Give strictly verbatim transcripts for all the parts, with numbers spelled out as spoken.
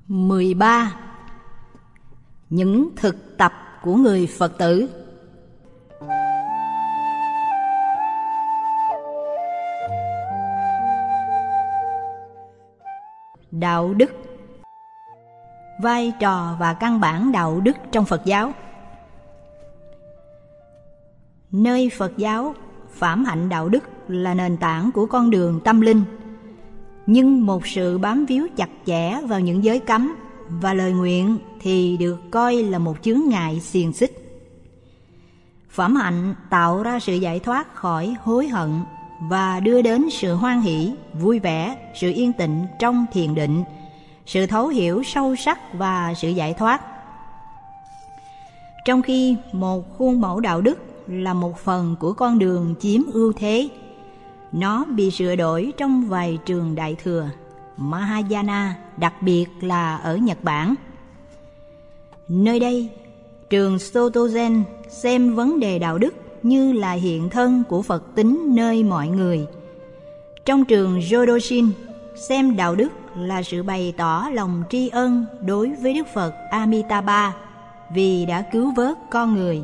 mười ba. Những thực tập của người Phật tử. Đạo đức. Vai trò và căn bản đạo đức trong Phật giáo. Nơi Phật giáo, phạm hạnh đạo đức là nền tảng của con đường tâm linh, nhưng một sự bám víu chặt chẽ vào những giới cấm và lời nguyện thì được coi là một chướng ngại xiềng xích. Phạm hạnh tạo ra sự giải thoát khỏi hối hận và đưa đến sự hoan hỷ, vui vẻ, sự yên tĩnh trong thiền định, sự thấu hiểu sâu sắc và sự giải thoát. Trong khi một khuôn mẫu đạo đức là một phần của con đường chiếm ưu thế, nó bị sửa đổi trong vài trường đại thừa Mahayana, đặc biệt là ở Nhật Bản. Nơi đây, trường Sotozen xem vấn đề đạo đức như là hiện thân của Phật tính nơi mọi người. Trong trường Jodoshin, xem đạo đức là sự bày tỏ lòng tri ân đối với Đức Phật Amitabha vì đã cứu vớt con người.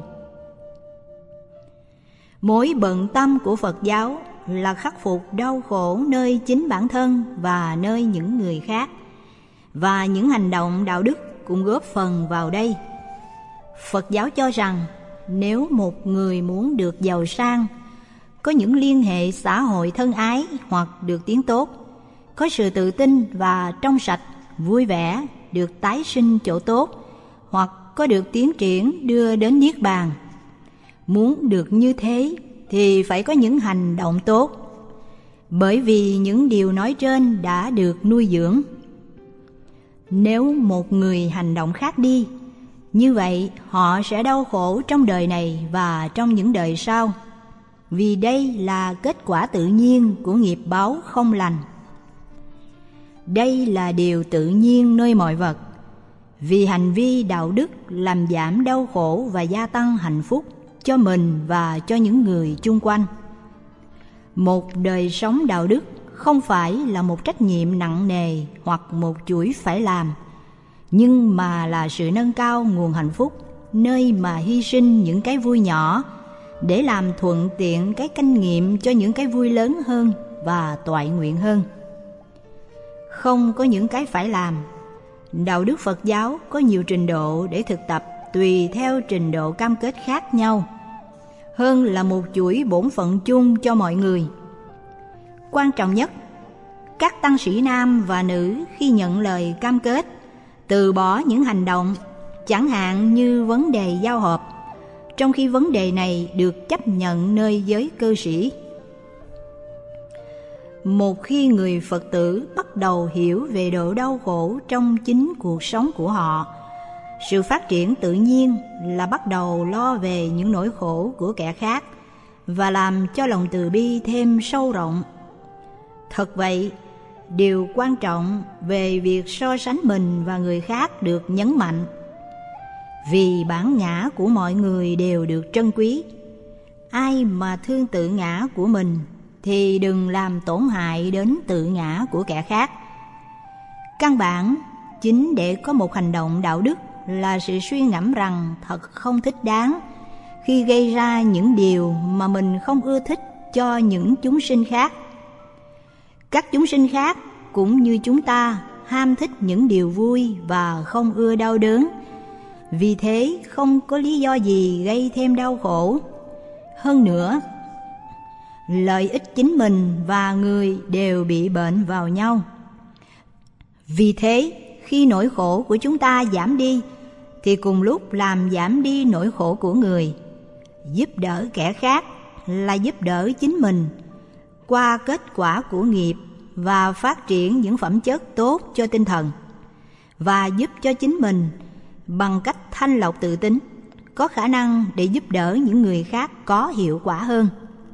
Mối bận tâm của Phật giáo là khắc phục đau khổ nơi chính bản thân và nơi những người khác, và những hành động đạo đức cũng góp phần vào đây. Phật giáo cho rằng nếu một người muốn được giàu sang, có những liên hệ xã hội thân ái hoặc được tiếng tốt, có sự tự tin và trong sạch, vui vẻ, được tái sinh chỗ tốt, hoặc có được tiến triển đưa đến Niết Bàn. Muốn được như thế thì phải có những hành động tốt, bởi vì những điều nói trên đã được nuôi dưỡng. Nếu một người hành động khác đi, như vậy họ sẽ đau khổ trong đời này và trong những đời sau, vì đây là kết quả tự nhiên của nghiệp báo không lành. Đây là điều tự nhiên nơi mọi vật, vì hành vi đạo đức làm giảm đau khổ và gia tăng hạnh phúc cho mình và cho những người chung quanh. Một đời sống đạo đức không phải là một trách nhiệm nặng nề hoặc một chuỗi phải làm, nhưng mà là sự nâng cao nguồn hạnh phúc, nơi mà hy sinh những cái vui nhỏ để làm thuận tiện cái kinh nghiệm cho những cái vui lớn hơn và toại nguyện hơn. Không có những cái phải làm. Đạo đức Phật giáo có nhiều trình độ để thực tập tùy theo trình độ cam kết khác nhau, hơn là một chuỗi bổn phận chung cho mọi người. Quan trọng nhất, các tăng sĩ nam và nữ khi nhận lời cam kết từ bỏ những hành động, chẳng hạn như vấn đề giao hợp, trong khi vấn đề này được chấp nhận nơi giới cư sĩ. Một khi người Phật tử bắt đầu hiểu về độ đau khổ trong chính cuộc sống của họ, sự phát triển tự nhiên là bắt đầu lo về những nỗi khổ của kẻ khác và làm cho lòng từ bi thêm sâu rộng. Thật vậy, điều quan trọng về việc so sánh mình và người khác được nhấn mạnh, vì bản ngã của mọi người đều được trân quý. Ai mà thương tự ngã của mình thì đừng làm tổn hại đến tự ngã của kẻ khác. Căn bản chính để có một hành động đạo đức là sự suy ngẫm rằng thật không thích đáng khi gây ra những điều mà mình không ưa thích cho những chúng sinh khác. Các chúng sinh khác cũng như chúng ta ham thích những điều vui và không ưa đau đớn, vì thế không có lý do gì gây thêm đau khổ. Hơn nữa, lợi ích chính mình và người đều bị bệnh vào nhau. Vì thế, khi nỗi khổ của chúng ta giảm đi, thì cùng lúc làm giảm đi nỗi khổ của người. Giúp đỡ kẻ khác là giúp đỡ chính mình qua kết quả của nghiệp và phát triển những phẩm chất tốt cho tinh thần, và giúp cho chính mình bằng cách thanh lọc tự tính, có khả năng để giúp đỡ những người khác có hiệu quả hơn.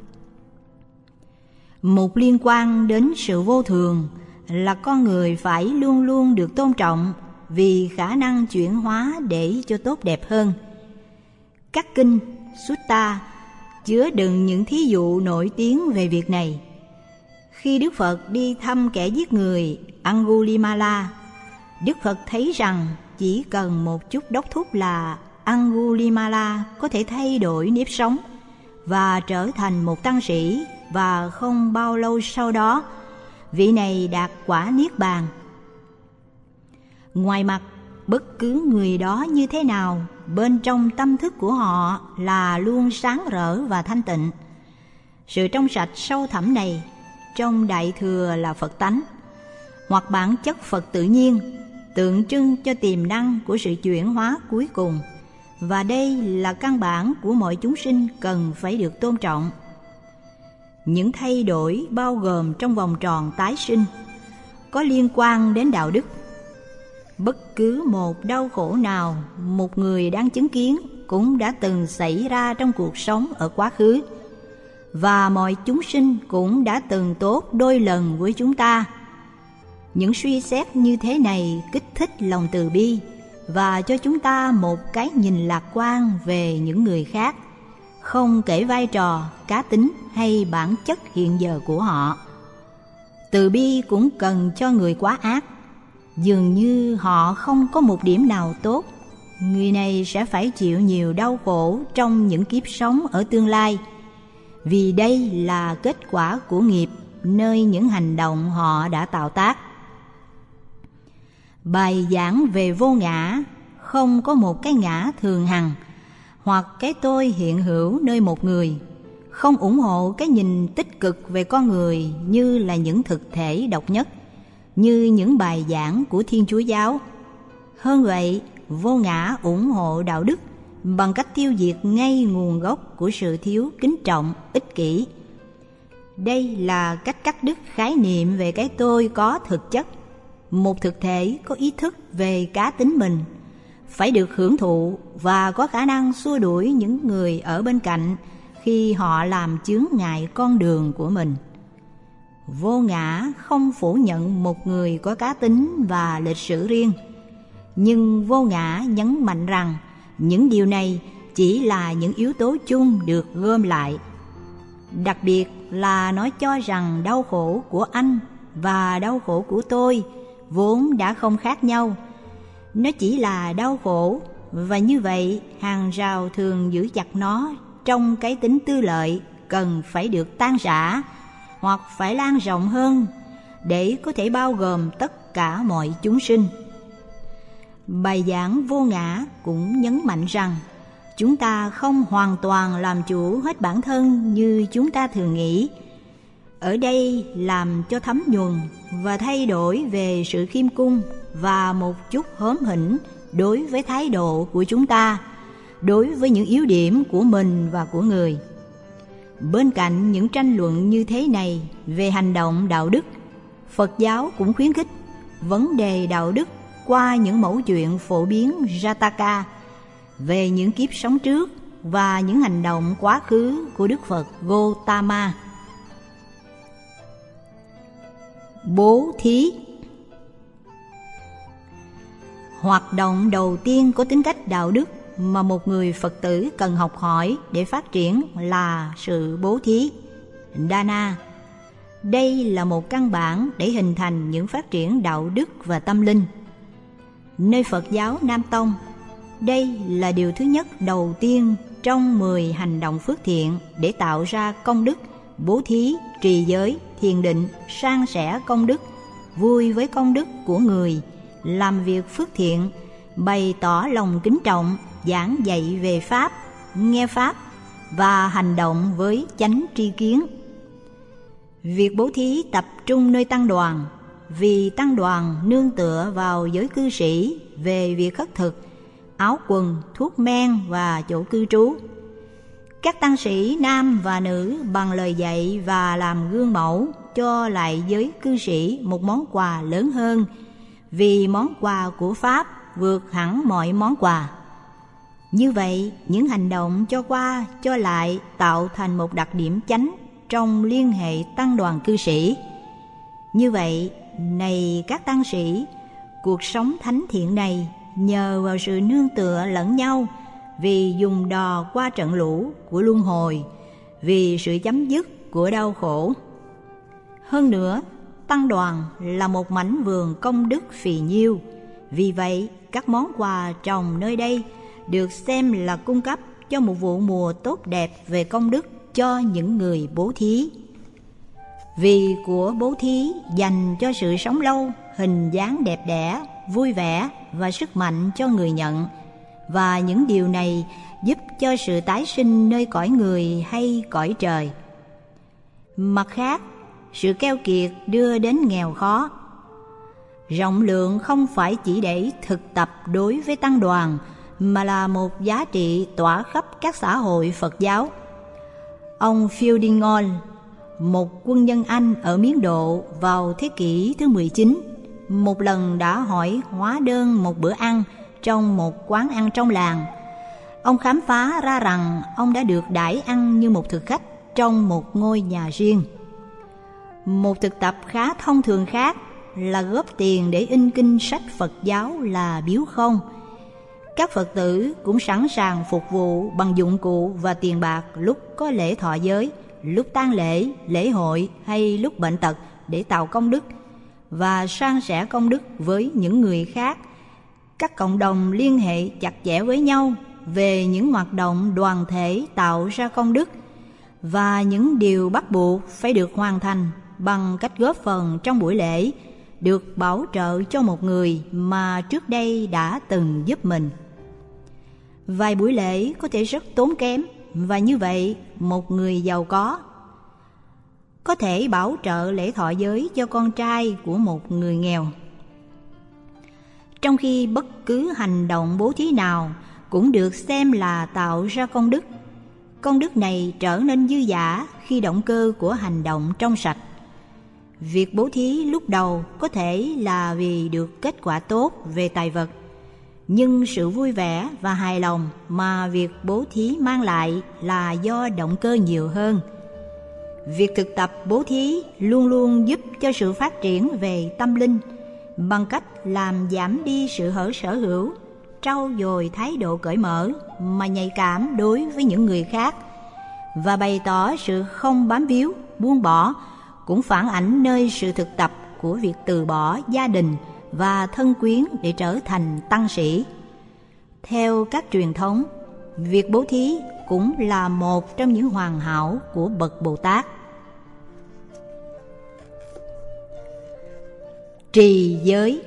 Một liên quan đến sự vô thường là con người phải luôn luôn được tôn trọng vì khả năng chuyển hóa để cho tốt đẹp hơn. Các kinh, sutta chứa đựng những thí dụ nổi tiếng về việc này. Khi Đức Phật đi thăm kẻ giết người Angulimala, Đức Phật thấy rằng chỉ cần một chút đốc thúc là Angulimala có thể thay đổi nếp sống và trở thành một tăng sĩ, và không bao lâu sau đó, vị này đạt quả niết bàn. Ngoài mặt, bất cứ người đó như thế nào, bên trong tâm thức của họ là luôn sáng rỡ và thanh tịnh. Sự trong sạch sâu thẳm này trong Đại Thừa là Phật tánh, hoặc bản chất Phật tự nhiên, tượng trưng cho tiềm năng của sự chuyển hóa cuối cùng, và đây là căn bản của mọi chúng sinh cần phải được tôn trọng. Những thay đổi bao gồm trong vòng tròn tái sinh có liên quan đến đạo đức. Bất cứ một đau khổ nào một người đang chứng kiến cũng đã từng xảy ra trong cuộc sống ở quá khứ, và mọi chúng sinh cũng đã từng tốt đôi lần với chúng ta. Những suy xét như thế này kích thích lòng từ bi và cho chúng ta một cái nhìn lạc quan về những người khác, không kể vai trò, cá tính hay bản chất hiện giờ của họ. Từ bi cũng cần cho người quá ác. Dường như họ không có một điểm nào tốt, người này sẽ phải chịu nhiều đau khổ trong những kiếp sống ở tương lai, vì đây là kết quả của nghiệp nơi những hành động họ đã tạo tác. Bài giảng về vô ngã không có một cái ngã thường hằng hoặc cái tôi hiện hữu nơi một người, không ủng hộ cái nhìn tích cực về con người như là những thực thể độc nhất, như những bài giảng của Thiên Chúa giáo. Hơn vậy, vô ngã ủng hộ đạo đức bằng cách tiêu diệt ngay nguồn gốc của sự thiếu kính trọng, ích kỷ. Đây là cách cắt đứt khái niệm về cái tôi có thực chất. Một thực thể có ý thức về cá tính mình, phải được hưởng thụ và có khả năng xua đuổi những người ở bên cạnh khi họ làm chướng ngại con đường của mình. Vô ngã không phủ nhận một người có cá tính và lịch sử riêng, nhưng vô ngã nhấn mạnh rằng những điều này chỉ là những yếu tố chung được gom lại. Đặc biệt là nó cho rằng đau khổ của anh và đau khổ của tôi vốn đã không khác nhau. Nó chỉ là đau khổ, và như vậy hàng rào thường giữ chặt nó trong cái tính tư lợi cần phải được tan rã hoặc phải lan rộng hơn để có thể bao gồm tất cả mọi chúng sinh. Bài giảng vô ngã cũng nhấn mạnh rằng chúng ta không hoàn toàn làm chủ hết bản thân như chúng ta thường nghĩ. Ở đây làm cho thấm nhuần và thay đổi về sự khiêm cung và một chút hóm hỉnh đối với thái độ của chúng ta, đối với những yếu điểm của mình và của người. Bên cạnh những tranh luận như thế này về hành động đạo đức, Phật giáo cũng khuyến khích vấn đề đạo đức qua những mẫu chuyện phổ biến Jataka về những kiếp sống trước và những hành động quá khứ của Đức Phật Gotama. Bố thí. Hoạt động đầu tiên có tính cách đạo đức mà một người Phật tử cần học hỏi để phát triển là sự bố thí, Dana. Đây là một căn bản để hình thành những phát triển đạo đức và tâm linh. Nơi Phật giáo Nam Tông, đây là điều thứ nhất đầu tiên trong mười hành động phước thiện để tạo ra công đức: bố thí, trì giới, thiền định, san sẻ công đức, vui với công đức của người, làm việc phước thiện, bày tỏ lòng kính trọng, giảng dạy về Pháp, nghe Pháp và hành động với chánh tri kiến. Việc bố thí tập trung nơi tăng đoàn, vì tăng đoàn nương tựa vào giới cư sĩ về việc khất thực, áo quần, thuốc men và chỗ cư trú. Các tăng sĩ nam và nữ bằng lời dạy và làm gương mẫu cho lại giới cư sĩ một món quà lớn hơn, vì món quà của Pháp vượt hẳn mọi món quà. Như vậy, những hành động cho qua cho lại tạo thành một đặc điểm chánh trong liên hệ tăng đoàn cư sĩ. Như vậy, này các tăng sĩ, cuộc sống thánh thiện này nhờ vào sự nương tựa lẫn nhau, vì dùng đò qua trận lũ của luân hồi, vì sự chấm dứt của đau khổ. Hơn nữa, tăng đoàn là một mảnh vườn công đức phì nhiêu, Vì vậy, các món quà trồng nơi đây được xem là cung cấp cho một vụ mùa tốt đẹp về công đức cho những người bố thí. Vì của bố thí dành cho sự sống lâu, hình dáng đẹp đẽ, vui vẻ và sức mạnh cho người nhận, và những điều này giúp cho sự tái sinh nơi cõi người hay cõi trời. Mặt khác, sự keo kiệt đưa đến nghèo khó. Rộng lượng không phải chỉ để thực tập đối với tăng đoàn, mà là một giá trị tỏa khắp các xã hội Phật giáo. Ông Fielding, một quân nhân Anh ở Miến Độ vào thế kỷ thứ mười chín, một lần đã hỏi hóa đơn một bữa ăn trong một quán ăn trong làng. Ông khám phá ra rằng ông đã được đãi ăn như một thực khách trong một ngôi nhà riêng. Một thực tập khá thông thường khác là góp tiền để in kinh sách Phật giáo là biếu không. Các Phật tử cũng sẵn sàng phục vụ bằng dụng cụ và tiền bạc lúc có lễ thọ giới, lúc tang lễ, lễ hội hay lúc bệnh tật để tạo công đức và san sẻ công đức với những người khác. Các cộng đồng liên hệ chặt chẽ với nhau về những hoạt động đoàn thể tạo ra công đức, và những điều bắt buộc phải được hoàn thành bằng cách góp phần trong buổi lễ, được bảo trợ cho một người mà trước đây đã từng giúp mình. Vài buổi lễ có thể rất tốn kém, và như vậy một người giàu có có thể bảo trợ lễ thọ giới cho con trai của một người nghèo. Trong khi bất cứ hành động bố thí nào cũng được xem là tạo ra công đức, công đức này trở nên dư dả khi động cơ của hành động trong sạch. Việc bố thí lúc đầu có thể là vì được kết quả tốt về tài vật, nhưng sự vui vẻ và hài lòng mà việc bố thí mang lại là do động cơ nhiều hơn. Việc thực tập bố thí luôn luôn giúp cho sự phát triển về tâm linh bằng cách làm giảm đi sự hở sở hữu, trau dồi thái độ cởi mở mà nhạy cảm đối với những người khác, và bày tỏ sự không bám víu, buông bỏ, cũng phản ảnh nơi sự thực tập của việc từ bỏ gia đình và thân quyến để trở thành tăng sĩ. Theo các truyền thống, việc bố thí cũng là một trong những hoàn hảo của bậc Bồ Tát. Trì giới.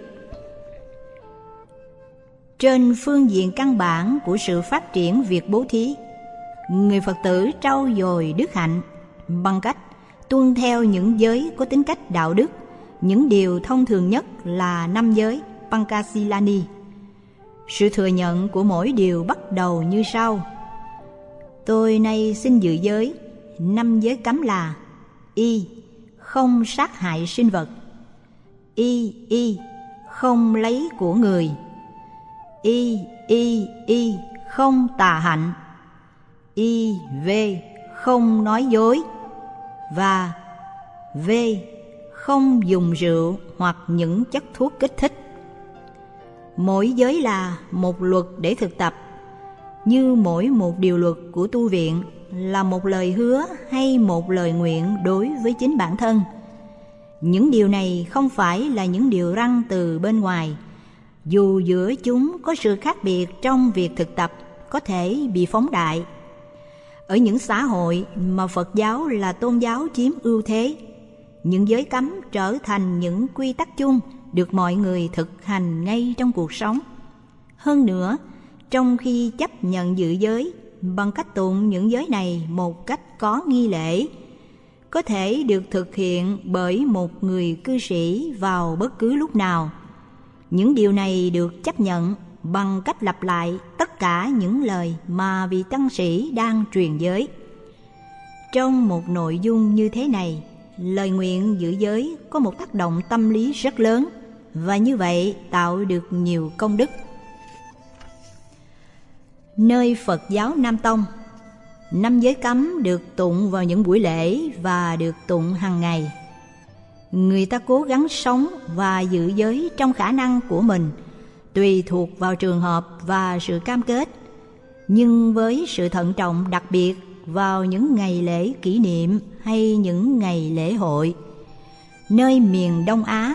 Trên phương diện căn bản của sự phát triển việc bố thí, người Phật tử trau dồi đức hạnh bằng cách tuân theo những giới có tính cách đạo đức. Những điều thông thường nhất là năm giới Pancasilani. Sự thừa nhận của mỗi điều bắt đầu như sau: tôi nay xin dự giới. Năm giới cấm là: y. Không sát hại sinh vật. Y. Y. Không lấy của người. Y. Y. Y. Không tà hạnh. Y. V. Không nói dối. Và V. Không dùng rượu hoặc những chất thuốc kích thích. Mỗi giới là một luật để thực tập, như mỗi một điều luật của tu viện là một lời hứa hay một lời nguyện đối với chính bản thân. Những điều này không phải là những điều răn từ bên ngoài, dù giữa chúng có sự khác biệt trong việc thực tập có thể bị phóng đại. Ở những xã hội mà Phật giáo là tôn giáo chiếm ưu thế, những giới cấm trở thành những quy tắc chung được mọi người thực hành ngay trong cuộc sống. Hơn nữa, trong khi chấp nhận dự giới bằng cách tụng những giới này một cách có nghi lễ, có thể được thực hiện bởi một người cư sĩ vào bất cứ lúc nào. Những điều này được chấp nhận bằng cách lặp lại tất cả những lời mà vị tăng sĩ đang truyền giới. Trong một nội dung như thế này, lời nguyện giữ giới có một tác động tâm lý rất lớn, và như vậy tạo được nhiều công đức. Nơi Phật giáo Nam Tông, năm giới cấm được tụng vào những buổi lễ và được tụng hàng ngày. Người ta cố gắng sống và giữ giới trong khả năng của mình, tùy thuộc vào trường hợp và sự cam kết, nhưng với sự thận trọng đặc biệt vào những ngày lễ kỷ niệm hay những ngày lễ hội. Nơi miền Đông Á,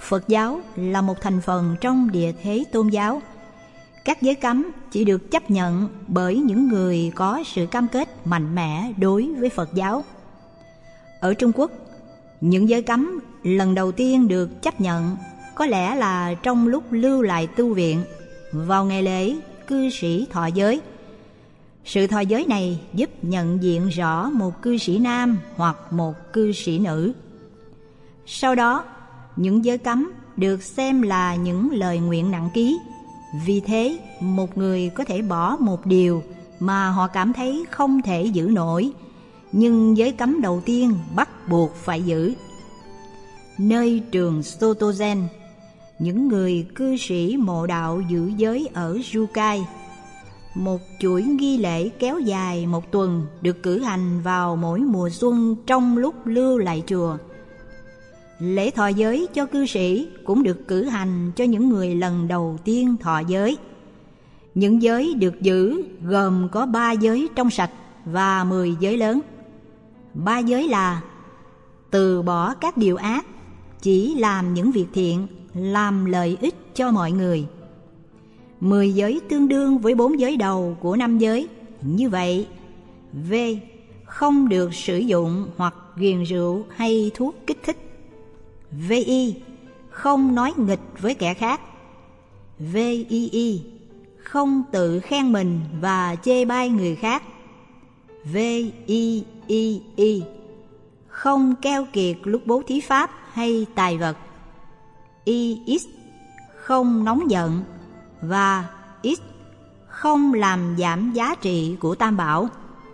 Phật giáo là một thành phần trong địa thế tôn giáo. Các giới cấm chỉ được chấp nhận bởi những người có sự cam kết mạnh mẽ đối với Phật giáo. Ở Trung Quốc, những giới cấm lần đầu tiên được chấp nhận có lẽ là trong lúc lưu lại tu viện vào ngày lễ cư sĩ thọ giới. Sự thọ giới này giúp nhận diện rõ một cư sĩ nam hoặc một cư sĩ nữ. Sau đó, những giới cấm được xem là những lời nguyện nặng ký. Vì thế, một người có thể bỏ một điều mà họ cảm thấy không thể giữ nổi, nhưng giới cấm đầu tiên bắt buộc phải giữ. Nơi trường Sotogen, những người cư sĩ mộ đạo giữ giới ở Jukai, một chuỗi nghi lễ kéo dài một tuần được cử hành vào mỗi mùa xuân trong lúc lưu lại chùa. Lễ thọ giới cho cư sĩ cũng được cử hành cho những người lần đầu tiên thọ giới. Những giới được giữ gồm có ba giới trong sạch và mười giới lớn. Ba giới là từ bỏ các điều ác, chỉ làm những việc thiện, làm lợi ích cho mọi người. Mười giới tương đương với bốn giới đầu của năm giới. Như vậy, V. Không được sử dụng hoặc ghiền rượu hay thuốc kích thích. vê i. Không nói nghịch với kẻ khác. vê i i. Không tự khen mình và chê bai người khác. vê i i i. Không keo kiệt lúc bố thí pháp hay tài vật. i x. Không nóng giận. Và x. Không làm giảm giá trị của tam bảo.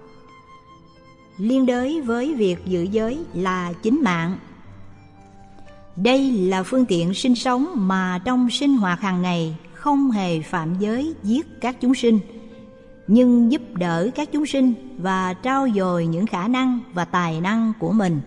Liên đới với việc giữ giới là chính mạng. Đây là phương tiện sinh sống mà trong sinh hoạt hàng ngày không hề phạm giới giết các chúng sinh, nhưng giúp đỡ các chúng sinh và trau dồi những khả năng và tài năng của mình.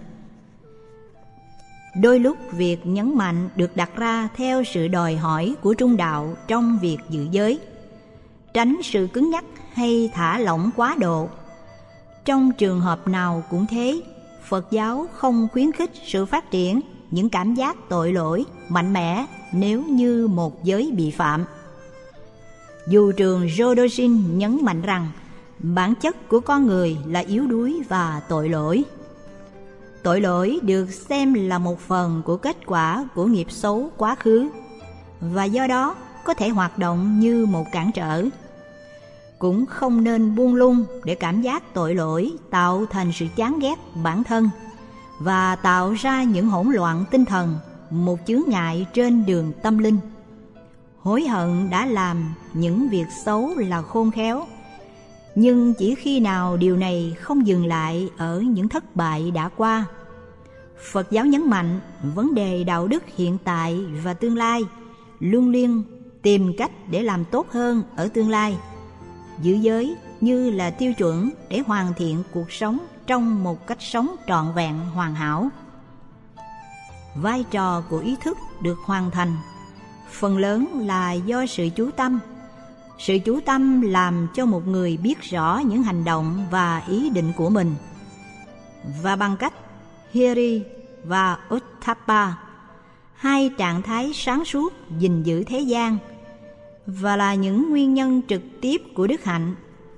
Đôi lúc việc nhấn mạnh được đặt ra theo sự đòi hỏi của trung đạo trong việc giữ giới, tránh sự cứng nhắc hay thả lỏng quá độ. Trong trường hợp nào cũng thế, Phật giáo không khuyến khích sự phát triển những cảm giác tội lỗi mạnh mẽ nếu như một giới bị phạm. Dù trường Jodoshin nhấn mạnh rằng bản chất của con người là yếu đuối và tội lỗi. Tội lỗi được xem là một phần của kết quả của nghiệp xấu quá khứ, và do đó có thể hoạt động như một cản trở. Cũng không nên buông lung để cảm giác tội lỗi tạo thành sự chán ghét bản thân và tạo ra những hỗn loạn tinh thần, một chướng ngại trên đường tâm linh. Hối hận đã làm những việc xấu là khôn khéo, nhưng chỉ khi nào điều này không dừng lại ở những thất bại đã qua. Phật giáo nhấn mạnh vấn đề đạo đức hiện tại và tương lai, luôn liên tìm cách để làm tốt hơn ở tương lai. Giữ giới như là tiêu chuẩn để hoàn thiện cuộc sống trong một cách sống trọn vẹn hoàn hảo. Vai trò của ý thức được hoàn thành phần lớn là do sự chú tâm. Sự chú tâm làm cho một người biết rõ những hành động và ý định của mình, và bằng cách Hiri và Ottappa, hai trạng thái sáng suốt gìn giữ thế gian, và là những nguyên nhân trực tiếp của đức hạnh.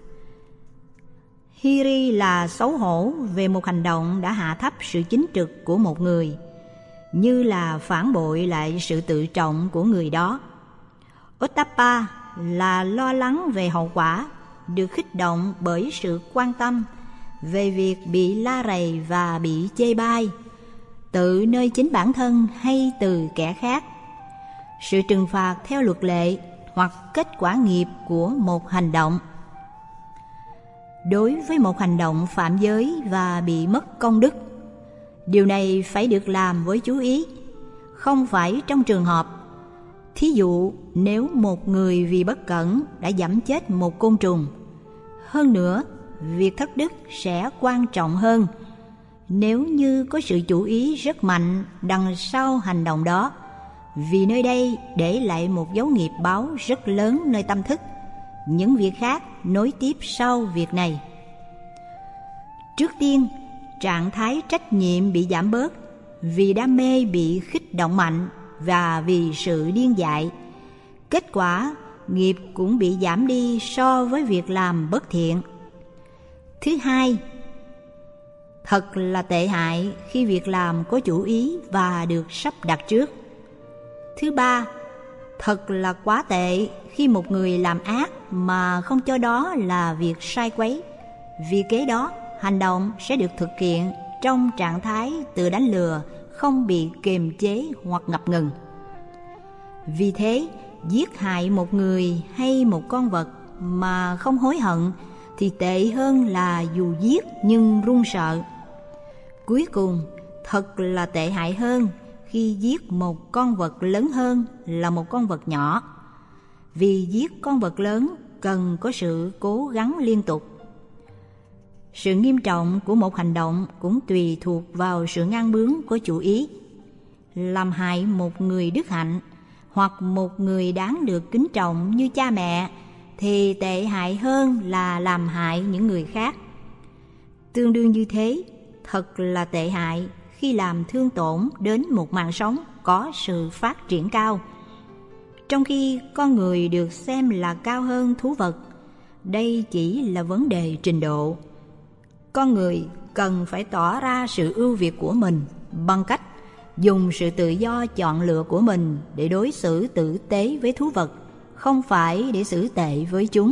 Hiri là xấu hổ về một hành động đã hạ thấp sự chính trực của một người, như là phản bội lại sự tự trọng của người đó. Ottappa là lo lắng về hậu quả, được khích động bởi sự quan tâm về việc bị la rầy và bị chê bai, tự nơi chính bản thân hay từ kẻ khác. Sự trừng phạt theo luật lệ hoặc kết quả nghiệp của một hành động. Đối với một hành động phạm giới và bị mất công đức, điều này phải được làm với chú ý, không phải trong trường hợp thí dụ nếu một người vì bất cẩn đã giẫm chết một côn trùng. Hơn nữa, việc thất đức sẽ quan trọng hơn nếu như có sự chú ý rất mạnh đằng sau hành động đó, vì nơi đây để lại một dấu nghiệp báo rất lớn nơi tâm thức. Những việc khác nối tiếp sau việc này. Trước tiên, trạng thái trách nhiệm bị giảm bớt vì đam mê bị khích động mạnh và vì sự điên dại. Kết quả, nghiệp cũng bị giảm đi so với việc làm bất thiện. Thứ hai, thật là tệ hại khi việc làm có chủ ý và được sắp đặt trước. Thứ ba, thật là quá tệ khi một người làm ác mà không cho đó là việc sai quấy. Vì kế đó, hành động sẽ được thực hiện trong trạng thái tự đánh lừa, không bị kiềm chế hoặc ngập ngừng. Vì thế, giết hại một người hay một con vật mà không hối hận thì tệ hơn là dù giết nhưng run sợ. Cuối cùng, thật là tệ hại hơn khi giết một con vật lớn hơn là một con vật nhỏ. Vì giết con vật lớn cần có sự cố gắng liên tục. Sự nghiêm trọng của một hành động cũng tùy thuộc vào sự ngang bướng của chủ ý. Làm hại một người đức hạnh hoặc một người đáng được kính trọng như cha mẹ thì tệ hại hơn là làm hại những người khác. Tương đương như thế, thật là tệ hại khi làm thương tổn đến một mạng sống có sự phát triển cao. Trong khi con người được xem là cao hơn thú vật, đây chỉ là vấn đề trình độ. Con người cần phải tỏ ra sự ưu việt của mình bằng cách dùng sự tự do chọn lựa của mình để đối xử tử tế với thú vật, không phải để xử tệ với chúng.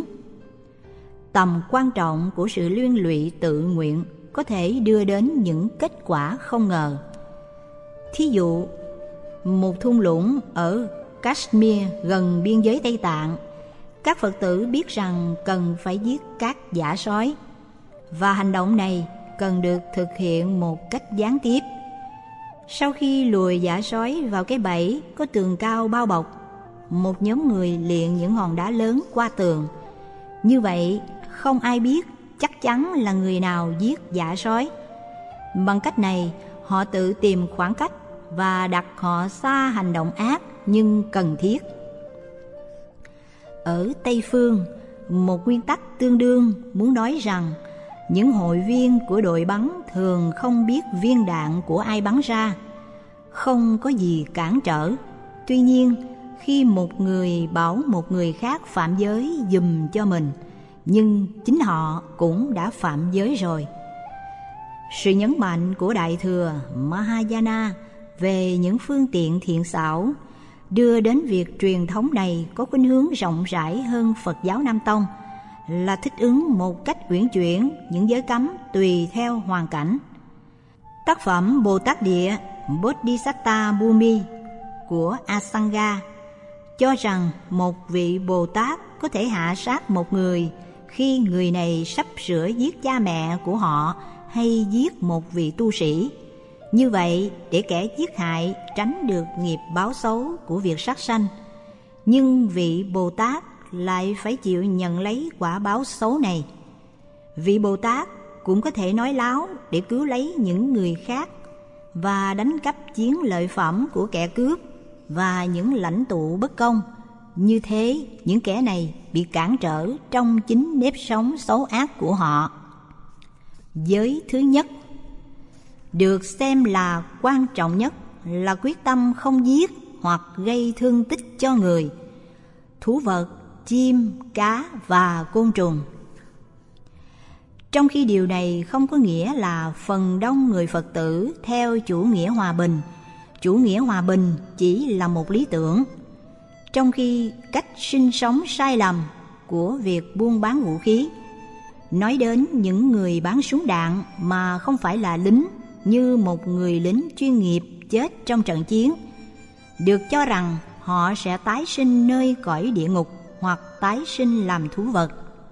Tầm quan trọng của sự liên lụy tự nguyện có thể đưa đến những kết quả không ngờ. Thí dụ, một thung lũng ở Kashmir gần biên giới Tây Tạng, các Phật tử biết rằng cần phải giết các dã sói, và hành động này cần được thực hiện một cách gián tiếp. Sau khi lùi dã sói vào cái bẫy có tường cao bao bọc, một nhóm người liệng những hòn đá lớn qua tường. Như vậy, không ai biết chắc chắn là người nào giết dã sói. Bằng cách này, họ tự tìm khoảng cách và đặt họ xa hành động ác nhưng cần thiết. Ở Tây Phương, một nguyên tắc tương đương muốn nói rằng những hội viên của đội bắn thường không biết viên đạn của ai bắn ra, không có gì cản trở. Tuy nhiên, khi một người bảo một người khác phạm giới giùm cho mình, nhưng chính họ cũng đã phạm giới rồi. Sự nhấn mạnh của Đại Thừa Mahayana về những phương tiện thiện xảo đưa đến việc truyền thống này có khuynh hướng rộng rãi hơn Phật giáo Nam Tông, là thích ứng một cách uyển chuyển những giới cấm tùy theo hoàn cảnh. Tác phẩm Bồ Tát Địa Bodhisatta Bhumi của Asanga cho rằng một vị Bồ Tát có thể hạ sát một người khi người này sắp sửa giết cha mẹ của họ hay giết một vị tu sĩ. Như vậy, để kẻ giết hại tránh được nghiệp báo xấu của việc sát sanh, nhưng vị Bồ Tát lại phải chịu nhận lấy quả báo xấu này. Vị Bồ Tát cũng có thể nói láo để cứu lấy những người khác và đánh cắp chiến lợi phẩm của kẻ cướp và những lãnh tụ bất công. Như thế, những kẻ này bị cản trở trong chính nếp sống xấu ác của họ. Giới thứ nhất được xem là quan trọng nhất là quyết tâm không giết hoặc gây thương tích cho người, thú vật, chim, cá và côn trùng. Trong khi điều này không có nghĩa là phần đông người Phật tử theo chủ nghĩa hòa bình. Chủ nghĩa hòa bình chỉ là một lý tưởng, trong khi cách sinh sống sai lầm của việc buôn bán vũ khí. Nói đến những người bán súng đạn mà không phải là lính, như một người lính chuyên nghiệp chết trong trận chiến, được cho rằng họ sẽ tái sinh nơi cõi địa ngục hoặc tái sinh làm thú vật.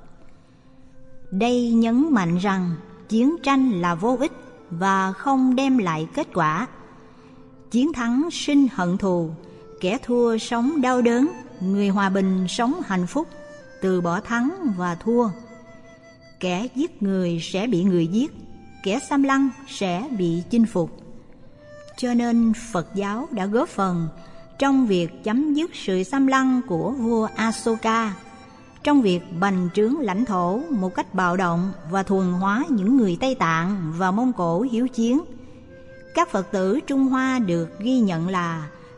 Đây nhấn mạnh rằng chiến tranh là vô ích và không đem lại kết quả. Chiến thắng sinh hận thù, kẻ thua sống đau đớn, người hòa bình sống hạnh phúc, từ bỏ thắng và thua. Kẻ giết người sẽ bị người giết, kẻ xâm lăng sẽ bị chinh phục. Cho nên Phật giáo đã góp phần trong việc chấm dứt sự xâm lăng của vua Asoka, trong việc bành trướng lãnh thổ một cách bạo động và thuần hóa những người Tây Tạng và Mông Cổ hiếu chiến. Các Phật tử Trung Hoa được ghi nhận là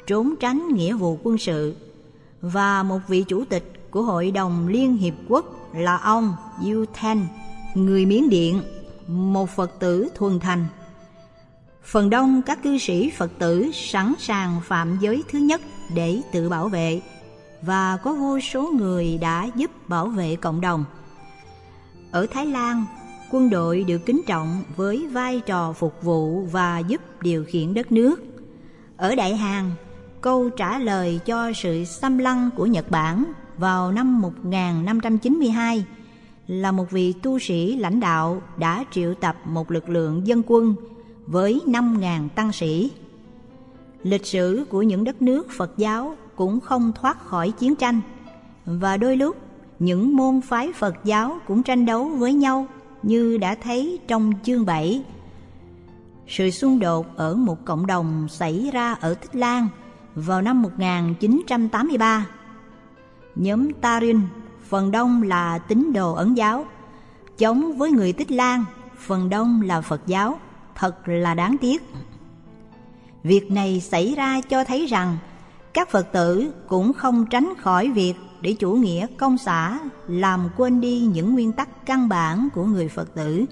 trốn tránh nghĩa vụ quân sự, và một vị chủ tịch của Hội đồng Liên Hiệp Quốc là ông U Thant, người Miến Điện, một Phật tử thuần thành. Phần đông các cư sĩ Phật tử sẵn sàng phạm giới thứ nhất để tự bảo vệ, và có vô số người đã giúp bảo vệ cộng đồng. Ở Thái Lan, quân đội được kính trọng với vai trò phục vụ và giúp điều khiển đất nước. Ở Đại Hàn, câu trả lời cho sự xâm lăng của Nhật Bản vào năm một nghìn năm trăm chín mươi hai là một vị tu sĩ lãnh đạo đã triệu tập một lực lượng dân quân với năm nghìn tăng sĩ. Lịch sử của những đất nước Phật giáo cũng không thoát khỏi chiến tranh, và đôi lúc những môn phái Phật giáo cũng tranh đấu với nhau, như đã thấy trong chương bảy. Sự xung đột ở một cộng đồng xảy ra ở Tích Lan vào năm một nghìn chín trăm tám mươi ba. Nhóm Tarin, phần đông là tín đồ Ấn giáo, chống với người Tích Lan, phần đông là Phật giáo. Thật là đáng tiếc. Việc này xảy ra cho thấy rằng các Phật tử cũng không tránh khỏi việc để chủ nghĩa công xã làm quên đi những nguyên tắc căn bản của người Phật tử.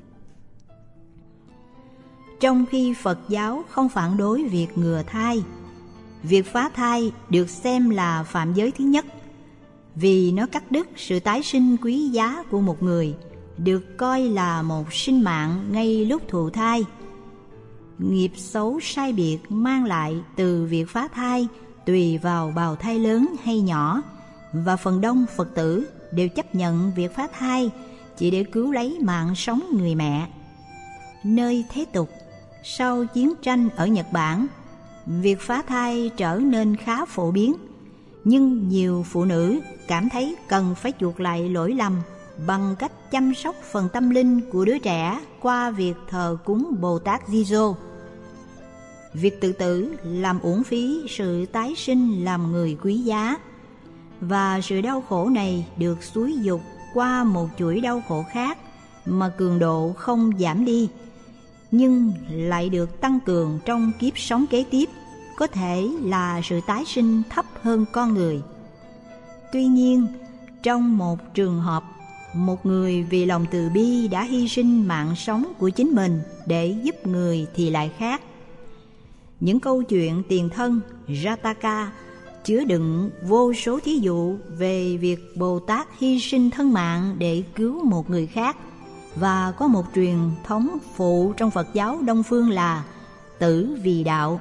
Trong khi Phật giáo không phản đối việc ngừa thai, việc phá thai được xem là phạm giới thứ nhất, vì nó cắt đứt sự tái sinh quý giá của một người, được coi là một sinh mạng ngay lúc thụ thai. Nghiệp xấu sai biệt mang lại từ việc phá thai tùy vào bào thai lớn hay nhỏ, và phần đông Phật tử đều chấp nhận việc phá thai chỉ để cứu lấy mạng sống người mẹ. Nơi thế tục, sau chiến tranh ở Nhật Bản, việc phá thai trở nên khá phổ biến, nhưng nhiều phụ nữ cảm thấy cần phải chuộc lại lỗi lầm bằng cách chăm sóc phần tâm linh của đứa trẻ qua việc thờ cúng Bồ Tát Di-rô. Việc tự tử làm uổng phí sự tái sinh làm người quý giá, và sự đau khổ này được xúi dục qua một chuỗi đau khổ khác mà cường độ không giảm đi, nhưng lại được tăng cường trong kiếp sống kế tiếp, có thể là sự tái sinh thấp hơn con người. Tuy nhiên, trong một trường hợp, một người vì lòng từ bi đã hy sinh mạng sống của chính mình để giúp người thì lại khác. Những câu chuyện tiền thân Jataka chứa đựng vô số thí dụ về việc Bồ Tát hy sinh thân mạng để cứu một người khác, và có một truyền thống phụ trong Phật giáo Đông Phương là tử vì đạo,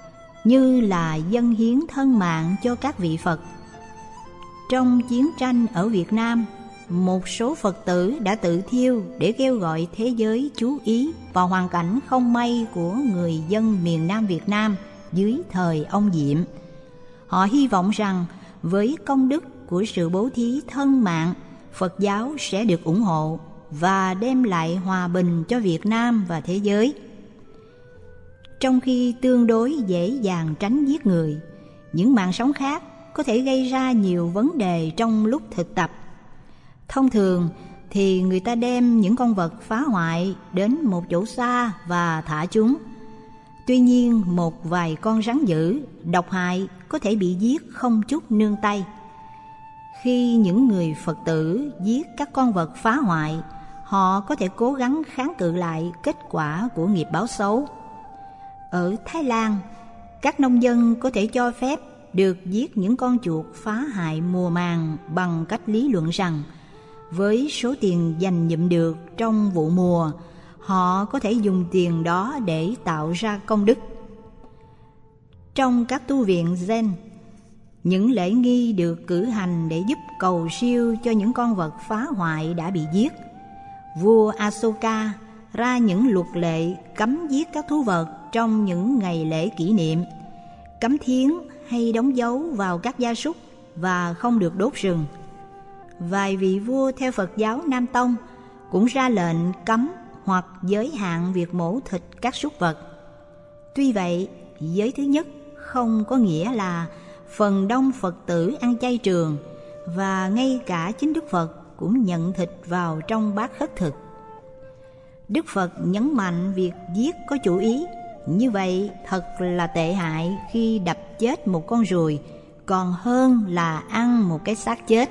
như là dâng hiến thân mạng cho các vị Phật. Trong chiến tranh ở Việt Nam, một số Phật tử đã tự thiêu để kêu gọi thế giới chú ý vào hoàn cảnh không may của người dân miền Nam Việt Nam dưới thời ông Diệm. Họ hy vọng rằng với công đức của sự bố thí thân mạng, Phật giáo sẽ được ủng hộ và đem lại hòa bình cho Việt Nam và thế giới. Trong khi tương đối dễ dàng tránh giết người, những mạng sống khác có thể gây ra nhiều vấn đề trong lúc thực tập. Thông thường thì người ta đem những con vật phá hoại đến một chỗ xa và thả chúng. Tuy nhiên, một vài con rắn dữ, độc hại có thể bị giết không chút nương tay. Khi những người Phật tử giết các con vật phá hoại, họ có thể cố gắng kháng cự lại kết quả của nghiệp báo xấu. Ở Thái Lan, các nông dân có thể cho phép được giết những con chuột phá hại mùa màng bằng cách lý luận rằng với số tiền dành dụm được trong vụ mùa, họ có thể dùng tiền đó để tạo ra công đức. Trong các tu viện Zen, những lễ nghi được cử hành để giúp cầu siêu cho những con vật phá hoại đã bị giết. Vua Asoka ra những luật lệ cấm giết các thú vật trong những ngày lễ kỷ niệm, cấm thiến hay đóng dấu vào các gia súc và không được đốt rừng. Vài vị vua theo Phật giáo Nam Tông cũng ra lệnh cấm hoặc giới hạn việc mổ thịt các súc vật. Tuy vậy, giới thứ nhất không có nghĩa là phần đông Phật tử ăn chay trường, và ngay cả chính Đức Phật cũng nhận thịt vào trong bát khất thực. Đức Phật nhấn mạnh việc giết có chủ ý, Như vậy thật là tệ hại khi đập chết một con ruồi, còn hơn là ăn một cái xác chết.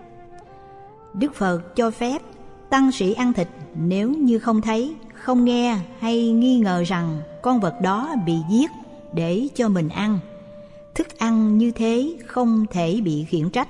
Đức Phật cho phép tăng sĩ ăn thịt nếu như không thấy, không nghe hay nghi ngờ rằng con vật đó bị giết để cho mình ăn. Thức ăn như thế không thể bị khiển trách.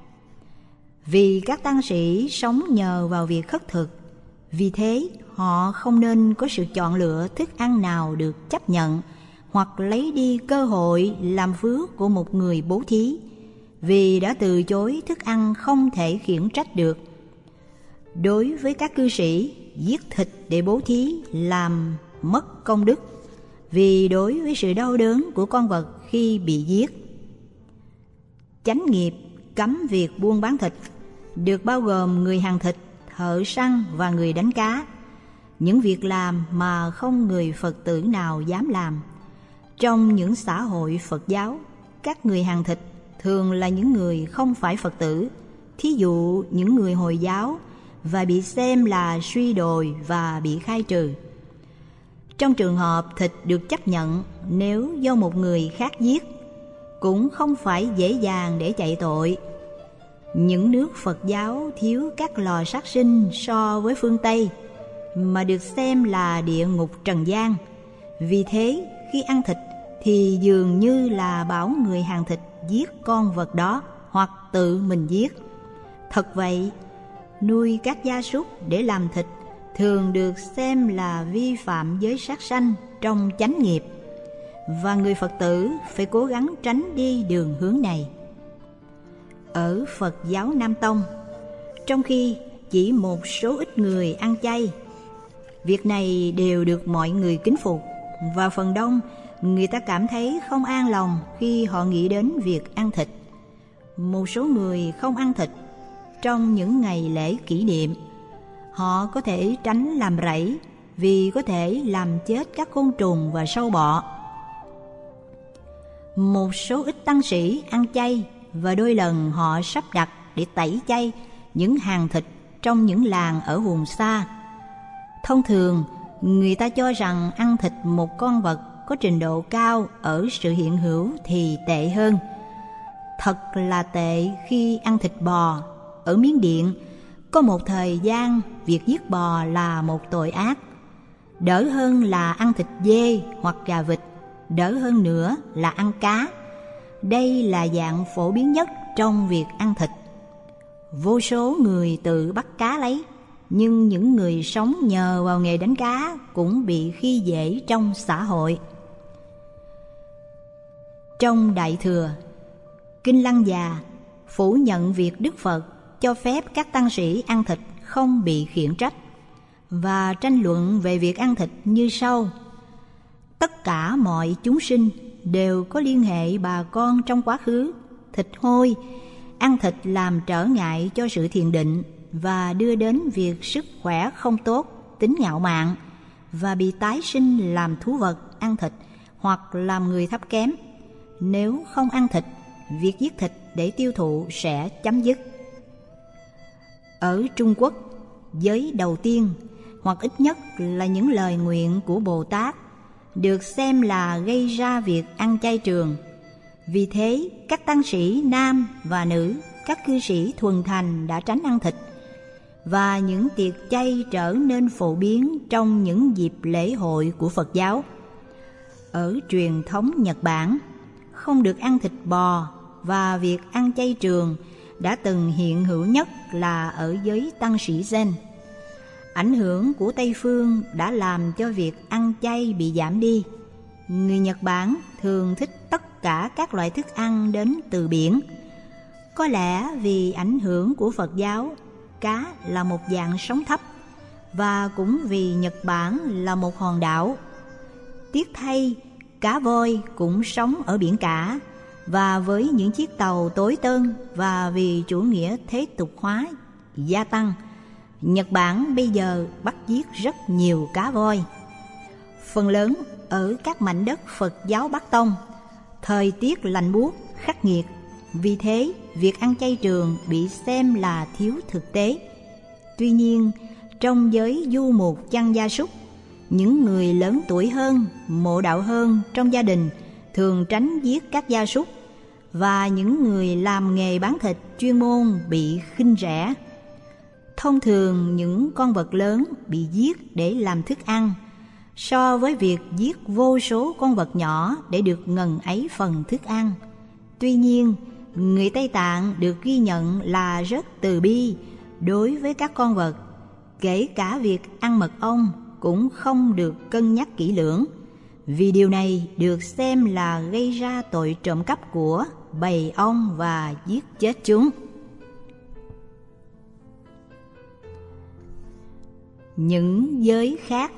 Vì các tăng sĩ sống nhờ vào việc khất thực, vì thế họ không nên có sự chọn lựa thức ăn nào được chấp nhận hoặc lấy đi cơ hội làm phước của một người bố thí, vì đã từ chối thức ăn không thể khiển trách được. Đối với các cư sĩ, giết thịt để bố thí làm mất công đức, vì đối với sự đau đớn của con vật khi bị giết. Chánh nghiệp cấm việc buôn bán thịt được bao gồm người hàng thịt, thợ săn và người đánh cá, những việc làm mà không người Phật tử nào dám làm. Trong những xã hội Phật giáo, các người hàng thịt thường là những người không phải Phật tử, thí dụ những người Hồi giáo, và bị xem là suy đồi và bị khai trừ. Trong trường hợp thịt được chấp nhận nếu do một người khác giết, cũng không phải dễ dàng để chạy tội. Những nước Phật giáo thiếu các lò sát sinh so với phương Tây, mà được xem là địa ngục trần gian. Vì thế, khi ăn thịt thì dường như là bảo người hàng thịt giết con vật đó hoặc tự mình giết. Thật vậy, nuôi các gia súc để làm thịt thường được xem là vi phạm giới sát sanh trong chánh nghiệp, và người Phật tử phải cố gắng tránh đi đường hướng này. Ở Phật giáo Nam Tông, trong khi chỉ một số ít người ăn chay, việc này đều được mọi người kính phục, và phần đông người ta cảm thấy không an lòng khi họ nghĩ đến việc ăn thịt. Một số người không ăn thịt trong những ngày lễ kỷ niệm. Họ có thể tránh làm rẫy vì có thể làm chết các côn trùng và sâu bọ. Một số ít tăng sĩ ăn chay, và đôi lần họ sắp đặt để tẩy chay những hàng thịt trong những làng ở vùng xa. Thông thường, người ta cho rằng ăn thịt một con vật có trình độ cao ở sự hiện hữu thì tệ hơn. Thật là tệ khi ăn thịt bò. Ở Miến Điện, có một thời gian việc giết bò là một tội ác. Đỡ hơn là ăn thịt dê hoặc gà vịt, đỡ hơn nữa là ăn cá. Đây là dạng phổ biến nhất trong việc ăn thịt. Vô số người tự bắt cá lấy, nhưng những người sống nhờ vào nghề đánh cá cũng bị khi dễ trong xã hội. Trong Đại Thừa, Kinh Lăng Già phủ nhận việc Đức Phật cho phép các tăng sĩ ăn thịt không bị khiển trách, và tranh luận về việc ăn thịt như sau: tất cả mọi chúng sinh đều có liên hệ bà con trong quá khứ. Thịt hôi, ăn thịt làm trở ngại cho sự thiền định và đưa đến việc sức khỏe không tốt, tính ngạo mạn, và bị tái sinh làm thú vật ăn thịt hoặc làm người thấp kém. Nếu không ăn thịt, việc giết thịt để tiêu thụ sẽ chấm dứt. Ở Trung Quốc, giới đầu tiên, hoặc ít nhất là những lời nguyện của Bồ Tát, được xem là gây ra việc ăn chay trường. Vì thế, các tăng sĩ nam và nữ, các cư sĩ thuần thành đã tránh ăn thịt, và những tiệc chay trở nên phổ biến trong những dịp lễ hội của Phật giáo. Ở truyền thống Nhật Bản, không được ăn thịt bò, và việc ăn chay trường đã từng hiện hữu nhất là ở giới tăng sĩ Zen. Ảnh hưởng của Tây Phương đã làm cho việc ăn chay bị giảm đi. Người Nhật Bản thường thích tất cả các loại thức ăn đến từ biển. Có lẽ vì ảnh hưởng của Phật giáo, cá là một dạng sống thấp, và cũng vì Nhật Bản là một hòn đảo. Tiếc thay, cá voi cũng sống ở biển cả, và với những chiếc tàu tối tân và vì chủ nghĩa thế tục hóa gia tăng, Nhật Bản bây giờ bắt giết rất nhiều cá voi. Phần lớn ở các mảnh đất Phật giáo Bắc Tông, thời tiết lạnh buốt, khắc nghiệt. Vì thế, việc ăn chay trường bị xem là thiếu thực tế. Tuy nhiên, trong giới du mục chăn gia súc, những người lớn tuổi hơn, mộ đạo hơn trong gia đình thường tránh giết các gia súc, và những người làm nghề bán thịt chuyên môn bị khinh rẻ. Thông thường những con vật lớn bị giết để làm thức ăn, so với việc giết vô số con vật nhỏ để được ngần ấy phần thức ăn. Tuy nhiên, người Tây Tạng được ghi nhận là rất từ bi đối với các con vật, kể cả việc ăn mật ong cũng không được cân nhắc kỹ lưỡng, vì điều này được xem là gây ra tội trộm cắp của bầy ong và giết chết chúng. Những giới khác.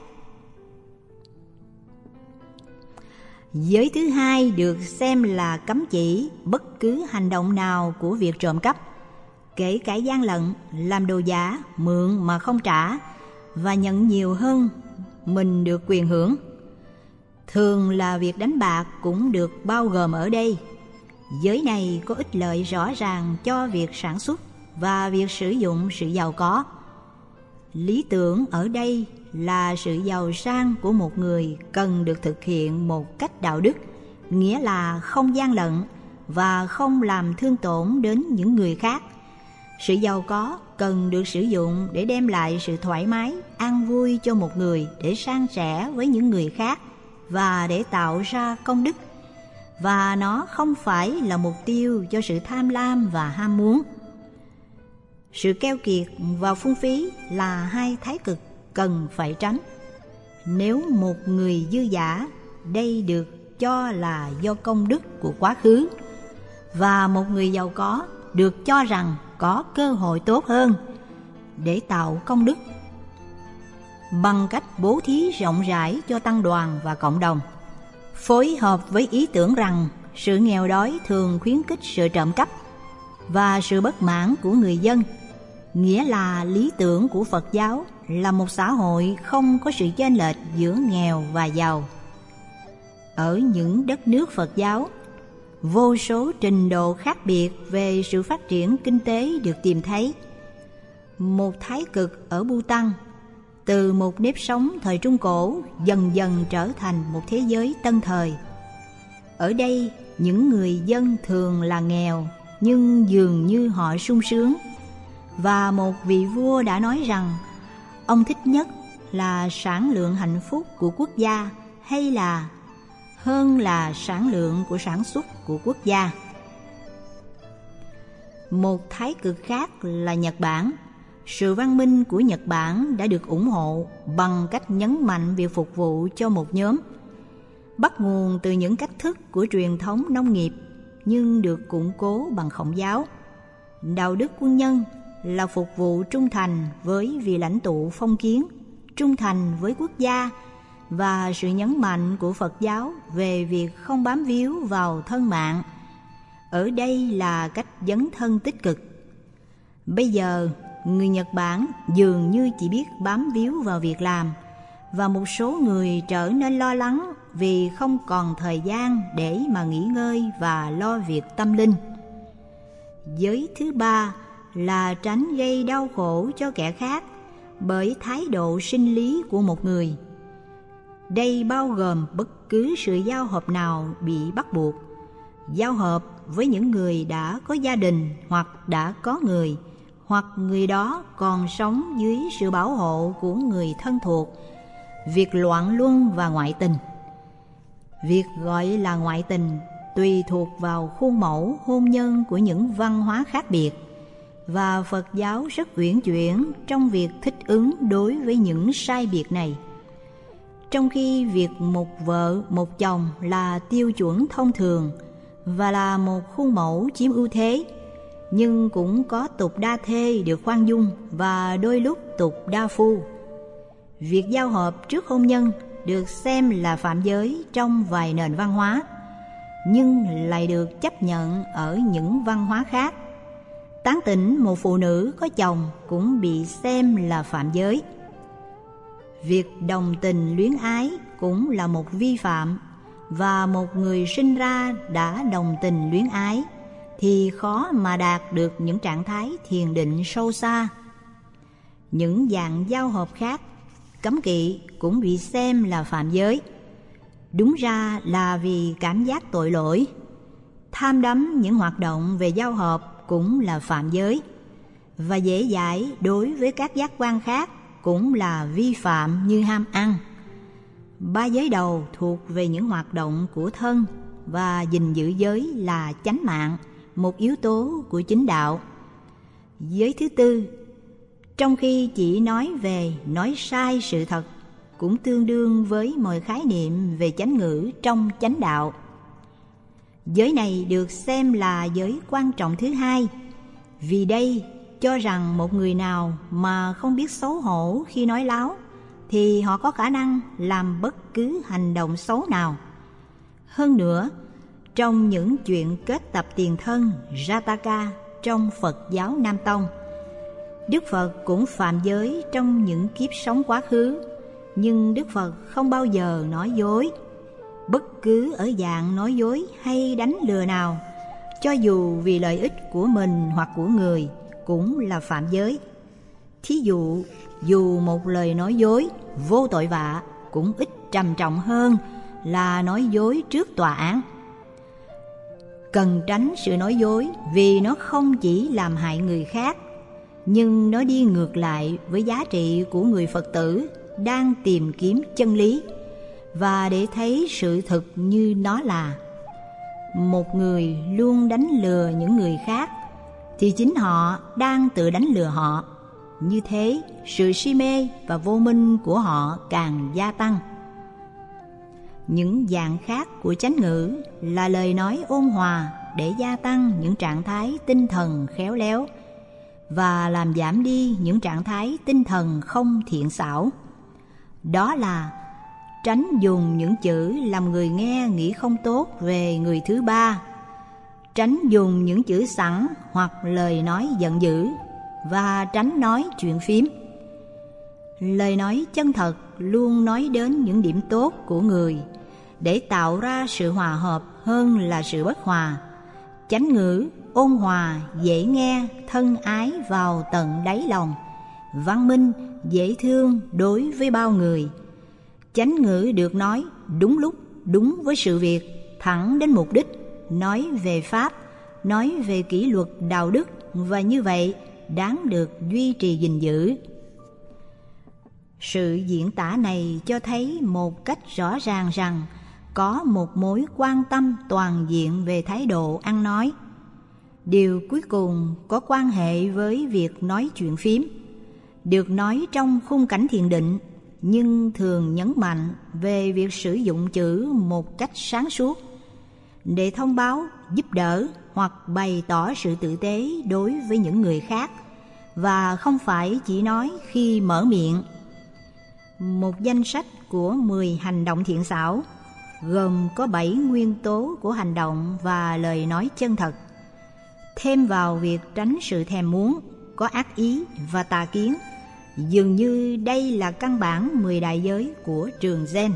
Giới thứ hai được xem là cấm chỉ bất cứ hành động nào của việc trộm cắp, kể cả gian lận, làm đồ giả, mượn mà không trả và nhận nhiều hơn mình được quyền hưởng. Thường là việc đánh bạc cũng được bao gồm ở đây. Giới này có ích lợi rõ ràng cho việc sản xuất và việc sử dụng sự giàu có. Lý tưởng ở đây là sự giàu sang của một người cần được thực hiện một cách đạo đức, nghĩa là không gian lận và không làm thương tổn đến những người khác. Sự giàu có cần được sử dụng để đem lại sự thoải mái, an vui cho một người, để san sẻ với những người khác và để tạo ra công đức. Và nó không phải là mục tiêu cho sự tham lam và ham muốn. Sự keo kiệt và phung phí là hai thái cực cần phải tránh. Nếu một người dư dả, đây được cho là do công đức của quá khứ, và một người giàu có được cho rằng có cơ hội tốt hơn để tạo công đức bằng cách bố thí rộng rãi cho tăng đoàn và cộng đồng, phối hợp với ý tưởng rằng sự nghèo đói thường khuyến khích sự trộm cắp và sự bất mãn của người dân, nghĩa là lý tưởng của Phật giáo là một xã hội không có sự chênh lệch giữa nghèo và giàu. Ở những đất nước Phật giáo, vô số trình độ khác biệt về sự phát triển kinh tế được tìm thấy. Một thái cực ở Bhutan, từ một nếp sống thời Trung Cổ dần dần trở thành một thế giới tân thời. Ở đây, những người dân thường là nghèo, nhưng dường như họ sung sướng. Và một vị vua đã nói rằng ông thích nhất là sản lượng hạnh phúc của quốc gia hay là hơn là sản lượng của sản xuất của quốc gia. Một thái cực khác là Nhật Bản. Sự văn minh của Nhật Bản đã được ủng hộ bằng cách nhấn mạnh việc phục vụ cho một nhóm, bắt nguồn từ những cách thức của truyền thống nông nghiệp nhưng được củng cố bằng Khổng giáo. Đạo đức quân nhân là phục vụ trung thành với vị lãnh tụ phong kiến, trung thành với quốc gia, và sự nhấn mạnh của Phật giáo về việc không bám víu vào thân mạng. Ở đây là cách dấn thân tích cực. Bây giờ, người Nhật Bản dường như chỉ biết bám víu vào việc làm, và một số người trở nên lo lắng vì không còn thời gian để mà nghỉ ngơi và lo việc tâm linh. Giới thứ ba là tránh gây đau khổ cho kẻ khác bởi thái độ sinh lý của một người. Đây bao gồm bất cứ sự giao hợp nào bị bắt buộc, giao hợp với những người đã có gia đình hoặc đã có người, hoặc người đó còn sống dưới sự bảo hộ của người thân thuộc, việc loạn luân và ngoại tình. Việc gọi là ngoại tình tùy thuộc vào khuôn mẫu hôn nhân của những văn hóa khác biệt, và Phật giáo rất uyển chuyển trong việc thích ứng đối với những sai biệt này. Trong khi việc một vợ một chồng là tiêu chuẩn thông thường và là một khuôn mẫu chiếm ưu thế, nhưng cũng có tục đa thê được khoan dung và đôi lúc tục đa phu. Việc giao hợp trước hôn nhân được xem là phạm giới trong vài nền văn hóa, nhưng lại được chấp nhận ở những văn hóa khác. Tán tỉnh một phụ nữ có chồng cũng bị xem là phạm giới. Việc đồng tình luyến ái cũng là một vi phạm, và một người sinh ra đã đồng tình luyến ái thì khó mà đạt được những trạng thái thiền định sâu xa. Những dạng giao hợp khác cấm kỵ cũng bị xem là phạm giới. Đúng ra là vì cảm giác tội lỗi. Tham đắm những hoạt động về giao hợp cũng là phạm giới. Và dễ dãi đối với các giác quan khác cũng là vi phạm như ham ăn. Ba giới đầu thuộc về những hoạt động của thân, và gìn giữ giới là chánh mạng, một yếu tố của chính đạo. Giới thứ tư, trong khi chỉ nói về nói sai sự thật, cũng tương đương với mọi khái niệm về chánh ngữ trong chánh đạo. Giới này được xem là giới quan trọng thứ hai, vì đây cho rằng một người nào mà không biết xấu hổ khi nói láo thì họ có khả năng làm bất cứ hành động xấu nào. Hơn nữa, trong những chuyện kết tập tiền thân Jataka trong Phật giáo Nam Tông, Đức Phật cũng phạm giới trong những kiếp sống quá khứ, nhưng Đức Phật không bao giờ nói dối. Bất cứ ở dạng nói dối hay đánh lừa nào, cho dù vì lợi ích của mình hoặc của người, cũng là phạm giới. Thí dụ, dù một lời nói dối vô tội vạ cũng ít trầm trọng hơn là nói dối trước tòa án. Cần tránh sự nói dối vì nó không chỉ làm hại người khác, nhưng nó đi ngược lại với giá trị của người Phật tử đang tìm kiếm chân lý, và để thấy sự thực như nó là. Một người luôn đánh lừa những người khác thì chính họ đang tự đánh lừa họ. Như thế, sự si mê và vô minh của họ càng gia tăng. Những dạng khác của chánh ngữ là lời nói ôn hòa để gia tăng những trạng thái tinh thần khéo léo và làm giảm đi những trạng thái tinh thần không thiện xảo. Đó là tránh dùng những chữ làm người nghe nghĩ không tốt về người thứ ba, tránh dùng những chữ sẵn hoặc lời nói giận dữ, và tránh nói chuyện phím. Lời nói chân thật luôn nói đến những điểm tốt của người để tạo ra sự hòa hợp hơn là sự bất hòa. Chánh ngữ ôn hòa, dễ nghe, thân ái vào tận đáy lòng, văn minh, dễ thương đối với bao người. Chánh ngữ được nói đúng lúc, đúng với sự việc, thẳng đến mục đích, nói về pháp, nói về kỷ luật đạo đức, và như vậy đáng được duy trì gìn giữ. Sự diễn tả này cho thấy một cách rõ ràng rằng có một mối quan tâm toàn diện về thái độ ăn nói. Điều cuối cùng có quan hệ với việc nói chuyện phím, được nói trong khung cảnh thiền định, nhưng thường nhấn mạnh về việc sử dụng chữ một cách sáng suốt để thông báo, giúp đỡ hoặc bày tỏ sự tử tế đối với những người khác, và không phải chỉ nói khi mở miệng. Một danh sách của mười hành động thiện xảo gồm có bảy nguyên tố của hành động và lời nói chân thật. Thêm vào việc tránh sự thèm muốn, có ác ý và tà kiến, dường như đây là căn bản mười đại giới của trường Zen.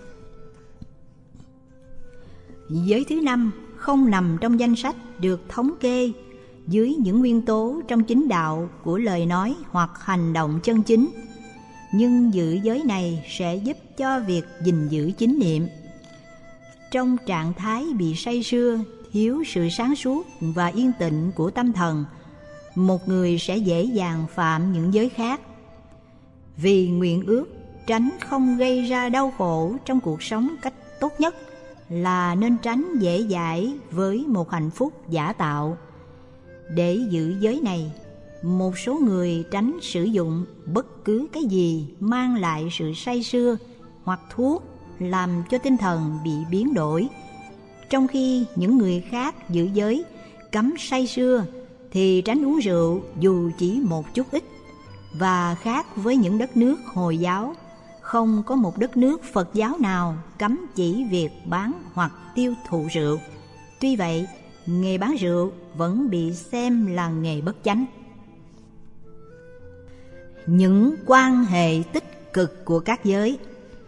Giới thứ năm không nằm trong danh sách được thống kê dưới những nguyên tố trong chính đạo của lời nói hoặc hành động chân chính, nhưng giữ giới này sẽ giúp cho việc gìn giữ chính niệm. Trong trạng thái bị say sưa, thiếu sự sáng suốt và yên tĩnh của tâm thần, một người sẽ dễ dàng phạm những giới khác. Vì nguyện ước tránh không gây ra đau khổ trong cuộc sống cách tốt nhất là nên tránh dễ dãi với một hạnh phúc giả tạo. Để giữ giới này, một số người tránh sử dụng bất cứ cái gì mang lại sự say sưa hoặc thuốc làm cho tinh thần bị biến đổi, trong khi những người khác giữ giới cấm say sưa thì tránh uống rượu dù chỉ một chút ít. Và khác với những đất nước Hồi giáo, không có một đất nước Phật giáo nào cấm chỉ việc bán hoặc tiêu thụ rượu. Tuy vậy, nghề bán rượu vẫn bị xem là nghề bất chánh. Những quan hệ tích cực của các giới.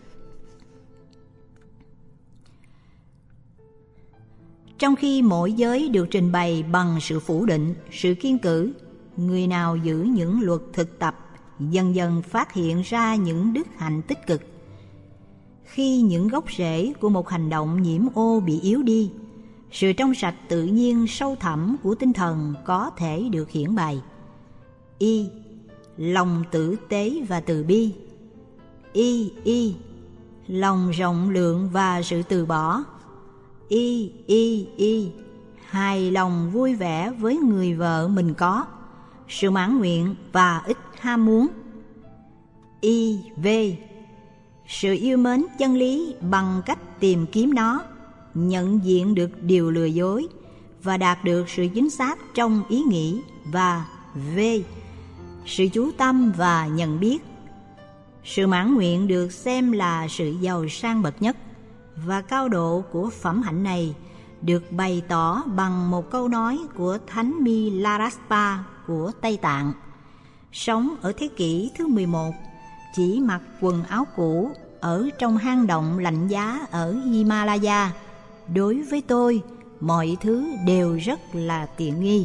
Trong khi mỗi giới được trình bày bằng sự phủ định, sự kiêng cữ, người nào giữ những luật thực tập dần dần phát hiện ra những đức hạnh tích cực. Khi những gốc rễ của một hành động nhiễm ô bị yếu đi, sự trong sạch tự nhiên sâu thẳm của tinh thần có thể được hiển bày. Y. Lòng tử tế và từ bi. Y. Y. Lòng rộng lượng và sự từ bỏ. Y. Y. Y. Hài lòng vui vẻ với người vợ mình có, sự mãn nguyện và ít ham muốn. Y. V. Sự yêu mến chân lý bằng cách tìm kiếm nó, nhận diện được điều lừa dối và đạt được sự chính xác trong ý nghĩ. Và V. Sự chú tâm và nhận biết. Sự mãn nguyện được xem là sự giàu sang bậc nhất, và cao độ của phẩm hạnh này được bày tỏ bằng một câu nói của Thánh Milarepa của Tây Tạng, sống ở thế kỷ thứ mười một, chỉ mặc quần áo cũ ở trong hang động lạnh giá ở Himalaya. Đối với tôi, mọi thứ đều rất là tiện nghi.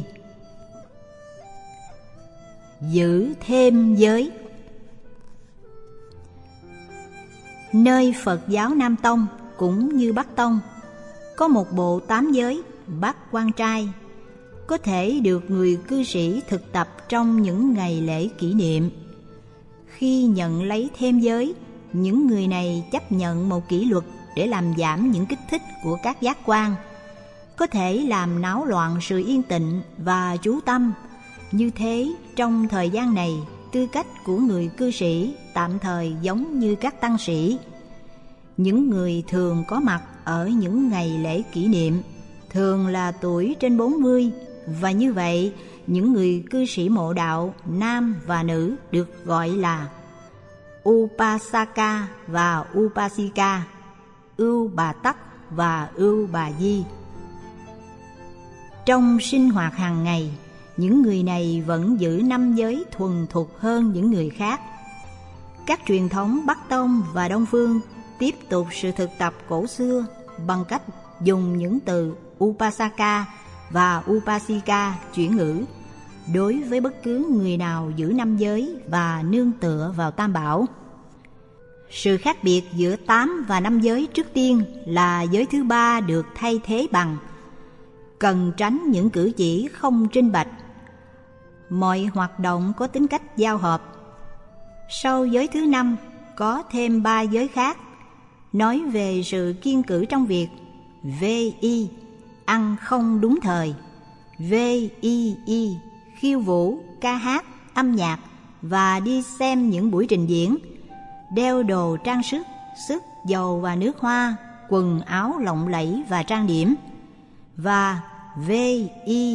Giữ thêm giới. Nơi Phật giáo Nam Tông cũng như Bắc Tông có một bộ tám giới bát quan trai, có thể được người cư sĩ thực tập trong những ngày lễ kỷ niệm. Khi nhận lấy thêm giới, những người này chấp nhận một kỷ luật để làm giảm những kích thích của các giác quan, có thể làm náo loạn sự yên tĩnh và chú tâm. Như thế, trong thời gian này, tư cách của người cư sĩ tạm thời giống như các tăng sĩ. Những người thường có mặt ở những ngày lễ kỷ niệm thường là tuổi trên bốn mươi, và như vậy, những người cư sĩ mộ đạo nam và nữ được gọi là Upasaka và Upasika, Ưu Bà Tắc và Ưu Bà Di. Trong sinh hoạt hàng ngày, những người này vẫn giữ năm giới thuần thục hơn những người khác. Các truyền thống Bắc Tông và Đông Phương tiếp tục sự thực tập cổ xưa bằng cách dùng những từ Upasaka và Upasika chuyển ngữ đối với bất cứ người nào giữ năm giới và nương tựa vào Tam Bảo. Sự khác biệt giữa tám và năm giới trước tiên là giới thứ ba được thay thế bằng cần tránh những cử chỉ không trinh bạch. Mọi hoạt động có tính cách giao hợp. Sau giới thứ năm có thêm ba giới khác, nói về sự kiêng cữ trong việc vi, ăn không đúng thời, vi, khiêu vũ, ca hát, âm nhạc và đi xem những buổi trình diễn, đeo đồ trang sức, sức, dầu và nước hoa, quần áo lộng lẫy và trang điểm. Và vi,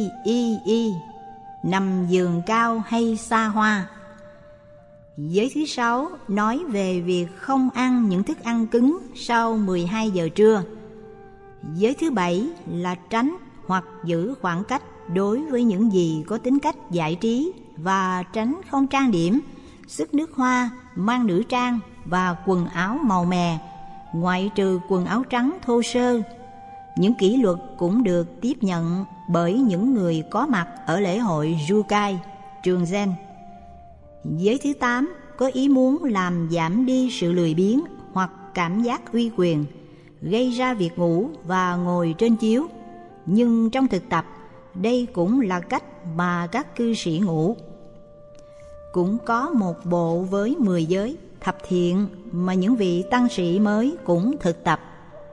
nằm giường cao hay xa hoa. Giới thứ sáu nói về việc không ăn những thức ăn cứng sau mười hai giờ trưa. Giới thứ bảy là tránh hoặc giữ khoảng cách đối với những gì có tính cách giải trí và tránh không trang điểm, sức nước hoa, mang nữ trang và quần áo màu mè, ngoại trừ quần áo trắng thô sơ. Những kỷ luật cũng được tiếp nhận bởi những người có mặt ở lễ hội Jukai, trường Zen. Giới thứ tám có ý muốn làm giảm đi sự lười biếng hoặc cảm giác uy quyền, gây ra việc ngủ và ngồi trên chiếu. Nhưng trong thực tập, đây cũng là cách mà các cư sĩ ngủ. Cũng có một bộ với mười giới thập thiện mà những vị tăng sĩ mới cũng thực tập.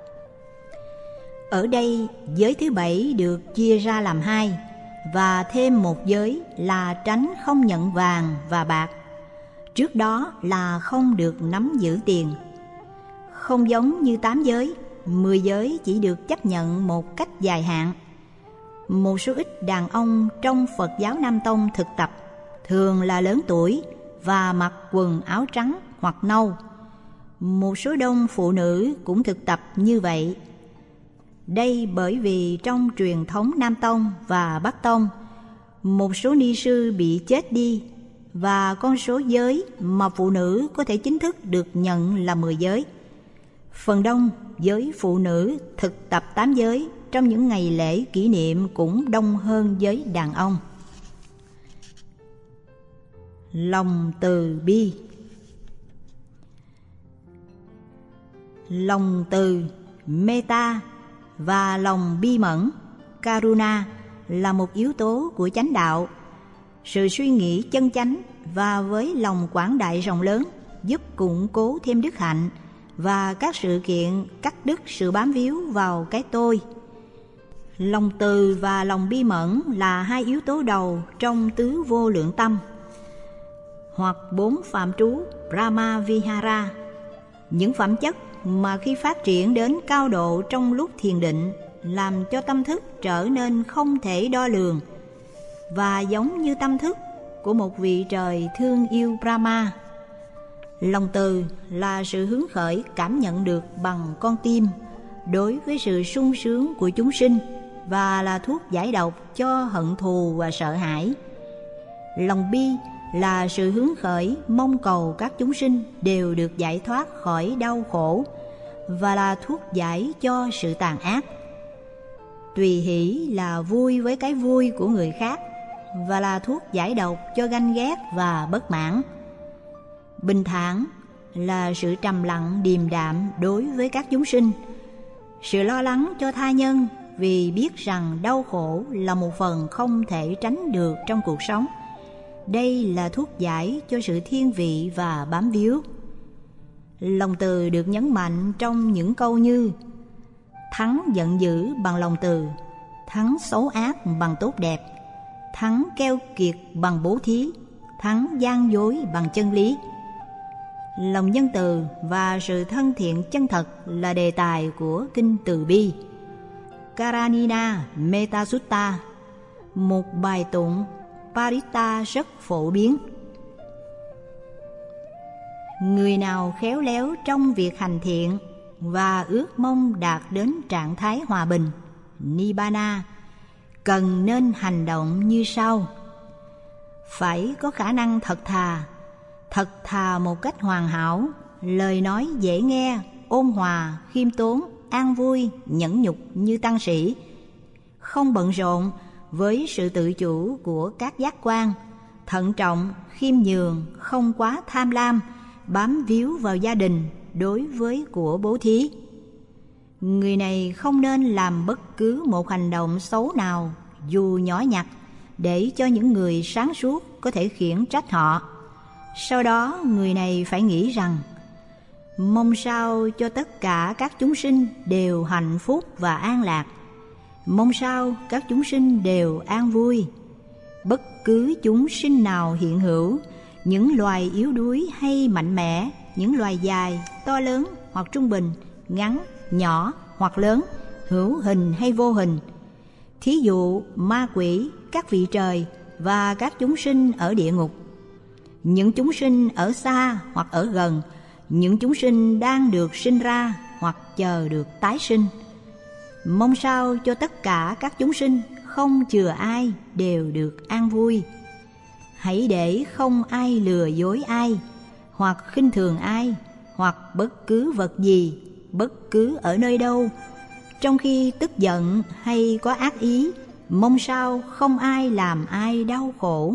Ở đây, giới thứ bảy được chia ra làm hai, và thêm một giới là tránh không nhận vàng và bạc. Trước đó là không được nắm giữ tiền. Không giống như tám giới, mười giới chỉ được chấp nhận một cách dài hạn. Một số ít đàn ông trong Phật giáo Nam Tông thực tập thường là lớn tuổi và mặc quần áo trắng hoặc nâu. Một số đông phụ nữ cũng thực tập như vậy. Đây bởi vì trong truyền thống Nam Tông và Bắc Tông, một số ni sư bị chết đi, và con số giới mà phụ nữ có thể chính thức được nhận là mười giới. Phần đông giới phụ nữ thực tập tám giới trong những ngày lễ kỷ niệm cũng đông hơn giới đàn ông. Lòng từ bi. Lòng từ, metta và lòng bi mẫn, karuna là một yếu tố của chánh đạo. Sự suy nghĩ chân chánh và với lòng quảng đại rộng lớn giúp củng cố thêm đức hạnh và các sự kiện cắt đứt sự bám víu vào cái tôi. Lòng từ và lòng bi mẫn là hai yếu tố đầu trong tứ vô lượng tâm hoặc bốn phạm trú Brahma Vihara, những phẩm chất mà khi phát triển đến cao độ trong lúc thiền định làm cho tâm thức trở nên không thể đo lường và giống như tâm thức của một vị trời thương yêu Brahma. Lòng từ là sự hứng khởi cảm nhận được bằng con tim đối với sự sung sướng của chúng sinh và là thuốc giải độc cho hận thù và sợ hãi. Lòng bi là sự hứng khởi mong cầu các chúng sinh đều được giải thoát khỏi đau khổ và là thuốc giải cho sự tàn ác. Tùy hỷ là vui với cái vui của người khác và là thuốc giải độc cho ganh ghét và bất mãn. Bình thản là sự trầm lặng điềm đạm đối với các chúng sinh, sự lo lắng cho tha nhân vì biết rằng đau khổ là một phần không thể tránh được trong cuộc sống. Đây là thuốc giải cho sự thiên vị và bám víu. Lòng từ được nhấn mạnh trong những câu như: thắng giận dữ bằng lòng từ, thắng xấu ác bằng tốt đẹp, thắng keo kiệt bằng bố thí, thắng gian dối bằng chân lý. Lòng nhân từ và sự thân thiện chân thật là đề tài của Kinh Từ Bi. Karanina Metta Sutta, một bài tụng Paritta rất phổ biến. Người nào khéo léo trong việc hành thiện và ước mong đạt đến trạng thái hòa bình, Nibbana, cần nên hành động như sau. Phải có khả năng thật thà, thật thà một cách hoàn hảo, lời nói dễ nghe, ôn hòa, khiêm tốn, an vui, nhẫn nhục như tăng sĩ, không bận rộn với sự tự chủ của các giác quan, thận trọng, khiêm nhường, không quá tham lam, bám víu vào gia đình đối với của bố thí. Người này không nên làm bất cứ một hành động xấu nào dù nhỏ nhặt để cho những người sáng suốt có thể khiển trách họ. Sau đó người này phải nghĩ rằng mong sao cho tất cả các chúng sinh đều hạnh phúc và an lạc, mong sao các chúng sinh đều an vui. Bất cứ chúng sinh nào hiện hữu, những loài yếu đuối hay mạnh mẽ, những loài dài, to lớn hoặc trung bình, ngắn, nhỏ hoặc lớn, hữu hình hay vô hình, thí dụ ma quỷ, các vị trời và các chúng sinh ở địa ngục, những chúng sinh ở xa hoặc ở gần, những chúng sinh đang được sinh ra hoặc chờ được tái sinh. Mong sao cho tất cả các chúng sinh không chừa ai đều được an vui. Hãy để không ai lừa dối ai, hoặc khinh thường ai, hoặc bất cứ vật gì, bất cứ ở nơi đâu. Trong khi tức giận hay có ác ý, mong sao không ai làm ai đau khổ.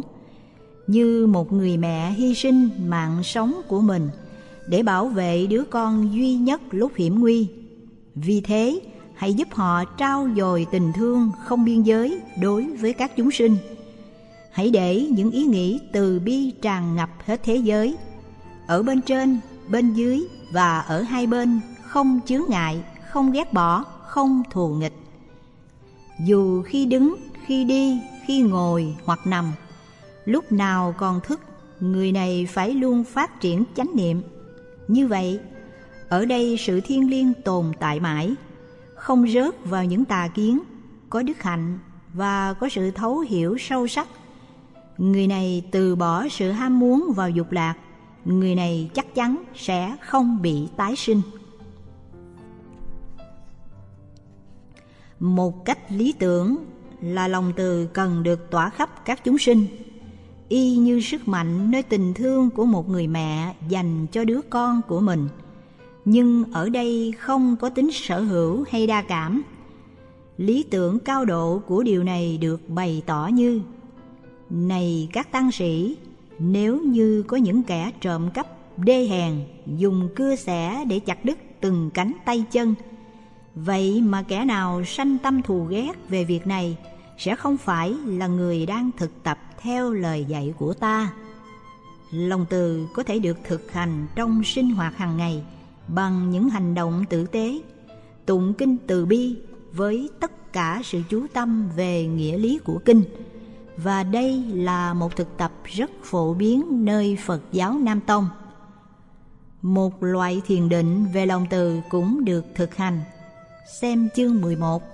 Như một người mẹ hy sinh mạng sống của mình để bảo vệ đứa con duy nhất lúc hiểm nguy. Vì thế, hãy giúp họ trao dồi tình thương không biên giới đối với các chúng sinh. Hãy để những ý nghĩ từ bi tràn ngập hết thế giới, ở bên trên, bên dưới và ở hai bên, không chướng ngại, không ghét bỏ, không thù nghịch. Dù khi đứng, khi đi, khi ngồi hoặc nằm, lúc nào còn thức, người này phải luôn phát triển chánh niệm. Như vậy, ở đây sự thiêng liêng tồn tại mãi, không rớt vào những tà kiến, có đức hạnh và có sự thấu hiểu sâu sắc. Người này từ bỏ sự ham muốn vào dục lạc, người này chắc chắn sẽ không bị tái sinh. Một cách lý tưởng là lòng từ cần được tỏa khắp các chúng sinh, y như sức mạnh nơi tình thương của một người mẹ dành cho đứa con của mình. Nhưng ở đây không có tính sở hữu hay đa cảm. Lý tưởng cao độ của điều này được bày tỏ như: này các tăng sĩ, Nếu như có những kẻ trộm cắp đê hèn dùng cưa xẻ để chặt đứt từng cánh tay chân, vậy mà kẻ nào sanh tâm thù ghét về việc này sẽ không phải là người đang thực tập theo lời dạy của ta. Lòng từ có thể được thực hành trong sinh hoạt hàng ngày bằng những hành động tử tế, tụng kinh từ bi với tất cả sự chú tâm về nghĩa lý của kinh. Và đây là một thực tập rất phổ biến nơi Phật giáo Nam Tông. Một loại thiền định về lòng từ cũng được thực hành. Xem chương mười một.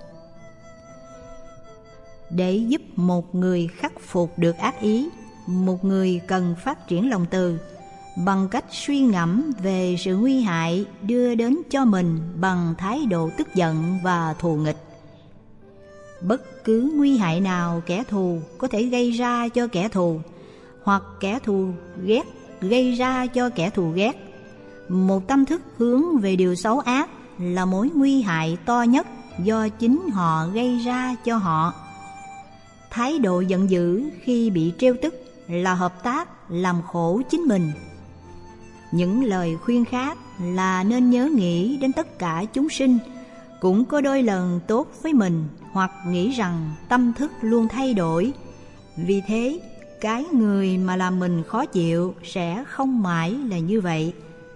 Để giúp một người khắc phục được ác ý, một người cần phát triển lòng từ bằng cách suy ngẫm về sự nguy hại đưa đến cho mình bằng thái độ tức giận và thù nghịch. Bất cứ nguy hại nào kẻ thù có thể gây ra cho kẻ thù, hoặc kẻ thù ghét gây ra cho kẻ thù ghét, một tâm thức hướng về điều xấu ác là mối nguy hại to nhất do chính họ gây ra cho họ. Thái độ giận dữ khi bị trêu tức là hợp tác làm khổ chính mình. Những lời khuyên khác là nên nhớ nghĩ đến tất cả chúng sinh cũng có đôi lần tốt với mình, hoặc nghĩ rằng tâm thức luôn thay đổi. Vì thế, cái người mà làm mình khó chịu sẽ không mãi là như vậy.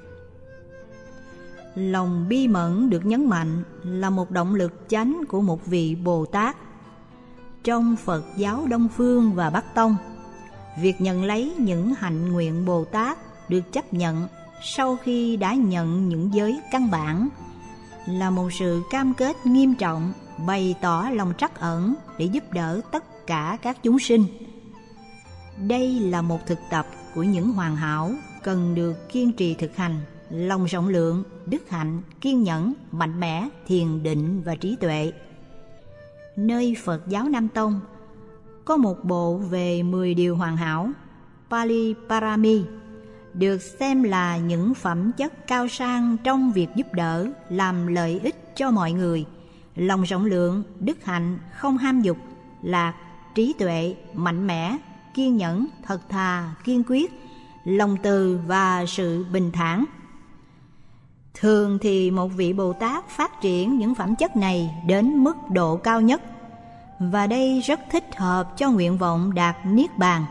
Lòng bi mẫn được nhấn mạnh là một động lực chánh của một vị Bồ Tát. Trong Phật giáo Đông Phương và Bắc Tông, việc nhận lấy những hạnh nguyện Bồ Tát được chấp nhận sau khi đã nhận những giới căn bản là một sự cam kết nghiêm trọng, bày tỏ lòng trắc ẩn để giúp đỡ tất cả các chúng sinh. Đây là một thực tập của những hoàn hảo cần được kiên trì thực hành: lòng rộng lượng, đức hạnh, kiên nhẫn, mạnh mẽ, thiền định và trí tuệ. Nơi Phật giáo Nam Tông có một bộ về mười điều hoàn hảo, Pali Parami, được xem là những phẩm chất cao sang trong việc giúp đỡ, làm lợi ích cho mọi người: lòng rộng lượng, đức hạnh, không ham dục, lạc, trí tuệ, mạnh mẽ, kiên nhẫn, thật thà, kiên quyết, lòng từ và sự bình thản. Thường thì một vị Bồ Tát phát triển những phẩm chất này đến mức độ cao nhất, và đây rất thích hợp cho nguyện vọng đạt Niết Bàn.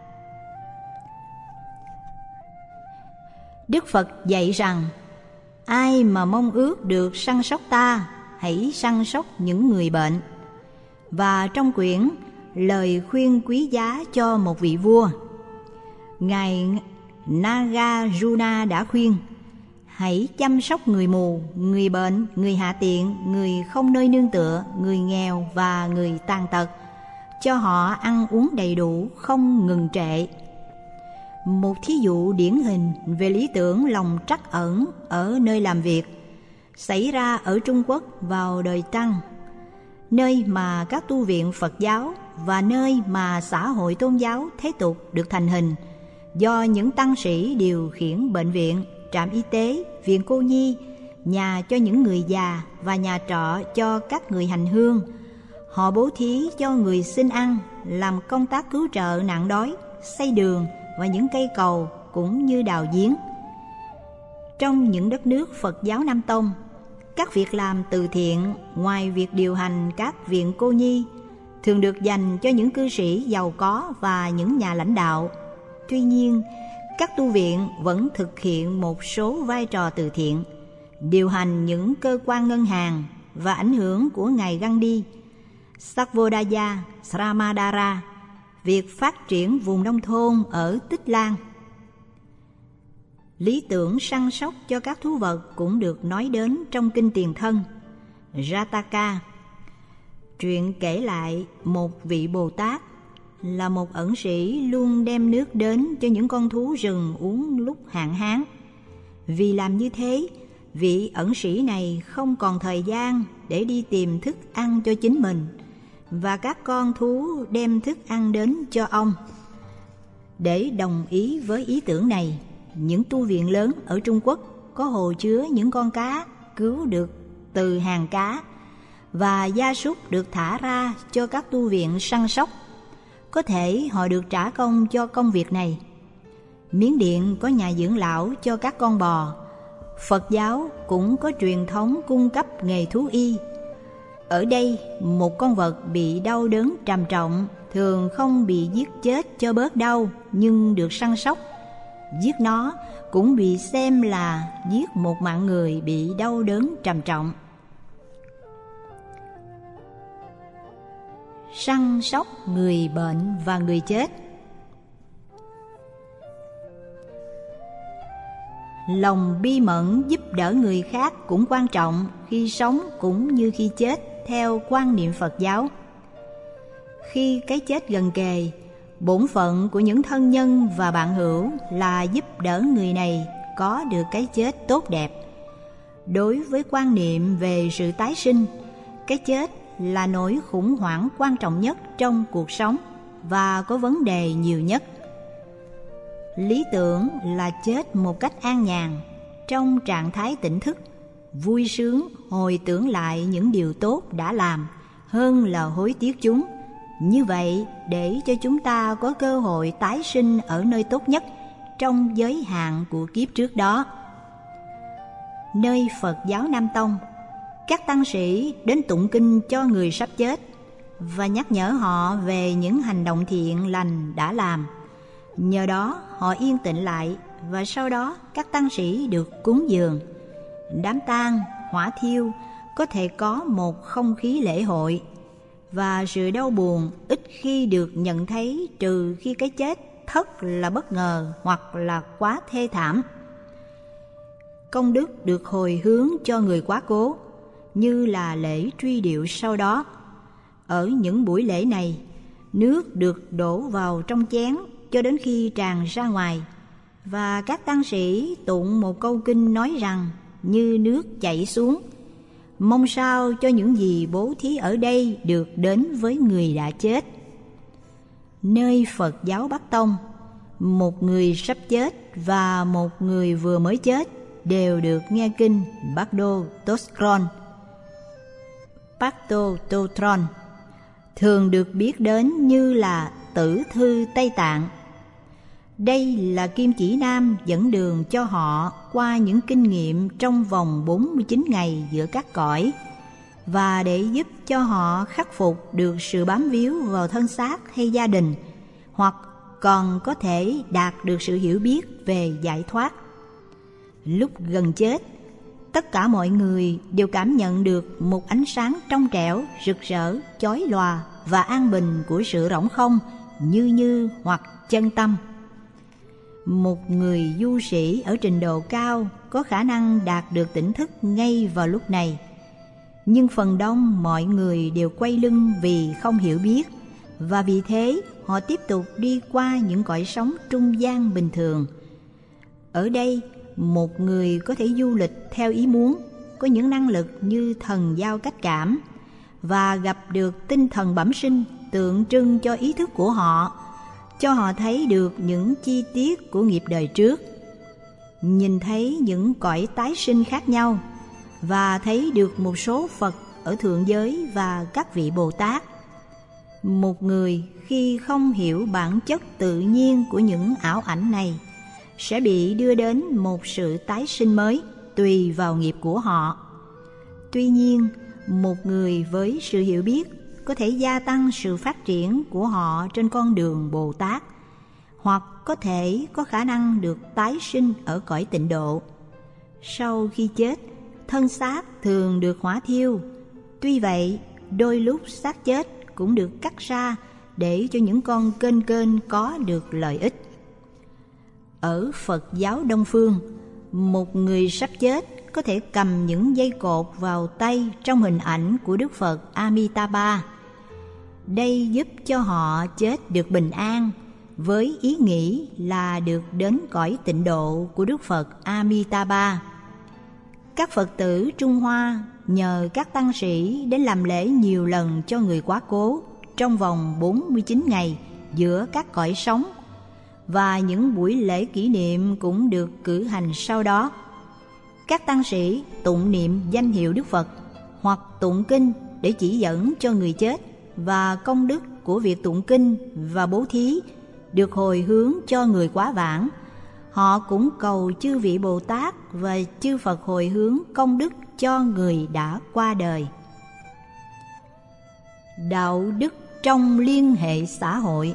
Đức Phật dạy rằng, ai mà mong ước được săn sóc ta, hãy săn sóc những người bệnh. Và trong quyển Lời khuyên quý giá cho một vị vua, Ngài Nagarjuna đã khuyên: hãy chăm sóc người mù, người bệnh, người hạ tiện, người không nơi nương tựa, người nghèo và người tàn tật, cho họ ăn uống đầy đủ, không ngừng trệ. Một thí dụ điển hình về lý tưởng lòng trắc ẩn ở nơi làm việc xảy ra ở Trung Quốc vào đời Tăng, nơi mà các tu viện Phật giáo và nơi mà xã hội tôn giáo thế tục được thành hình do những tăng sĩ điều khiển bệnh viện, trạm y tế, viện cô nhi, nhà cho những người già và nhà trọ cho các người hành hương. Họ bố thí cho người xin ăn, làm công tác cứu trợ nạn đói, xây đường và những cây cầu cũng như đào giếng. Trong những đất nước Phật giáo Nam Tông, các việc làm từ thiện ngoài việc điều hành các viện cô nhi thường được dành cho những cư sĩ giàu có và những nhà lãnh đạo. Tuy nhiên, các tu viện vẫn thực hiện một số vai trò từ thiện, điều hành những cơ quan ngân hàng và ảnh hưởng của Ngài Gandhi, Sarvodaya Sramadara, việc phát triển vùng nông thôn ở Tích Lan. Lý tưởng săn sóc cho các thú vật cũng được nói đến trong Kinh Tiền Thân, Jataka. Truyện kể lại một vị Bồ Tát là một ẩn sĩ luôn đem nước đến cho những con thú rừng uống lúc hạn hán. Vì làm như thế, vị ẩn sĩ này không còn thời gian để đi tìm thức ăn cho chính mình, và các con thú đem thức ăn đến cho ông. Để đồng ý với ý tưởng này, những tu viện lớn ở Trung Quốc có hồ chứa những con cá cứu được từ hang cá, và gia súc được thả ra cho các tu viện săn sóc. Có thể họ được trả công cho công việc này, Miến Điện có nhà dưỡng lão cho các con bò. Phật giáo cũng có truyền thống cung cấp nghề thú y. Ở đây, một con vật bị đau đớn trầm trọng thường không bị giết chết cho bớt đau, nhưng được săn sóc. Giết nó cũng bị xem là giết một mạng người bị đau đớn trầm trọng. Săn sóc người bệnh và người chết. Lòng bi mẫn giúp đỡ người khác cũng quan trọng khi sống cũng như khi chết theo quan niệm Phật giáo. Khi cái chết gần kề, bổn phận của những thân nhân và bạn hữu là giúp đỡ người này có được cái chết tốt đẹp. Đối với quan niệm về sự tái sinh, cái chết là nỗi khủng hoảng quan trọng nhất trong cuộc sống và có vấn đề nhiều nhất. Lý tưởng là chết một cách an nhàn, trong trạng thái tỉnh thức, vui sướng hồi tưởng lại những điều tốt đã làm hơn là hối tiếc chúng. Như vậy để cho chúng ta có cơ hội tái sinh ở nơi tốt nhất trong giới hạn của kiếp trước đó. Nơi Phật giáo Nam Tông, các tăng sĩ đến tụng kinh cho người sắp chết và nhắc nhở họ về những hành động thiện lành đã làm. Nhờ đó họ yên tĩnh lại và sau đó các tăng sĩ được cúng dường. Đám tang, hỏa thiêu có thể có một không khí lễ hội, và sự đau buồn ít khi được nhận thấy trừ khi cái chết thất là bất ngờ hoặc là quá thê thảm. Công đức được hồi hướng cho người quá cố, như là lễ truy điệu sau đó. Ở những buổi lễ này, nước được đổ vào trong chén cho đến khi tràn ra ngoài, và các tăng sĩ tụng một câu kinh nói rằng như nước chảy xuống, mong sao cho những gì bố thí ở đây được đến với người đã chết. Nơi Phật giáo Bắc Tông, một người sắp chết và một người vừa mới chết đều được nghe kinh Bhagdo Toskron, Bhagdo Totron, thường được biết đến như là Tử Thư Tây Tạng. Đây là kim chỉ nam dẫn đường cho họ qua những kinh nghiệm trong vòng bốn mươi chín ngày giữa các cõi, và để giúp cho họ khắc phục được sự bám víu vào thân xác hay gia đình, hoặc còn có thể đạt được sự hiểu biết về giải thoát. Lúc gần chết, tất cả mọi người đều cảm nhận được một ánh sáng trong trẻo, rực rỡ, chói lòa và an bình của sự rỗng không, như như hoặc chân tâm. Một người du sĩ ở trình độ cao có khả năng đạt được tỉnh thức ngay vào lúc này, nhưng phần đông mọi người đều quay lưng vì không hiểu biết, và vì thế họ tiếp tục đi qua những cõi sống trung gian bình thường. Ở đây, một người có thể du lịch theo ý muốn, có những năng lực như thần giao cách cảm, và gặp được tinh thần bẩm sinh tượng trưng cho ý thức của họ, cho họ thấy được những chi tiết của nghiệp đời trước, nhìn thấy những cõi tái sinh khác nhau, và thấy được một số Phật ở thượng giới và các vị Bồ Tát. Một người khi không hiểu bản chất tự nhiên của những ảo ảnh này sẽ bị đưa đến một sự tái sinh mới tùy vào nghiệp của họ. Tuy nhiên, một người với sự hiểu biết có thể gia tăng sự phát triển của họ trên con đường Bồ Tát, hoặc có thể có khả năng được tái sinh ở cõi tịnh độ. Sau khi chết, thân xác thường được hỏa thiêu. Tuy vậy, đôi lúc xác chết cũng được cắt ra để cho những con kênh kênh có được lợi ích. Ở Phật giáo Đông Phương, một người sắp chết có thể cầm những dây cột vào tay trong hình ảnh của Đức Phật Amitabha. Đây giúp cho họ chết được bình an, với ý nghĩ là được đến cõi tịnh độ của Đức Phật Amitabha. Các Phật tử Trung Hoa nhờ các tăng sĩ đến làm lễ nhiều lần cho người quá cố trong vòng bốn mươi chín ngày giữa các cõi sống, và những buổi lễ kỷ niệm cũng được cử hành sau đó. Các tăng sĩ tụng niệm danh hiệu Đức Phật hoặc tụng kinh để chỉ dẫn cho người chết, và công đức của việc tụng kinh và bố thí được hồi hướng cho người quá vãng, họ cũng cầu chư vị Bồ Tát và chư Phật hồi hướng công đức cho người đã qua đời. Đạo đức trong liên hệ xã hội.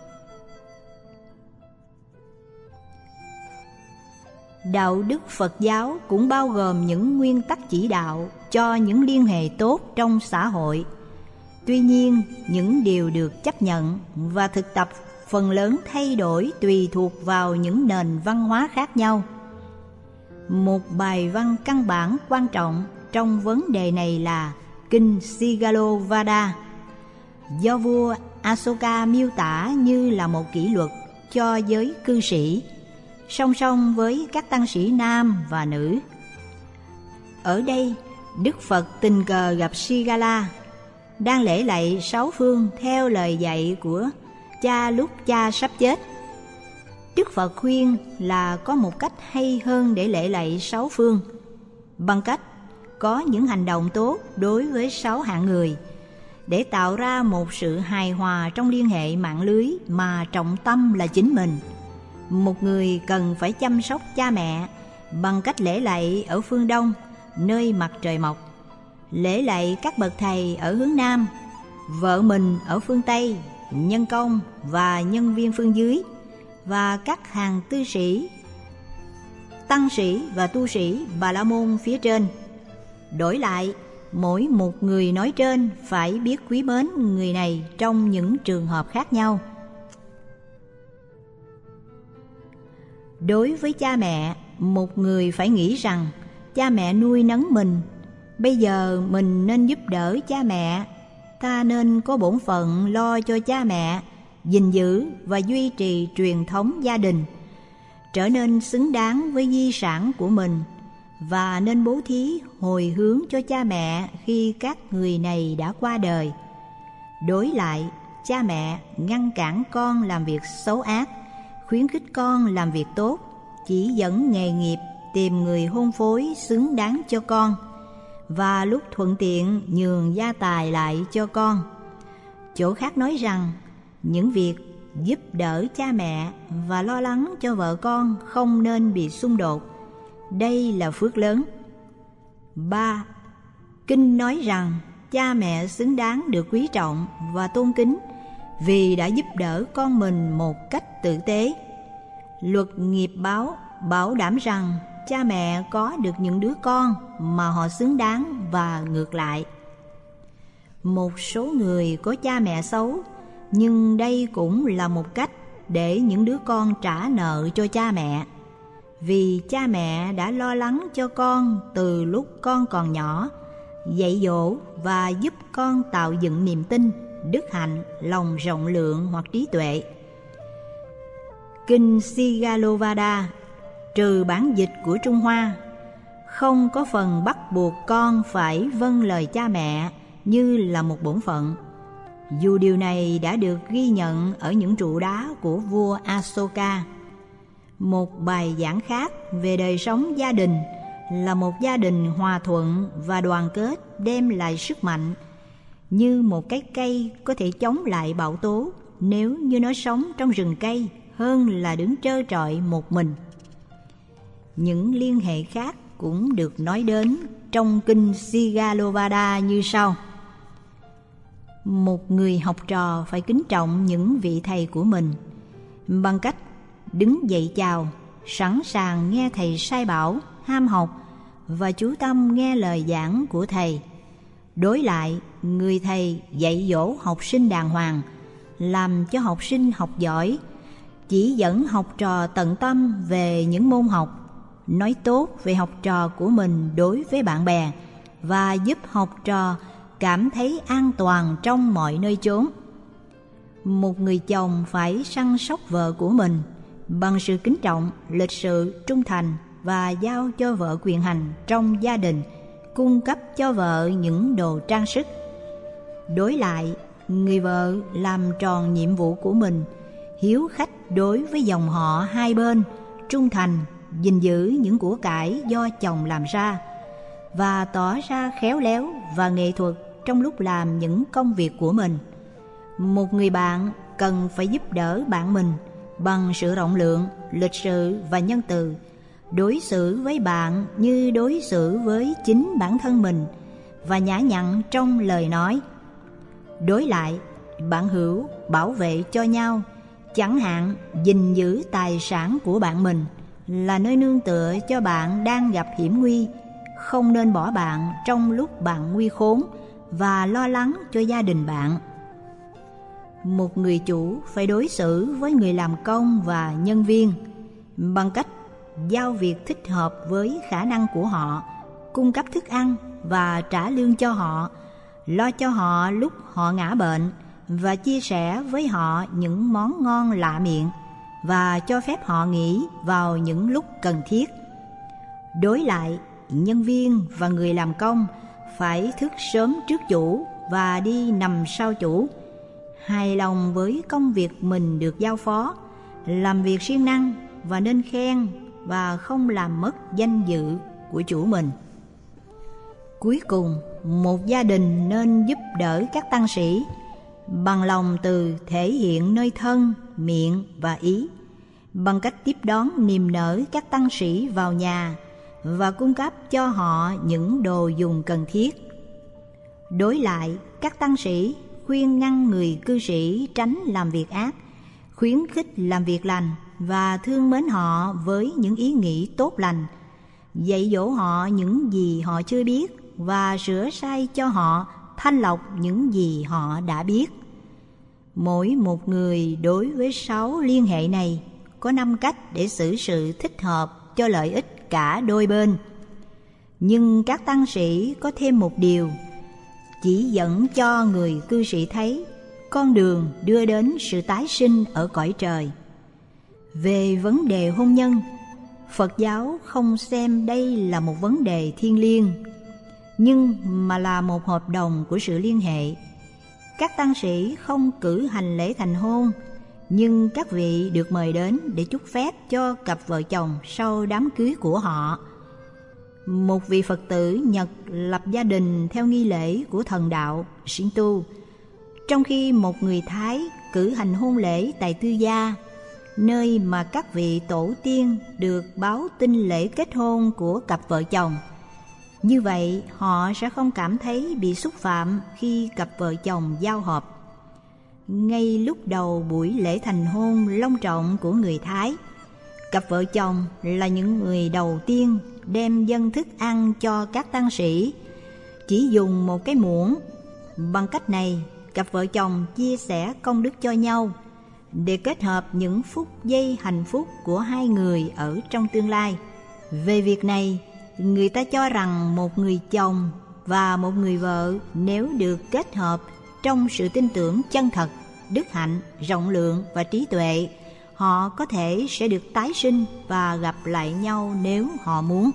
Đạo đức Phật giáo cũng bao gồm những nguyên tắc chỉ đạo cho những liên hệ tốt trong xã hội. Tuy nhiên, những điều được chấp nhận và thực tập phần lớn thay đổi tùy thuộc vào những nền văn hóa khác nhau. Một bài văn căn bản quan trọng trong vấn đề này là Kinh Sigalovada, do vua Asoka miêu tả như là một kỷ luật cho giới cư sĩ, song song với các tăng sĩ nam và nữ. Ở đây, Đức Phật tình cờ gặp Sigala, đang lễ lạy sáu phương theo lời dạy của cha lúc cha sắp chết. Đức Phật khuyên là có một cách hay hơn để lễ lạy sáu phương, bằng cách có những hành động tốt đối với sáu hạng người, để tạo ra một sự hài hòa trong liên hệ mạng lưới mà trọng tâm là chính mình. Một người cần phải chăm sóc cha mẹ bằng cách lễ lạy ở phương Đông, nơi mặt trời mọc, lễ lạy các bậc thầy ở hướng Nam, vợ mình ở phương Tây, nhân công và nhân viên phương dưới, và các hàng tư sĩ, tăng sĩ và tu sĩ Bà La Môn phía trên. Đổi lại, mỗi một người nói trên phải biết quý mến người này trong những trường hợp khác nhau. Đối với cha mẹ, một người phải nghĩ rằng cha mẹ nuôi nấng mình, bây giờ mình nên giúp đỡ cha mẹ. Ta nên có bổn phận lo cho cha mẹ, gìn giữ và duy trì truyền thống gia đình, trở nên xứng đáng với di sản của mình, và nên bố thí hồi hướng cho cha mẹ khi các người này đã qua đời. Đối lại, cha mẹ ngăn cản con làm việc xấu ác, khuyến khích con làm việc tốt, chỉ dẫn nghề nghiệp, tìm người hôn phối xứng đáng cho con, và lúc thuận tiện nhường gia tài lại cho con. Chỗ khác nói rằng những việc giúp đỡ cha mẹ và lo lắng cho vợ con không nên bị xung đột. Đây là phước lớn. ba. Kinh nói rằng cha mẹ xứng đáng được quý trọng và tôn kính vì đã giúp đỡ con mình một cách tử tế. Luật nghiệp báo bảo đảm rằng cha mẹ có được những đứa con mà họ xứng đáng và ngược lại. Một số người có cha mẹ xấu, nhưng đây cũng là một cách để những đứa con trả nợ cho cha mẹ. Vì cha mẹ đã lo lắng cho con từ lúc con còn nhỏ, dạy dỗ và giúp con tạo dựng niềm tin, đức hạnh, lòng rộng lượng hoặc trí tuệ. Kinh Sigalovada, trừ bản dịch của Trung Hoa, không có phần bắt buộc con phải vâng lời cha mẹ như là một bổn phận, dù điều này đã được ghi nhận ở những trụ đá của vua Asoka. Một bài giảng khác về đời sống gia đình là một gia đình hòa thuận và đoàn kết đem lại sức mạnh, như một cái cây có thể chống lại bão tố nếu như nó sống trong rừng cây hơn là đứng trơ trọi một mình. Những liên hệ khác cũng được nói đến trong kinh Sigalovada như sau. Một người học trò phải kính trọng những vị thầy của mình bằng cách đứng dậy chào, sẵn sàng nghe thầy sai bảo, ham học và chú tâm nghe lời giảng của thầy. Đối lại, người thầy dạy dỗ học sinh đàng hoàng, làm cho học sinh học giỏi, chỉ dẫn học trò tận tâm về những môn học, nói tốt về học trò của mình đối với bạn bè và giúp học trò cảm thấy an toàn trong mọi nơi chốn. Một người chồng phải săn sóc vợ của mình bằng sự kính trọng, lịch sự, trung thành và giao cho vợ quyền hành trong gia đình, cung cấp cho vợ những đồ trang sức. Đối lại, người vợ làm tròn nhiệm vụ của mình, hiếu khách đối với dòng họ hai bên, trung thành, gìn giữ những của cải do chồng làm ra, và tỏ ra khéo léo và nghệ thuật trong lúc làm những công việc của mình. Một người bạn cần phải giúp đỡ bạn mình bằng sự rộng lượng, lịch sự và nhân từ, đối xử với bạn như đối xử với chính bản thân mình và nhã nhặn trong lời nói. Đối lại, bạn hữu bảo vệ cho nhau, chẳng hạn gìn giữ tài sản của bạn mình, là nơi nương tựa cho bạn đang gặp hiểm nguy, không nên bỏ bạn trong lúc bạn nguy khốn và lo lắng cho gia đình bạn. Một người chủ phải đối xử với người làm công và nhân viên bằng cách giao việc thích hợp với khả năng của họ, cung cấp thức ăn và trả lương cho họ, lo cho họ lúc họ ngã bệnh và chia sẻ với họ những món ngon lạ miệng và cho phép họ nghỉ vào những lúc cần thiết. Đối lại, nhân viên và người làm công phải thức sớm trước chủ và đi nằm sau chủ, hài lòng với công việc mình được giao phó, làm việc siêng năng và nên khen và không làm mất danh dự của chủ mình. Cuối cùng, một gia đình nên giúp đỡ các tăng sĩ bằng lòng từ thể hiện nơi thân, miệng và ý, bằng cách tiếp đón niềm nở các tăng sĩ vào nhà và cung cấp cho họ những đồ dùng cần thiết. Đối lại, các tăng sĩ khuyên ngăn người cư sĩ tránh làm việc ác, khuyến khích làm việc lành và thương mến họ với những ý nghĩ tốt lành, dạy dỗ họ những gì họ chưa biết và sửa sai cho họ thanh lọc những gì họ đã biết. Mỗi một người đối với sáu liên hệ này có năm cách để xử sự thích hợp cho lợi ích cả đôi bên. Nhưng các tăng sĩ có thêm một điều: chỉ dẫn cho người cư sĩ thấy con đường đưa đến sự tái sinh ở cõi trời. Về vấn đề hôn nhân, Phật giáo không xem đây là một vấn đề thiêng liêng, nhưng mà là một hợp đồng của sự liên hệ. Các tăng sĩ không cử hành lễ thành hôn, nhưng các vị được mời đến để chúc phép cho cặp vợ chồng sau đám cưới của họ. Một vị Phật tử Nhật lập gia đình theo nghi lễ của thần đạo Shinto, trong khi một người Thái cử hành hôn lễ tại tư gia, nơi mà các vị tổ tiên được báo tin lễ kết hôn của cặp vợ chồng. Như vậy, họ sẽ không cảm thấy bị xúc phạm khi cặp vợ chồng giao hợp. Ngay lúc đầu buổi lễ thành hôn long trọng của người Thái, cặp vợ chồng là những người đầu tiên đem dâng thức ăn cho các tăng sĩ, chỉ dùng một cái muỗng. Bằng cách này, cặp vợ chồng chia sẻ công đức cho nhau để kết hợp những phút giây hạnh phúc của hai người ở trong tương lai. Về việc này, người ta cho rằng một người chồng và một người vợ nếu được kết hợp trong sự tin tưởng chân thật, đức hạnh, rộng lượng và trí tuệ, họ có thể sẽ được tái sinh và gặp lại nhau nếu họ muốn.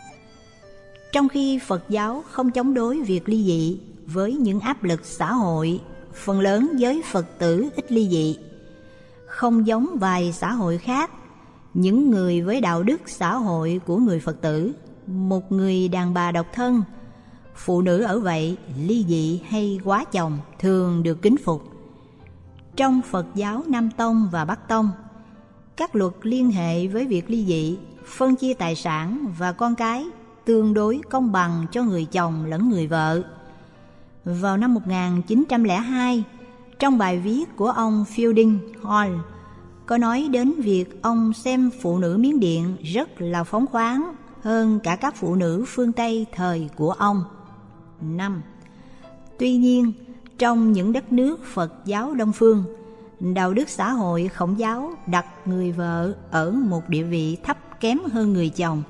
Trong khi Phật giáo không chống đối việc ly dị với những áp lực xã hội, phần lớn giới Phật tử ít ly dị. Không giống vài xã hội khác, những người với đạo đức xã hội của người Phật tử, một người đàn bà độc thân, phụ nữ ở vậy ly dị hay quá chồng thường được kính phục. Trong Phật giáo Nam Tông và Bắc Tông, các luật liên hệ với việc ly dị, phân chia tài sản và con cái tương đối công bằng cho người chồng lẫn người vợ. Vào năm một nghìn chín trăm lẻ hai, trong bài viết của ông Fielding Hall có nói đến việc ông xem phụ nữ Miến Điện rất là phóng khoáng hơn cả các phụ nữ phương Tây thời của ông. năm. Tuy nhiên, trong những đất nước Phật giáo Đông Phương, đạo đức xã hội Khổng giáo đặt người vợ ở một địa vị thấp kém hơn người chồng.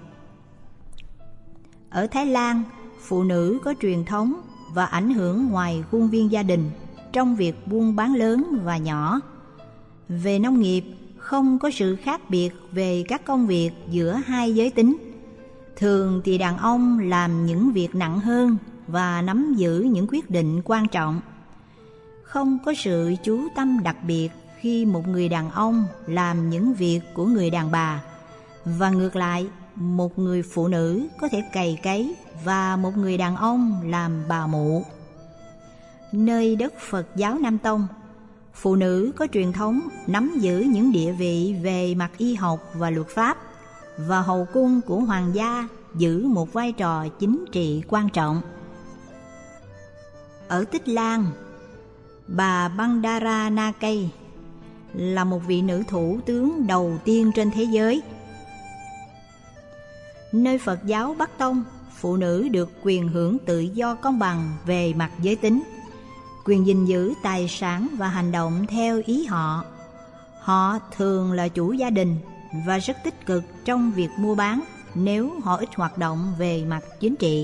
Ở Thái Lan, phụ nữ có truyền thống và ảnh hưởng ngoài khuôn viên gia đình trong việc buôn bán lớn và nhỏ. Về nông nghiệp, không có sự khác biệt về các công việc giữa hai giới tính. Thường thì đàn ông làm những việc nặng hơn và nắm giữ những quyết định quan trọng. Không có sự chú tâm đặc biệt khi một người đàn ông làm những việc của người đàn bà, và ngược lại, một người phụ nữ có thể cày cấy và một người đàn ông làm bà mụ. Nơi đất Phật giáo Nam Tông, phụ nữ có truyền thống nắm giữ những địa vị về mặt y học và luật pháp, và hậu cung của hoàng gia giữ một vai trò chính trị quan trọng. Ở Tích Lan, bà Bandara Nakei là một vị nữ thủ tướng đầu tiên trên thế giới. Nơi Phật giáo Bắc Tông, phụ nữ được quyền hưởng tự do công bằng về mặt giới tính, quyền gìn giữ tài sản và hành động theo ý họ. Họ thường là chủ gia đình và rất tích cực trong việc mua bán nếu họ ít hoạt động về mặt chính trị.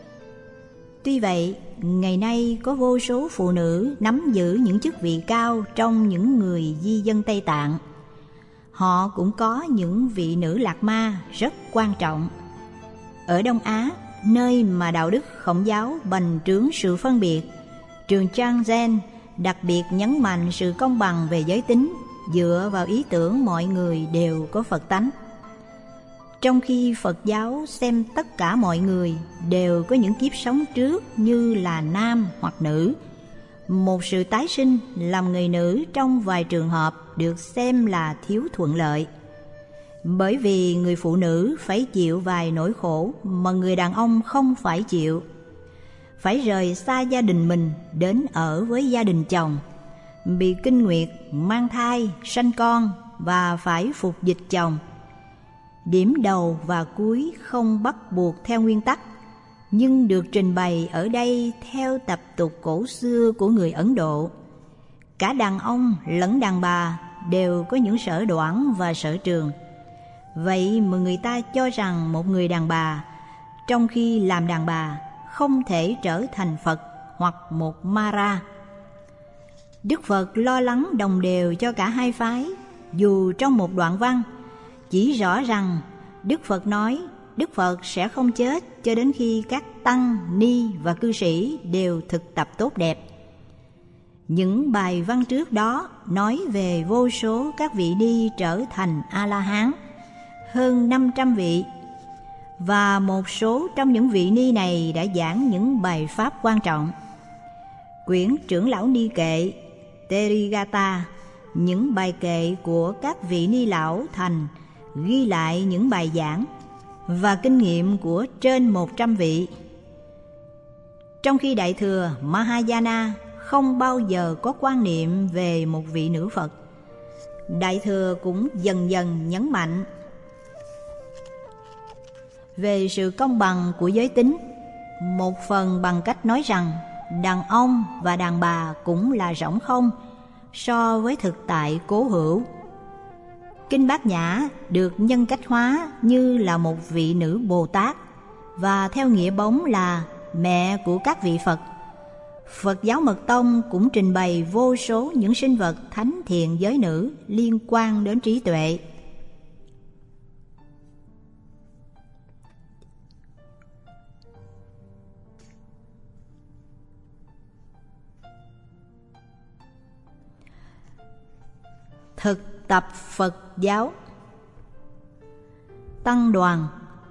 Tuy vậy, ngày nay có vô số phụ nữ nắm giữ những chức vị cao trong những người di dân Tây Tạng. Họ cũng có những vị nữ lạc ma rất quan trọng. Ở Đông Á, nơi mà đạo đức Khổng giáo bành trướng sự phân biệt, trường Trang Zen đặc biệt nhấn mạnh sự công bằng về giới tính dựa vào ý tưởng mọi người đều có Phật tánh. Trong khi Phật giáo xem tất cả mọi người đều có những kiếp sống trước như là nam hoặc nữ, một sự tái sinh làm người nữ trong vài trường hợp được xem là thiếu thuận lợi. Bởi vì người phụ nữ phải chịu vài nỗi khổ mà người đàn ông không phải chịu. Phải rời xa gia đình mình đến ở với gia đình chồng, bị kinh nguyệt, mang thai, sanh con và phải phục dịch chồng. Điểm đầu và cuối không bắt buộc theo nguyên tắc, nhưng được trình bày ở đây theo tập tục cổ xưa của người Ấn Độ. Cả đàn ông lẫn đàn bà đều có những sở đoản và sở trường. Vậy mà người ta cho rằng một người đàn bà, trong khi làm đàn bà, không thể trở thành Phật hoặc một Mara. Đức Phật lo lắng đồng đều cho cả hai phái, dù trong một đoạn văn chỉ rõ rằng Đức Phật nói Đức Phật sẽ không chết cho đến khi các tăng, ni và cư sĩ đều thực tập tốt đẹp. Những bài văn trước đó nói về vô số các vị ni trở thành A-la-hán, hơn năm trăm vị, và một số trong những vị ni này đã giảng những bài pháp quan trọng. Quyển Trưởng lão Ni Kệ, Terigata, những bài kệ của các vị ni lão thành, ghi lại những bài giảng và kinh nghiệm của trên một trăm vị. Trong khi Đại Thừa Mahayana không bao giờ có quan niệm về một vị nữ Phật, Đại Thừa cũng dần dần nhấn mạnh về sự công bằng của giới tính, một phần bằng cách nói rằng đàn ông và đàn bà cũng là rỗng không so với thực tại cố hữu. Kinh Bát Nhã được nhân cách hóa như là một vị nữ Bồ Tát và theo nghĩa bóng là mẹ của các vị Phật. Phật giáo Mật Tông cũng trình bày vô số những sinh vật thánh thiện giới nữ liên quan đến trí tuệ. Thực tập Phật giáo. Tăng đoàn.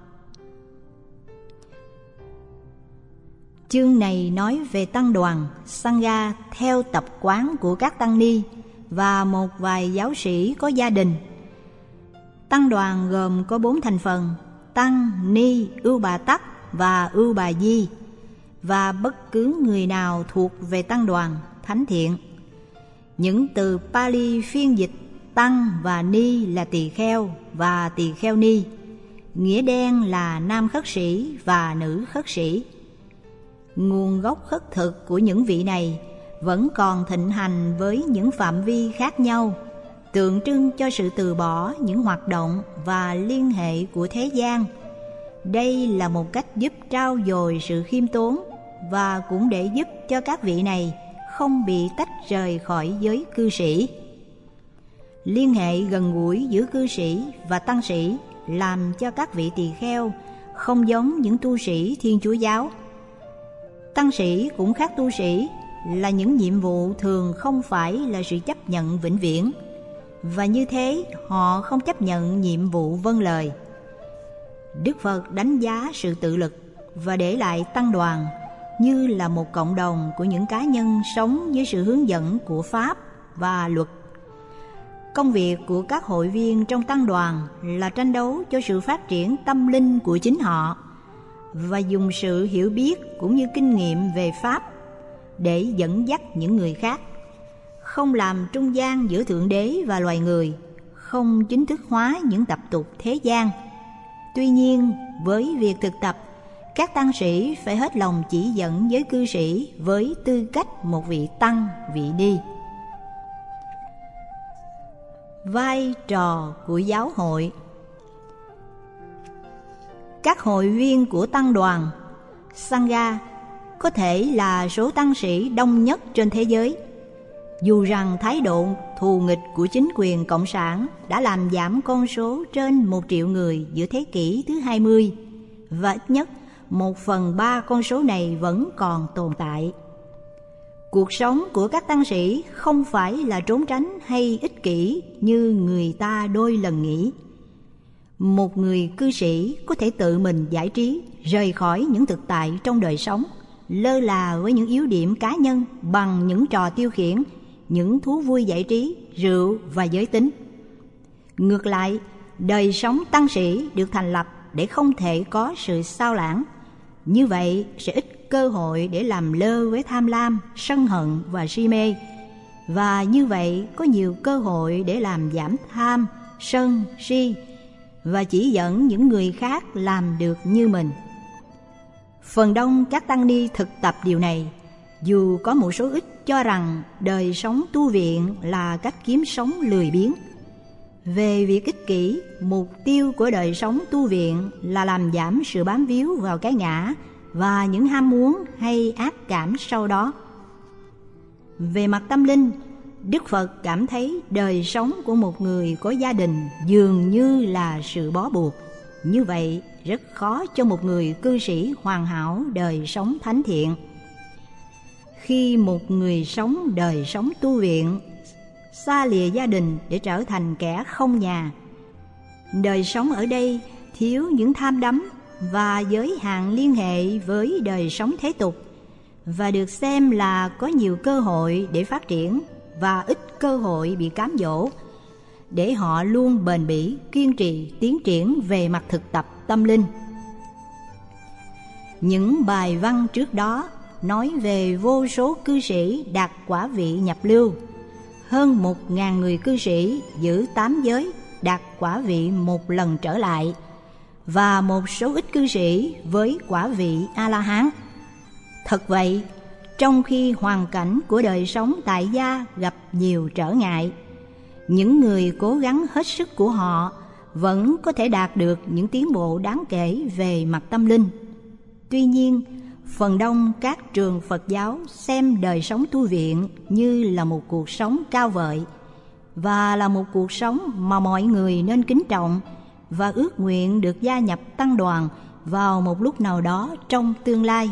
Chương này nói về tăng đoàn, sangha theo tập quán của các tăng ni và một vài giáo sĩ có gia đình. Tăng đoàn gồm có bốn thành phần: tăng, ni, ưu bà tắc và ưu bà di, và bất cứ người nào thuộc về tăng đoàn thánh thiện. Những từ Pali phiên dịch tăng và ni là tỳ kheo và tỳ kheo ni, nghĩa đen là nam khất sĩ và nữ khất sĩ. Nguồn gốc khất thực của những vị này vẫn còn thịnh hành với những phạm vi khác nhau, tượng trưng cho sự từ bỏ những hoạt động và liên hệ của thế gian. Đây là một cách giúp trau dồi sự khiêm tốn và cũng để giúp cho các vị này không bị tách rời khỏi giới cư sĩ. Liên hệ gần gũi giữa cư sĩ và tăng sĩ làm cho các vị tỳ kheo không giống những tu sĩ Thiên Chúa giáo. Tăng sĩ cũng khác tu sĩ là những nhiệm vụ thường không phải là sự chấp nhận vĩnh viễn, và như thế họ không chấp nhận nhiệm vụ vâng lời. Đức Phật đánh giá sự tự lực và để lại tăng đoàn như là một cộng đồng của những cá nhân sống dưới sự hướng dẫn của Pháp và luật. Công việc của các hội viên trong tăng đoàn là tranh đấu cho sự phát triển tâm linh của chính họ và dùng sự hiểu biết cũng như kinh nghiệm về Pháp để dẫn dắt những người khác, không làm trung gian giữa Thượng Đế và loài người, không chính thức hóa những tập tục thế gian. Tuy nhiên, với việc thực tập, các tăng sĩ phải hết lòng chỉ dẫn với cư sĩ với tư cách một vị tăng, vị ni. Vai trò của giáo hội. Các hội viên của tăng đoàn Sangha có thể là số tăng sĩ đông nhất trên thế giới. Dù rằng thái độ thù nghịch của chính quyền Cộng sản đã làm giảm con số trên một triệu người giữa thế kỷ thứ hai mươi, và ít nhất một phần ba con số này vẫn còn tồn tại. Cuộc sống của các tăng sĩ không phải là trốn tránh hay ích kỷ như người ta đôi lần nghĩ. Một người cư sĩ có thể tự mình giải trí, rời khỏi những thực tại trong đời sống, lơ là với những yếu điểm cá nhân bằng những trò tiêu khiển, những thú vui giải trí, rượu và giới tính. Ngược lại, đời sống tăng sĩ được thành lập để không thể có sự xao lãng. Như vậy sẽ ít cơ hội để làm lơ với tham lam, sân hận và si mê, và như vậy có nhiều cơ hội để làm giảm tham, sân, si và chỉ dẫn những người khác làm được như mình. Phần đông các tăng ni thực tập điều này, dù có một số ít cho rằng đời sống tu viện là cách kiếm sống lười biếng. Về việc ích kỷ, mục tiêu của đời sống tu viện là làm giảm sự bám víu vào cái ngã và những ham muốn hay ác cảm sau đó. Về mặt tâm linh, Đức Phật cảm thấy đời sống của một người có gia đình dường như là sự bó buộc. Như vậy, rất khó cho một người cư sĩ hoàn hảo đời sống thánh thiện. Khi một người sống đời sống tu viện, xa lìa gia đình để trở thành kẻ không nhà, đời sống ở đây thiếu những tham đắm và giới hạn liên hệ với đời sống thế tục, và được xem là có nhiều cơ hội để phát triển và ít cơ hội bị cám dỗ, để họ luôn bền bỉ, kiên trì tiến triển về mặt thực tập tâm linh. Những bài văn trước đó nói về vô số cư sĩ đạt quả vị nhập lưu, hơn một ngàn người cư sĩ giữ tám giới đạt quả vị một lần trở lại, và một số ít cư sĩ với quả vị A-la-hán. Thật vậy, trong khi hoàn cảnh của đời sống tại gia gặp nhiều trở ngại, những người cố gắng hết sức của họ vẫn có thể đạt được những tiến bộ đáng kể về mặt tâm linh. Tuy nhiên, phần đông các trường Phật giáo xem đời sống tu viện như là một cuộc sống cao vời, và là một cuộc sống mà mọi người nên kính trọng và ước nguyện được gia nhập tăng đoàn vào một lúc nào đó trong tương lai.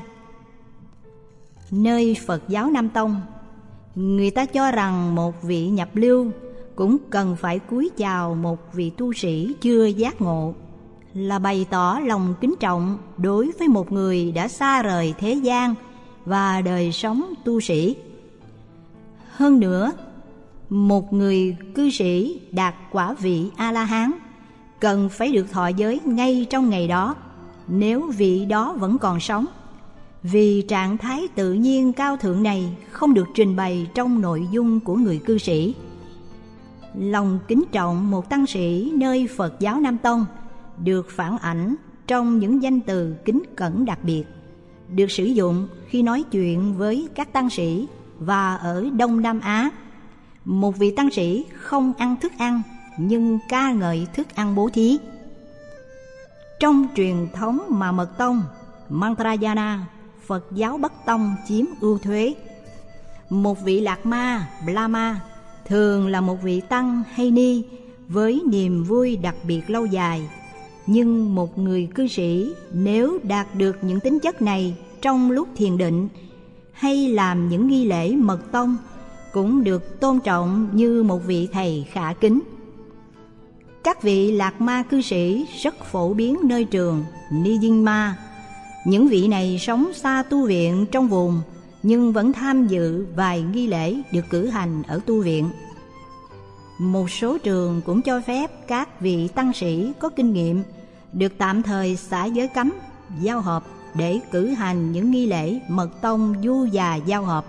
Nơi Phật giáo Nam Tông, người ta cho rằng một vị nhập lưu cũng cần phải cúi chào một vị tu sĩ chưa giác ngộ, là bày tỏ lòng kính trọng đối với một người đã xa rời thế gian và đời sống tu sĩ. Hơn nữa, một người cư sĩ đạt quả vị A-la-hán cần phải được thọ giới ngay trong ngày đó, nếu vị đó vẫn còn sống, vì trạng thái tự nhiên cao thượng này không được trình bày trong nội dung của người cư sĩ. Lòng kính trọng một tăng sĩ nơi Phật giáo Nam Tông được phản ảnh trong những danh từ kính cẩn đặc biệt, được sử dụng khi nói chuyện với các tăng sĩ. Và ở Đông Nam Á, một vị tăng sĩ không ăn thức ăn nhưng ca ngợi thức ăn bố thí. Trong truyền thống mà Mật Tông, Mantrayana, Phật giáo Bắc Tông chiếm ưu thuế, một vị Lạc Ma, Brahma thường là một vị tăng hay ni với niềm vui đặc biệt lâu dài. Nhưng một người cư sĩ nếu đạt được những tính chất này trong lúc thiền định hay làm những nghi lễ Mật Tông cũng được tôn trọng như một vị thầy khả kính. Các vị Lạc Ma cư sĩ rất phổ biến nơi trường Nijingma. Những vị này sống xa tu viện trong vùng nhưng vẫn tham dự vài nghi lễ được cử hành ở tu viện. Một số trường cũng cho phép các vị tăng sĩ có kinh nghiệm được tạm thời xả giới cấm, giao hợp để cử hành những nghi lễ mật tông du già giao hợp.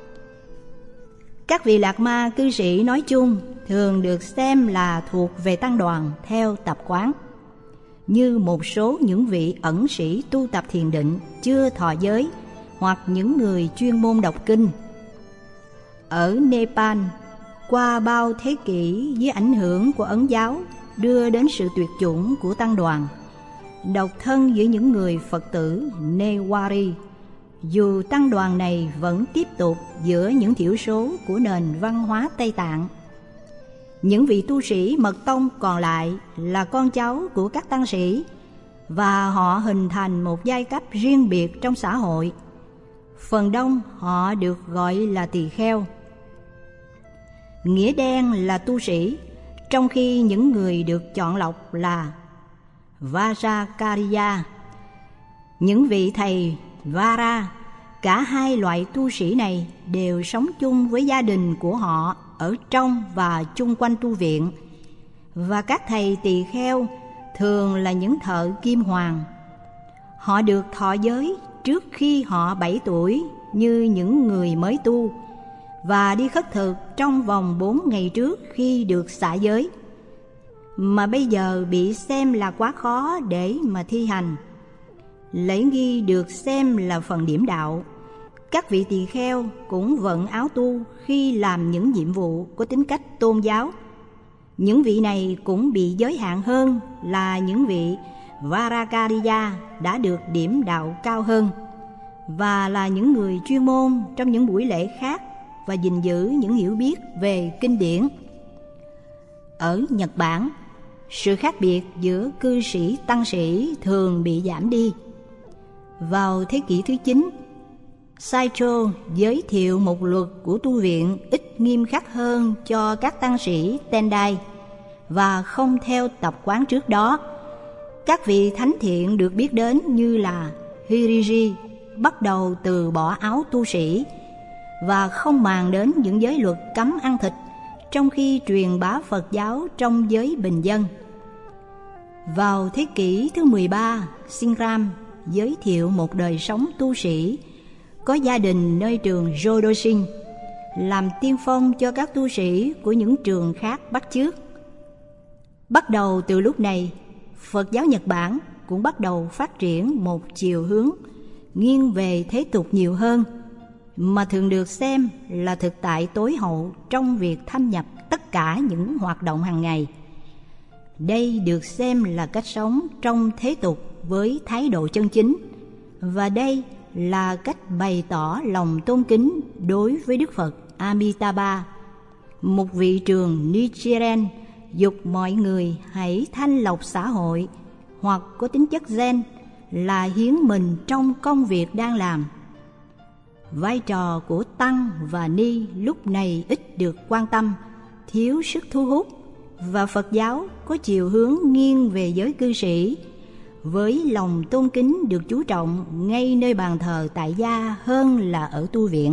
Các vị Lạc Ma cư sĩ nói chung thường được xem là thuộc về tăng đoàn theo tập quán, như một số những vị ẩn sĩ tu tập thiền định chưa thọ giới hoặc những người chuyên môn đọc kinh. Ở Nepal, qua bao thế kỷ dưới ảnh hưởng của Ấn giáo đưa đến sự tuyệt chủng của tăng đoàn, độc thân giữa những người Phật tử Newari, dù tăng đoàn này vẫn tiếp tục giữa những thiểu số của nền văn hóa Tây Tạng. Những vị tu sĩ mật tông còn lại là con cháu của các tăng sĩ, và họ hình thành một giai cấp riêng biệt trong xã hội. Phần đông họ được gọi là tỳ kheo, nghĩa đen là tu sĩ, trong khi những người được chọn lọc là Vajrakariya, những vị thầy Vara. Cả hai loại tu sĩ này đều sống chung với gia đình của họ ở trong và chung quanh tu viện, và các thầy tỳ kheo thường là những thợ kim hoàn. Họ được thọ giới trước khi họ bảy tuổi như những người mới tu, và đi khất thực trong vòng bốn ngày trước khi được xả giới, mà bây giờ bị xem là quá khó để mà thi hành. Lễ nghi được xem là phần điểm đạo. Các vị tỳ kheo cũng vận áo tu khi làm những nhiệm vụ có tính cách tôn giáo. Những vị này cũng bị giới hạn hơn là những vị Vajrakariya đã được điểm đạo cao hơn, và là những người chuyên môn trong những buổi lễ khác và gìn giữ những hiểu biết về kinh điển. Ở Nhật Bản, sự khác biệt giữa cư sĩ tăng sĩ thường bị giảm đi. Vào thế kỷ thứ chín, Saito giới thiệu một luật của tu viện ít nghiêm khắc hơn cho các tăng sĩ Tendai và không theo tập quán trước đó. Các vị thánh thiện được biết đến như là Hiriji bắt đầu từ bỏ áo tu sĩ và không màng đến những giới luật cấm ăn thịt, trong khi truyền bá Phật giáo trong giới bình dân. Vào thế kỷ thứ mười ba, Singram giới thiệu một đời sống tu sĩ có gia đình nơi trường Jodoshin, làm tiên phong cho các tu sĩ của những trường khác bắt chước. Bắt đầu từ lúc này, Phật giáo Nhật Bản cũng bắt đầu phát triển một chiều hướng nghiêng về thế tục nhiều hơn, mà thường được xem là thực tại tối hậu trong việc thâm nhập tất cả những hoạt động hàng ngày. Đây được xem là cách sống trong thế tục với thái độ chân chính, và đây là cách bày tỏ lòng tôn kính đối với Đức Phật Amitabha. Một vị trường Nichiren dục mọi người hãy thanh lọc xã hội hoặc có tính chất Zen là hiến mình trong công việc đang làm. Vai trò của Tăng và Ni lúc này ít được quan tâm, thiếu sức thu hút, và Phật giáo có chiều hướng nghiêng về giới cư sĩ, với lòng tôn kính được chú trọng ngay nơi bàn thờ tại gia hơn là ở tu viện.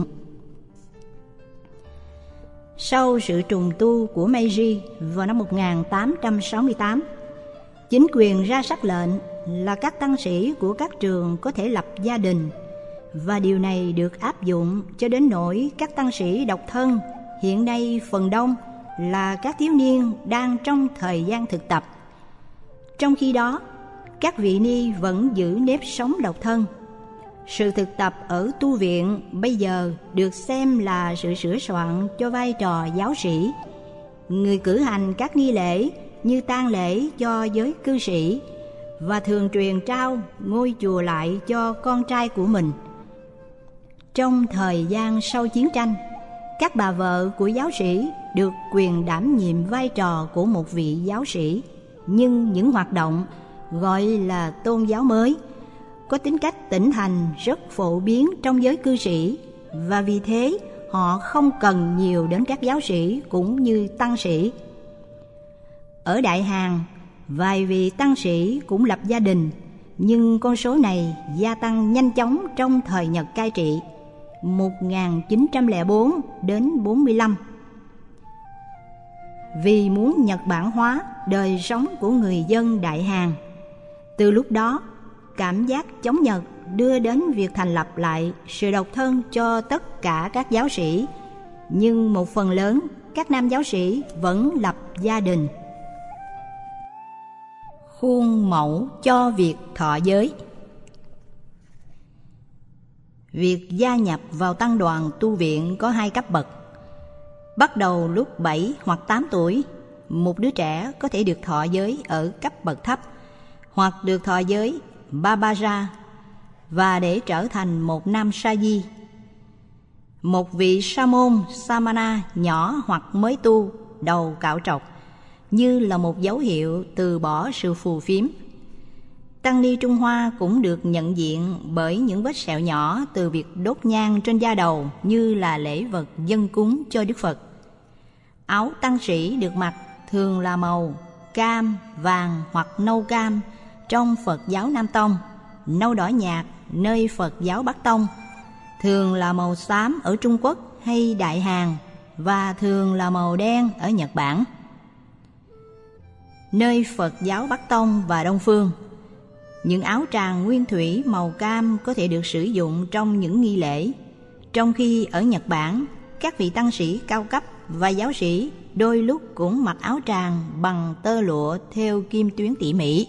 Sau sự trùng tu của Meiji vào năm một nghìn tám trăm sáu mươi tám, chính quyền ra sắc lệnh là các tăng sĩ của các trường có thể lập gia đình, và điều này được áp dụng cho đến nỗi các tăng sĩ độc thân hiện nay phần đông là các thiếu niên đang trong thời gian thực tập. Trong khi đó, các vị ni vẫn giữ nếp sống độc thân. Sự thực tập ở tu viện bây giờ được xem là sự sửa soạn cho vai trò giáo sĩ. Người cử hành các nghi lễ như tang lễ cho giới cư sĩ và thường truyền trao ngôi chùa lại cho con trai của mình. Trong thời gian sau chiến tranh, các bà vợ của giáo sĩ được quyền đảm nhiệm vai trò của một vị giáo sĩ, nhưng những hoạt động gọi là tôn giáo mới có tính cách tỉnh thành rất phổ biến trong giới cư sĩ, và vì thế họ không cần nhiều đến các giáo sĩ cũng như tăng sĩ. Ở Đại Hàn, vài vị tăng sĩ cũng lập gia đình, nhưng con số này gia tăng nhanh chóng trong thời Nhật cai trị. một nghìn chín trăm lẻ bốn đến bốn mươi lăm. Vì muốn Nhật Bản hóa đời sống của người dân Đại Hàn, từ lúc đó cảm giác chống Nhật đưa đến việc thành lập lại sự độc thân cho tất cả các giáo sĩ, nhưng một phần lớn các nam giáo sĩ vẫn lập gia đình. Khuôn mẫu cho việc thọ giới. Việc gia nhập vào tăng đoàn tu viện có hai cấp bậc. Bắt đầu lúc bảy hoặc tám tuổi, một đứa trẻ có thể được thọ giới ở cấp bậc thấp, hoặc được thọ giới Babara, và để trở thành một nam sa di, một vị sa môn samana nhỏ hoặc mới tu, đầu cạo trọc, như là một dấu hiệu từ bỏ sự phù phiếm. Tăng ni Trung Hoa cũng được nhận diện bởi những vết sẹo nhỏ từ việc đốt nhang trên da đầu, như là lễ vật dâng cúng cho Đức Phật. Áo tăng sĩ được mặc thường là màu cam, vàng hoặc nâu cam trong Phật giáo Nam Tông, nâu đỏ nhạt nơi Phật giáo Bắc Tông, thường là màu xám ở Trung Quốc hay Đại Hàn, và thường là màu đen ở Nhật Bản. Nơi Phật giáo Bắc Tông và Đông Phương, những áo tràng nguyên thủy màu cam có thể được sử dụng trong những nghi lễ, trong khi ở Nhật Bản, các vị tăng sĩ cao cấp và giáo sĩ đôi lúc cũng mặc áo tràng bằng tơ lụa thêu kim tuyến tỉ mỉ.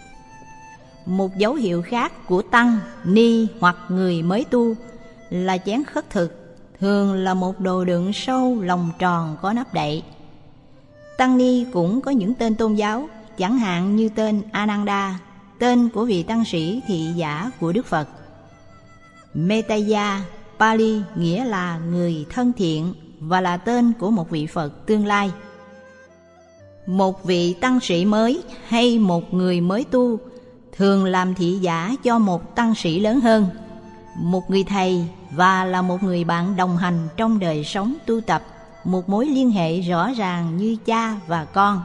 Một dấu hiệu khác của tăng, ni hoặc người mới tu là chén khất thực, thường là một đồ đựng sâu lòng tròn có nắp đậy. Tăng ni cũng có những tên tôn giáo, chẳng hạn như tên Ananda, tên của vị tăng sĩ thị giả của Đức Phật. Metaya, Pali nghĩa là người thân thiện và là tên của một vị Phật tương lai. Một vị tăng sĩ mới hay một người mới tu thường làm thị giả cho một tăng sĩ lớn hơn, một người thầy, và là một người bạn đồng hành trong đời sống tu tập, một mối liên hệ rõ ràng như cha và con.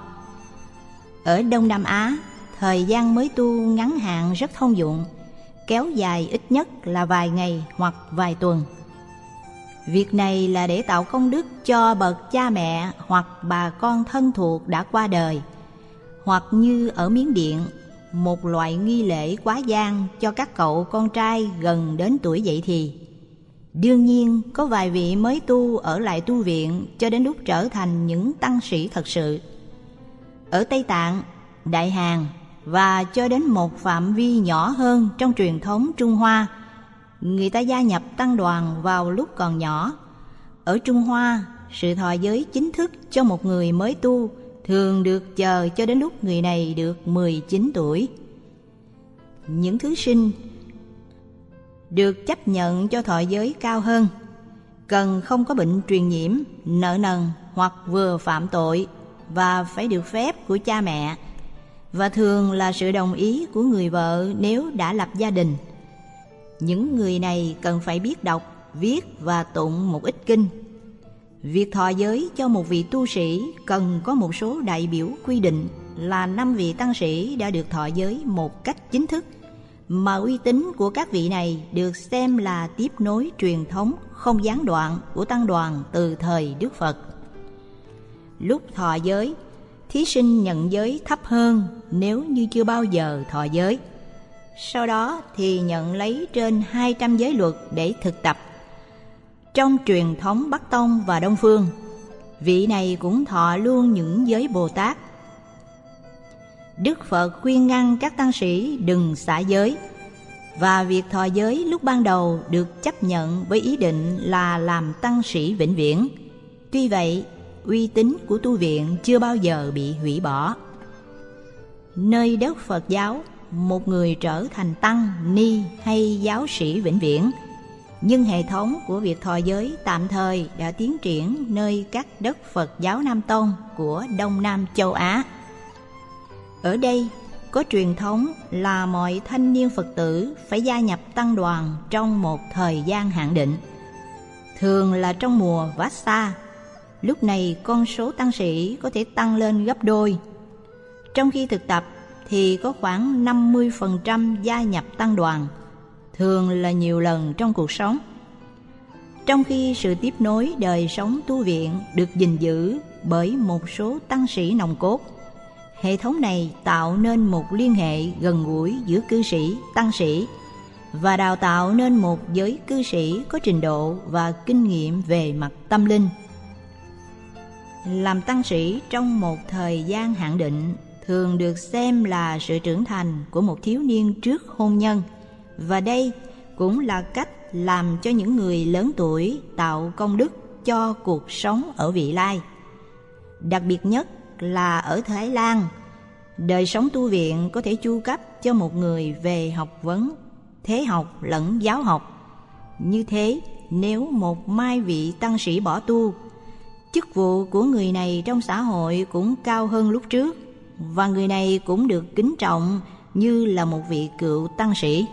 Ở Đông Nam Á, thời gian mới tu ngắn hạn rất thông dụng, kéo dài ít nhất là vài ngày hoặc vài tuần. Việc này là để tạo công đức cho bậc cha mẹ hoặc bà con thân thuộc đã qua đời, hoặc như ở Miến Điện, một loại nghi lễ quá giang cho các cậu con trai gần đến tuổi dậy thì. Đương nhiên, có vài vị mới tu ở lại tu viện cho đến lúc trở thành những tăng sĩ thật sự. Ở Tây Tạng, Đại Hàn và cho đến một phạm vi nhỏ hơn trong truyền thống Trung Hoa, người ta gia nhập tăng đoàn vào lúc còn nhỏ. Ở Trung Hoa, sự thọ giới chính thức cho một người mới tu thường được chờ cho đến lúc người này được mười chín tuổi. Những thứ sinh được chấp nhận cho thọ giới cao hơn cần không có bệnh truyền nhiễm, nợ nần hoặc vừa phạm tội, và phải được phép của cha mẹ, và thường là sự đồng ý của người vợ nếu đã lập gia đình. Những người này cần phải biết đọc, viết và tụng một ít kinh. Việc thọ giới cho một vị tu sĩ cần có một số đại biểu quy định là năm vị tăng sĩ đã được thọ giới một cách chính thức, mà uy tín của các vị này được xem là tiếp nối truyền thống không gián đoạn của tăng đoàn từ thời Đức Phật. Lúc thọ giới, thí sinh nhận giới thấp hơn nếu như chưa bao giờ thọ giới. Sau đó thì nhận lấy trên hai trăm giới luật để thực tập. Trong truyền thống Bắc Tông và Đông Phương, vị này cũng thọ luôn những giới Bồ Tát. Đức Phật khuyên ngăn các tăng sĩ đừng xả giới, và việc thọ giới lúc ban đầu được chấp nhận với ý định là làm tăng sĩ vĩnh viễn. Tuy vậy, uy tín của tu viện chưa bao giờ bị hủy bỏ. Nơi đất Phật giáo, một người trở thành tăng, ni hay giáo sĩ vĩnh viễn, nhưng hệ thống của việc thọ giới tạm thời đã tiến triển nơi các đất Phật giáo Nam Tông của Đông Nam châu Á. Ở đây có truyền thống là mọi thanh niên Phật tử phải gia nhập tăng đoàn trong một thời gian hạn định, thường là trong mùa Vassa. Lúc này con số tăng sĩ có thể tăng lên gấp đôi. Trong khi thực tập thì có khoảng năm mươi phần trăm gia nhập tăng đoàn, thường là nhiều lần trong cuộc sống. trong khi sự tiếp nối đời sống tu viện được gìn giữ bởi một số tăng sĩ nòng cốt. Hệ thống này tạo nên một liên hệ gần gũi giữa cư sĩ, tăng sĩ và đào tạo nên một giới cư sĩ có trình độ và kinh nghiệm về mặt tâm linh. Làm tăng sĩ trong một thời gian hạn định thường được xem là sự trưởng thành của một thiếu niên trước hôn nhân, và đây cũng là cách làm cho những người lớn tuổi tạo công đức cho cuộc sống ở vị lai. Đặc biệt nhất là ở Thái Lan, đời sống tu viện có thể chu cấp cho một người về học vấn, thế học lẫn giáo học. Như thế, nếu một mai vị tăng sĩ bỏ tu, chức vụ của người này trong xã hội cũng cao hơn lúc trước, và người này cũng được kính trọng như là một vị cựu tăng sĩ.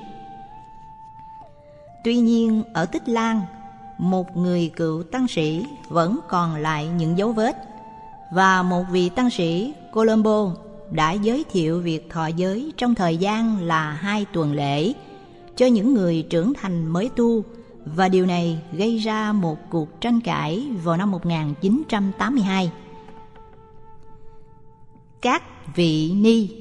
Tuy nhiên, ở Tích Lan, một người cựu tăng sĩ vẫn còn lại những dấu vết, và một vị tăng sĩ Colombo đã giới thiệu việc thọ giới trong thời gian là hai tuần lễ cho những người trưởng thành mới tu, và điều này gây ra một cuộc tranh cãi vào năm một nghìn chín trăm tám mươi hai. Các vị ni.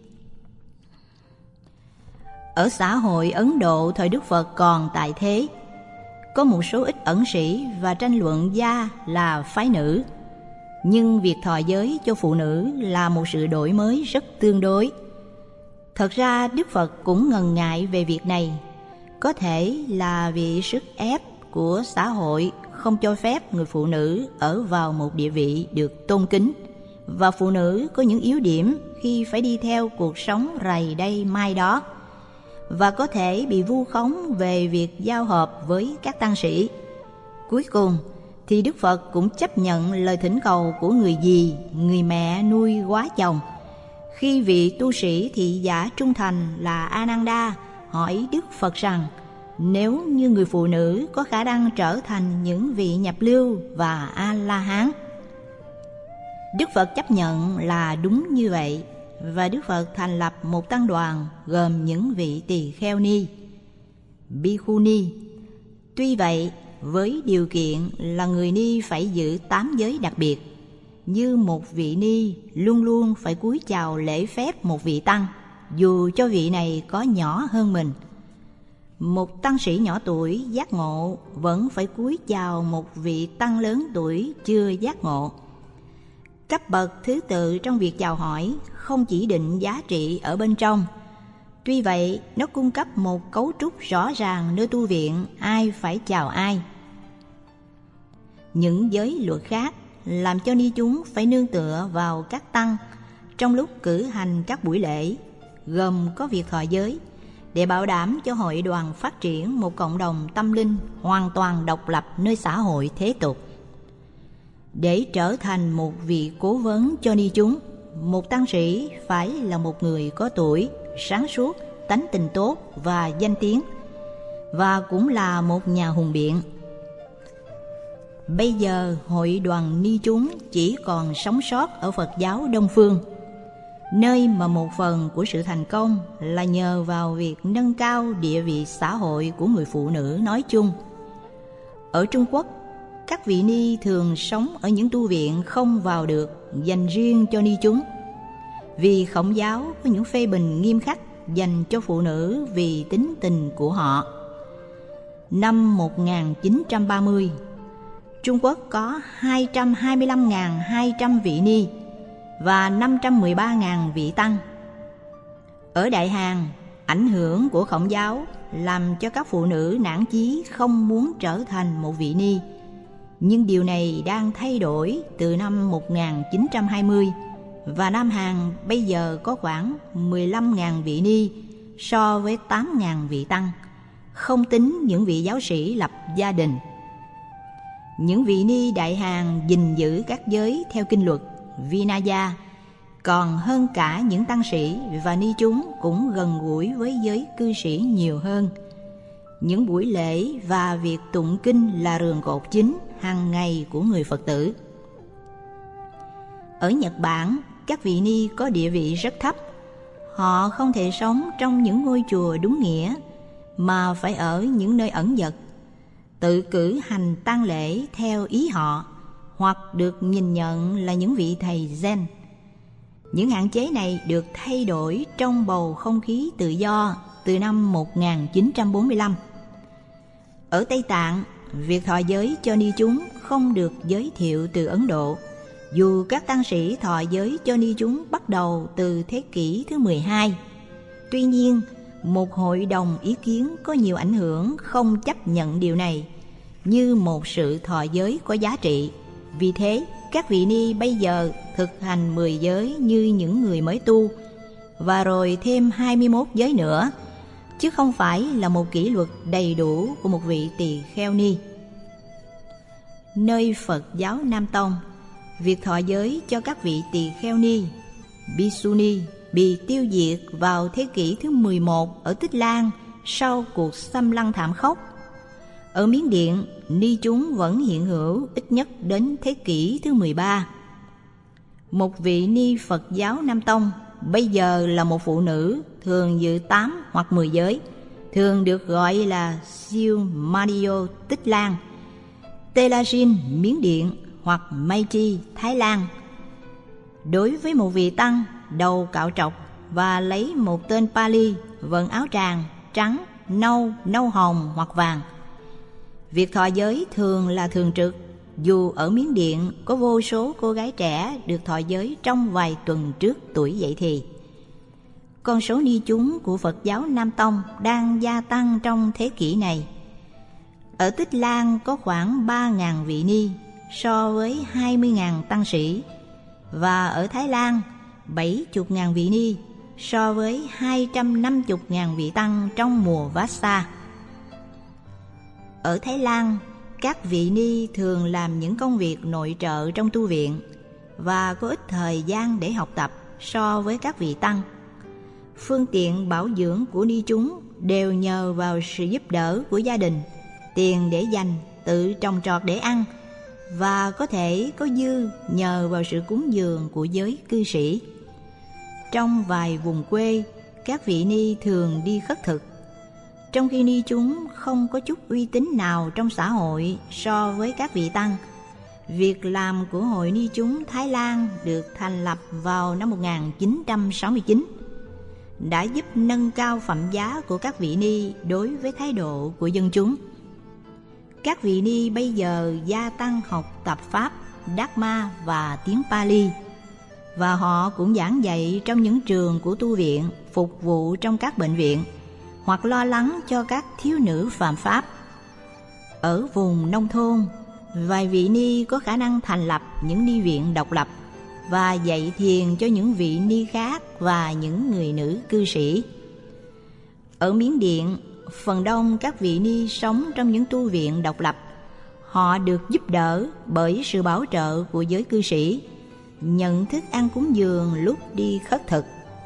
Ở xã hội Ấn Độ thời Đức Phật còn tại thế, có một số ít ẩn sĩ và tranh luận gia là phái nữ, nhưng việc thọ giới cho phụ nữ là một sự đổi mới rất tương đối. Thật ra Đức Phật cũng ngần ngại về việc này, có thể là vì sức ép của xã hội không cho phép người phụ nữ ở vào một địa vị được tôn kính, và phụ nữ có những yếu điểm khi phải đi theo cuộc sống rày đây mai đó, và có thể bị vu khống về việc giao hợp với các tăng sĩ. Cuối cùng thì Đức Phật cũng chấp nhận lời thỉnh cầu của người dì, người mẹ nuôi quá chồng. Khi vị tu sĩ thị giả trung thành là Ananda hỏi Đức Phật rằng nếu như người phụ nữ có khả năng trở thành những vị nhập lưu và A-la-hán, Đức Phật chấp nhận là đúng như vậy, và Đức Phật thành lập một tăng đoàn gồm những vị tỳ kheo ni, bhikkhu ni. Tuy vậy, với điều kiện là người ni phải giữ tám giới đặc biệt, như một vị ni luôn luôn phải cúi chào lễ phép một vị tăng, dù cho vị này có nhỏ hơn mình. Một tăng sĩ nhỏ tuổi giác ngộ vẫn phải cúi chào một vị tăng lớn tuổi chưa giác ngộ. Cấp bậc thứ tự trong việc chào hỏi không chỉ định giá trị ở bên trong. Tuy vậy, nó cung cấp một cấu trúc rõ ràng nơi tu viện ai phải chào ai. Những giới luật khác làm cho ni chúng phải nương tựa vào các tăng trong lúc cử hành các buổi lễ, gồm có việc thọ giới, để bảo đảm cho hội đoàn phát triển một cộng đồng tâm linh hoàn toàn độc lập nơi xã hội thế tục. Để trở thành một vị cố vấn cho ni chúng, một tăng sĩ phải là một người có tuổi, sáng suốt, tánh tình tốt và danh tiếng, và cũng là một nhà hùng biện. Bây giờ hội đoàn ni chúng chỉ còn sống sót ở Phật giáo Đông Phương, nơi mà một phần của sự thành công là nhờ vào việc nâng cao địa vị xã hội của người phụ nữ nói chung. Ở Trung Quốc, các vị ni thường sống ở những tu viện không vào được dành riêng cho ni chúng, vì Khổng giáo có những phê bình nghiêm khắc dành cho phụ nữ vì tính tình của họ. Năm một nghìn chín trăm ba mươi, Trung Quốc có hai trăm hai mươi lăm nghìn hai trăm vị ni và năm trăm mười ba nghìn vị tăng. Ở Đại Hàn, ảnh hưởng của Khổng giáo làm cho các phụ nữ nản chí không muốn trở thành một vị ni. Nhưng điều này đang thay đổi từ năm một nghìn chín trăm hai mươi, và Nam Hàn bây giờ có khoảng mười lăm nghìn vị ni so với tám nghìn vị tăng, không tính những vị giáo sĩ lập gia đình. Những vị ni Đại Hàn gìn giữ các giới theo kinh luật Vinaya, còn hơn cả những tăng sĩ và ni chúng cũng gần gũi với giới cư sĩ nhiều hơn. Những buổi lễ và việc tụng kinh là rường cột chính hàng ngày của người Phật tử. Ở Nhật Bản, các vị ni có địa vị rất thấp. Họ không thể sống trong những ngôi chùa đúng nghĩa, mà phải ở những nơi ẩn dật. tự cử hành tang lễ theo ý họ, hoặc được nhìn nhận là những vị thầy Zen. Những hạn chế này được thay đổi trong bầu không khí tự do từ năm một nghìn chín trăm bốn mươi lăm. Ở Tây Tạng, việc thọ giới cho ni chúng không được giới thiệu từ Ấn Độ, dù các tăng sĩ thọ giới cho ni chúng bắt đầu từ thế kỷ thứ mười hai. Tuy nhiên, một hội đồng ý kiến có nhiều ảnh hưởng không chấp nhận điều này như một sự thọ giới có giá trị. Vì thế, các vị ni bây giờ thực hành mười giới như những người mới tu, và rồi thêm hai mươi mốt giới nữa, chứ không phải là một kỷ luật đầy đủ của một vị tỳ kheo ni. Nơi Phật giáo Nam Tông, việc thọ giới cho các vị tỳ kheo ni, Bhikkhu ni bị tiêu diệt vào thế kỷ thứ mười một ở Tích Lan sau cuộc xâm lăng thảm khốc. Ở Miến Điện, ni chúng vẫn hiện hữu ít nhất đến thế kỷ thứ mười ba. Một vị ni Phật giáo Nam Tông bây giờ là một phụ nữ, thường giữ tám hoặc mười giới, thường được gọi là Siêu Mario Tích Lan, Telajin Miến Điện hoặc Maiti Thái Lan. Đối với một vị tăng, đầu cạo trọc và lấy một tên Pali, vận áo tràng trắng, nâu, nâu hồng hoặc vàng. Việc thọ giới thường là thường trực, dù ở Miến Điện có vô số cô gái trẻ được thọ giới trong vài tuần trước tuổi dậy thì. Con số ni chúng của Phật giáo Nam Tông đang gia tăng trong thế kỷ này. Ở Tích Lan có khoảng ba nghìn vị ni so với hai mươi nghìn tăng sĩ, và ở Thái Lan bảy mươi nghìn vị ni so với hai trăm năm mươi nghìn vị tăng trong mùa Vassa. Ở Thái Lan, các vị ni thường làm những công việc nội trợ trong tu viện và có ít thời gian để học tập so với các vị tăng. Phương tiện bảo dưỡng của ni chúng đều nhờ vào sự giúp đỡ của gia đình, tiền để dành, tự trồng trọt để ăn, và có thể có dư nhờ vào sự cúng dường của giới cư sĩ. Trong vài vùng quê, các vị ni thường đi khất thực, trong khi ni chúng không có chút uy tín nào trong xã hội so với các vị tăng. Việc làm của Hội Ni chúng Thái Lan được thành lập vào năm một nghìn chín trăm sáu mươi chín đã giúp nâng cao phẩm giá của các vị ni đối với thái độ của dân chúng. Các vị ni bây giờ gia tăng học tập Pháp, Dharma và tiếng Pali, và họ cũng giảng dạy trong những trường của tu viện, phục vụ trong các bệnh viện, hoặc lo lắng cho các thiếu nữ phạm pháp. Ở vùng nông thôn, vài vị ni có khả năng thành lập những ni viện độc lập và dạy thiền cho những vị ni khác và những người nữ cư sĩ. Ở Miến Điện, phần đông các vị ni sống trong những tu viện độc lập. Họ được giúp đỡ bởi sự bảo trợ của giới cư sĩ, nhận thức ăn cúng dường lúc đi khất thực.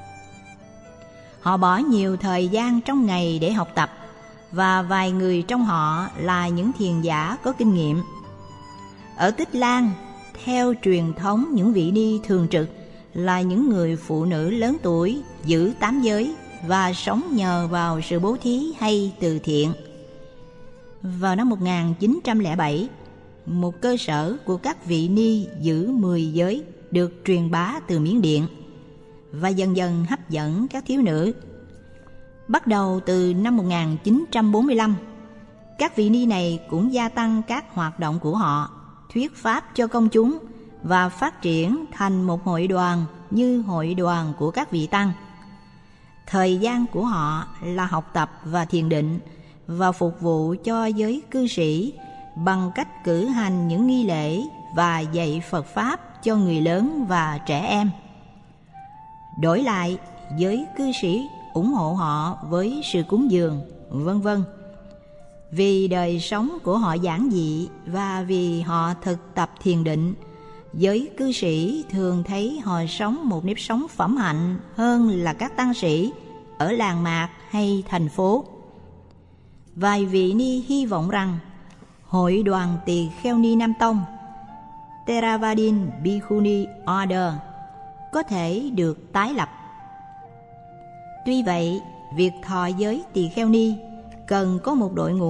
Họ bỏ nhiều thời gian trong ngày để học tập, và vài người trong họ là những thiền giả có kinh nghiệm. Ở Tích Lan, theo truyền thống, những vị ni thường trực là những người phụ nữ lớn tuổi giữ tám giới và sống nhờ vào sự bố thí hay từ thiện. Vào năm một nghìn chín trăm lẻ bảy, một cơ sở của các vị ni giữ mười giới được truyền bá từ Miến Điện và dần dần hấp dẫn các thiếu nữ. Bắt đầu từ năm một nghìn chín trăm bốn mươi lăm, các vị ni này cũng gia tăng các hoạt động của họ, thuyết pháp cho công chúng và phát triển thành một hội đoàn như hội đoàn của các vị tăng. Thời gian của họ là học tập và thiền định và phục vụ cho giới cư sĩ bằng cách cử hành những nghi lễ và dạy Phật Pháp cho người lớn và trẻ em. Đổi lại, giới cư sĩ ủng hộ họ với sự cúng dường, vân vân. Vì đời sống của họ giản dị và vì họ thực tập thiền định, giới cư sĩ thường thấy họ sống một nếp sống phẩm hạnh hơn là các tăng sĩ ở làng mạc hay thành phố. Vài vị ni hy vọng rằng Hội đoàn Tỳ Kheo Ni Nam Tông, Theravadin Bhikkhuni Order, có thể được tái lập. Tuy vậy, việc thọ giới tỳ kheo ni cần có một đội ngũ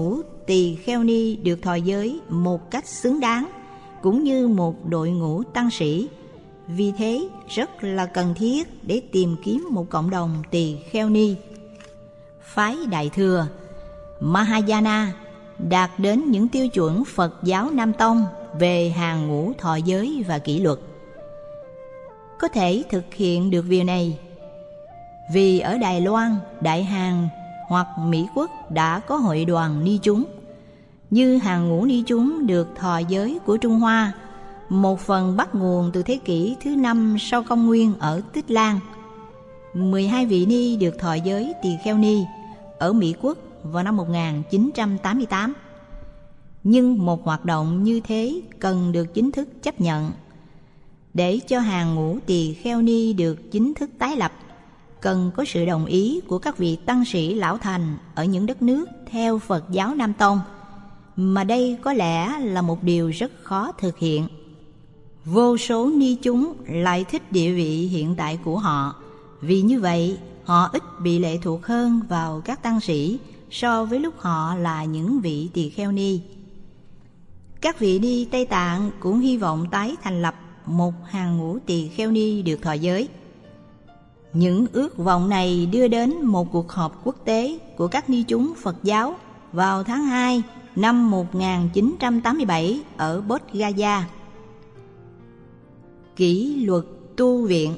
tỳ kheo ni được thọ giới một cách xứng đáng, cũng như một đội ngũ tăng sĩ. Vì thế, rất là cần thiết để tìm kiếm một cộng đồng tỳ kheo ni. Phái Đại Thừa Mahayana đạt đến những tiêu chuẩn Phật giáo Nam Tông về hàng ngũ thọ giới và kỷ luật. Có thể thực hiện được việc này vì ở Đài Loan, Đại Hàn hoặc Mỹ Quốc đã có hội đoàn ni chúng. Như hàng ngũ ni chúng được thọ giới của Trung Hoa, một phần bắt nguồn từ thế kỷ thứ năm sau công nguyên ở Tích Lan. mười hai vị ni được thọ giới tỳ kheo ni ở Mỹ Quốc vào năm một nghìn chín trăm tám mươi tám. Nhưng một hoạt động như thế cần được chính thức chấp nhận. Để cho hàng ngũ tỳ kheo ni được chính thức tái lập, cần có sự đồng ý của các vị tăng sĩ lão thành ở những đất nước theo Phật giáo Nam Tông, mà đây có lẽ là một điều rất khó thực hiện. Vô số ni chúng lại thích địa vị hiện tại của họ, vì như vậy họ ít bị lệ thuộc hơn vào các tăng sĩ so với lúc họ là những vị tỳ kheo ni. Các vị ni Tây Tạng cũng hy vọng tái thành lập một hàng ngũ tỳ kheo ni được thọ giới. Những ước vọng này đưa đến một cuộc họp quốc tế của các ni chúng Phật giáo vào tháng hai năm một nghìn chín trăm tám mươi bảy ở Bodh Gaya. Kỷ luật tu viện.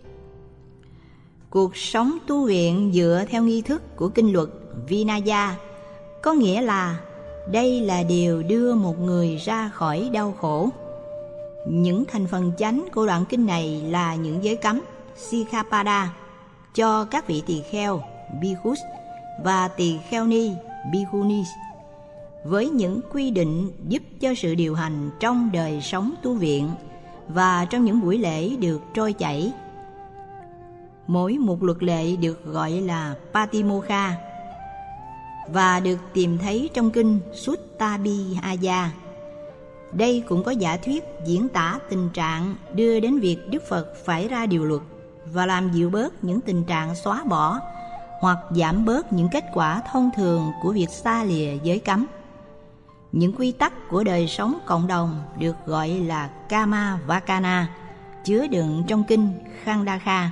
Cuộc sống tu viện dựa theo nghi thức của kinh luật Vinaya, có nghĩa là đây là điều đưa một người ra khỏi đau khổ. Những thành phần chánh của đoạn kinh này là những giới cấm Sikhapada cho các vị tỳ kheo Bhikkhus và tỳ kheo ni Bhikkhunis, với những quy định giúp cho sự điều hành trong đời sống tu viện và trong những buổi lễ được trôi chảy. Mỗi một luật lệ được gọi là Patimokkha và được tìm thấy trong kinh Suttabhihaya. Đây cũng có giả thuyết diễn tả tình trạng đưa đến việc Đức Phật phải ra điều luật và làm dịu bớt những tình trạng xóa bỏ hoặc giảm bớt những kết quả thông thường của việc xa lìa giới cấm. Những quy tắc của đời sống cộng đồng được gọi là Kama Vakana, chứa đựng trong kinh Khandaka.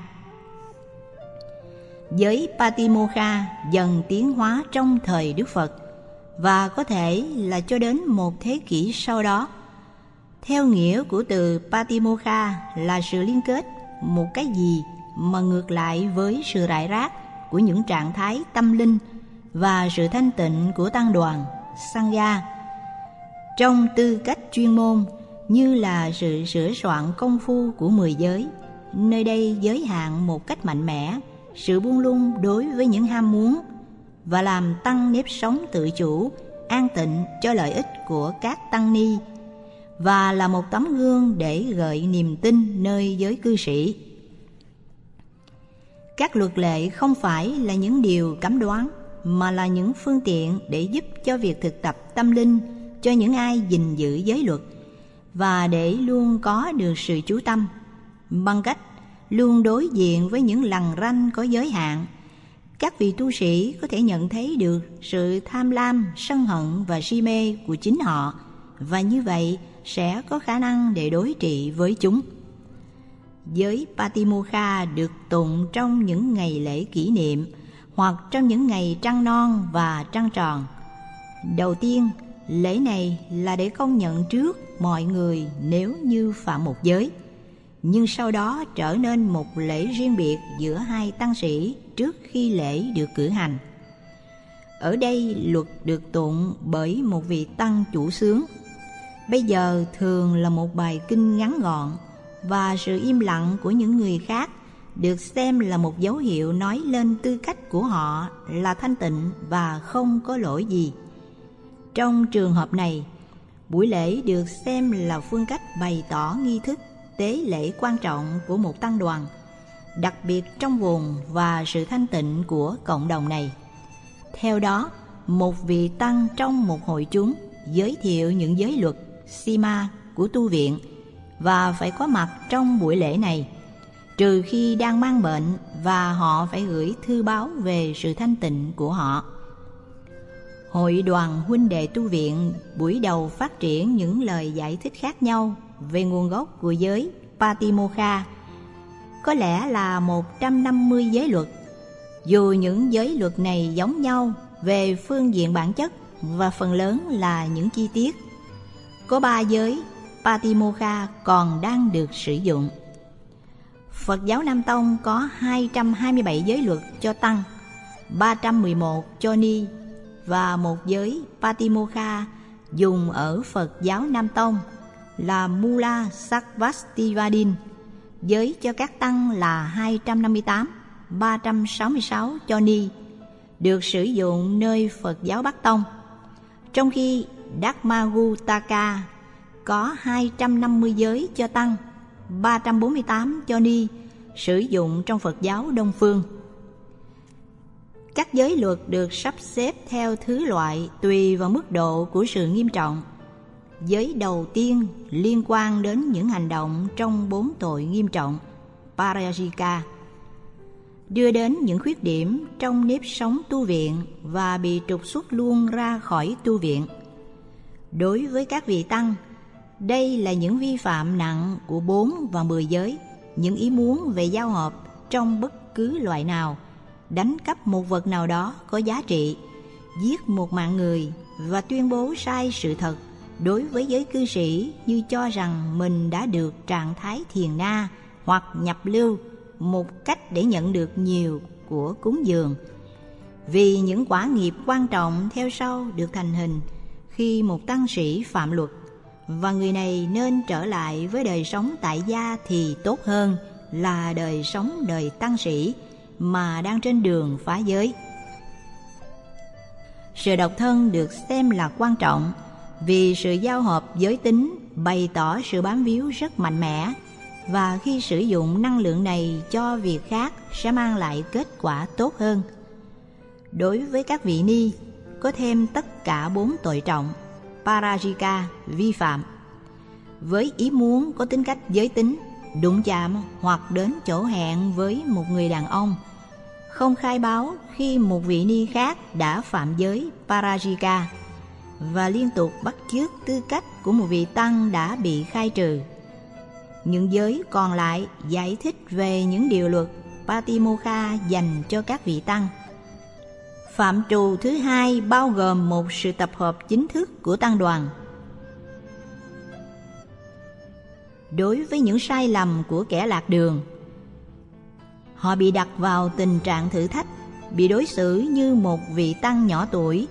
Giới Patimokkha dần tiến hóa trong thời Đức Phật và có thể là cho đến một thế kỷ sau đó. Theo nghĩa của từ Patimokkha là sự liên kết một cái gì mà ngược lại với sự rải rác của những trạng thái tâm linh và sự thanh tịnh của tăng đoàn Sangha. Trong tư cách chuyên môn như là sự sửa soạn công phu của mười giới, nơi đây giới hạn một cách mạnh mẽ sự buông lung đối với những ham muốn và làm tăng nếp sống tự chủ, an tịnh cho lợi ích của các tăng ni, và là một tấm gương để gợi niềm tin nơi giới cư sĩ. Các luật lệ không phải là những điều cấm đoán, mà là những phương tiện để giúp cho việc thực tập tâm linh cho những ai gìn giữ giới luật, và để luôn có được sự chú tâm bằng cách luôn đối diện với những lằn ranh có giới hạn. Các vị tu sĩ có thể nhận thấy được sự tham lam, sân hận và si mê của chính họ, và như vậy sẽ có khả năng để đối trị với chúng. Giới Patimokkha được tụng trong những ngày lễ kỷ niệm hoặc trong những ngày trăng non và trăng tròn. Đầu tiên, lễ này là để công nhận trước mọi người nếu như phạm một giới, nhưng sau đó trở nên một lễ riêng biệt giữa hai tăng sĩ trước khi lễ được cử hành. Ở đây luật được tụng bởi một vị tăng chủ xướng. Bây giờ thường là một bài kinh ngắn gọn, và sự im lặng của những người khác được xem là một dấu hiệu nói lên tư cách của họ là thanh tịnh và không có lỗi gì. Trong trường hợp này, buổi lễ được xem là phương cách bày tỏ nghi thức tế lễ quan trọng của một tăng đoàn, đặc biệt trong vùng và sự thanh tịnh của cộng đồng này. Theo đó, một vị tăng trong một hội chúng giới thiệu những giới luật Sima của tu viện và phải có mặt trong buổi lễ này, trừ khi đang mang bệnh và họ phải gửi thư báo về sự thanh tịnh của họ. Hội đoàn huynh đệ tu viện buổi đầu phát triển những lời giải thích khác nhau về nguồn gốc của giới Patimokkha, có lẽ là một trăm năm mươi giới luật. Dù những giới luật này giống nhau về phương diện bản chất và phần lớn là những chi tiết, có ba giới Patimokkha còn đang được sử dụng. Phật giáo Nam Tông có hai trăm hai mươi bảy giới luật cho tăng, ba trăm mười một cho ni, và một giới Patimokkha dùng ở Phật giáo Nam Tông là Mula Sarvastivadin. Giới cho các tăng là hai trăm năm mươi tám, ba trăm sáu mươi sáu cho ni, được sử dụng nơi Phật giáo Bắc Tông. Trong khi Dharmagutaka có hai trăm năm mươi giới cho tăng, ba trăm bốn mươi tám cho ni, sử dụng trong Phật giáo Đông Phương. Các giới luật được sắp xếp theo thứ loại tùy vào mức độ của sự nghiêm trọng. Giới đầu tiên liên quan đến những hành động trong bốn tội nghiêm trọng, Parajika, đưa đến những khuyết điểm trong nếp sống tu viện và bị trục xuất luôn ra khỏi tu viện. Đối với các vị tăng, đây là những vi phạm nặng của bốn và mười giới, những ý muốn về giao hợp trong bất cứ loại nào, đánh cắp một vật nào đó có giá trị, giết một mạng người và tuyên bố sai sự thật đối với giới cư sĩ như cho rằng mình đã được trạng thái thiền na hoặc nhập lưu, một cách để nhận được nhiều của cúng dường. Vì những quả nghiệp quan trọng theo sau được thành hình khi một tăng sĩ phạm luật, và người này nên trở lại với đời sống tại gia thì tốt hơn là đời sống đời tăng sĩ mà đang trên đường phá giới. Sự độc thân được xem là quan trọng vì sự giao hợp giới tính bày tỏ sự bám víu rất mạnh mẽ, và khi sử dụng năng lượng này cho việc khác sẽ mang lại kết quả tốt hơn. Đối với các vị ni, có thêm tất cả bốn tội trọng Parajika vi phạm, với ý muốn có tính cách giới tính, đụng chạm hoặc đến chỗ hẹn với một người đàn ông, không khai báo khi một vị ni khác đã phạm giới Parajika, và liên tục bắt chước tư cách của một vị tăng đã bị khai trừ. Những giới còn lại giải thích về những điều luật Patimokkha dành cho các vị tăng. Phạm trù thứ hai bao gồm một sự tập hợp chính thức của tăng đoàn. Đối với những sai lầm của kẻ lạc đường, họ bị đặt vào tình trạng thử thách, bị đối xử như một vị tăng nhỏ tuổi,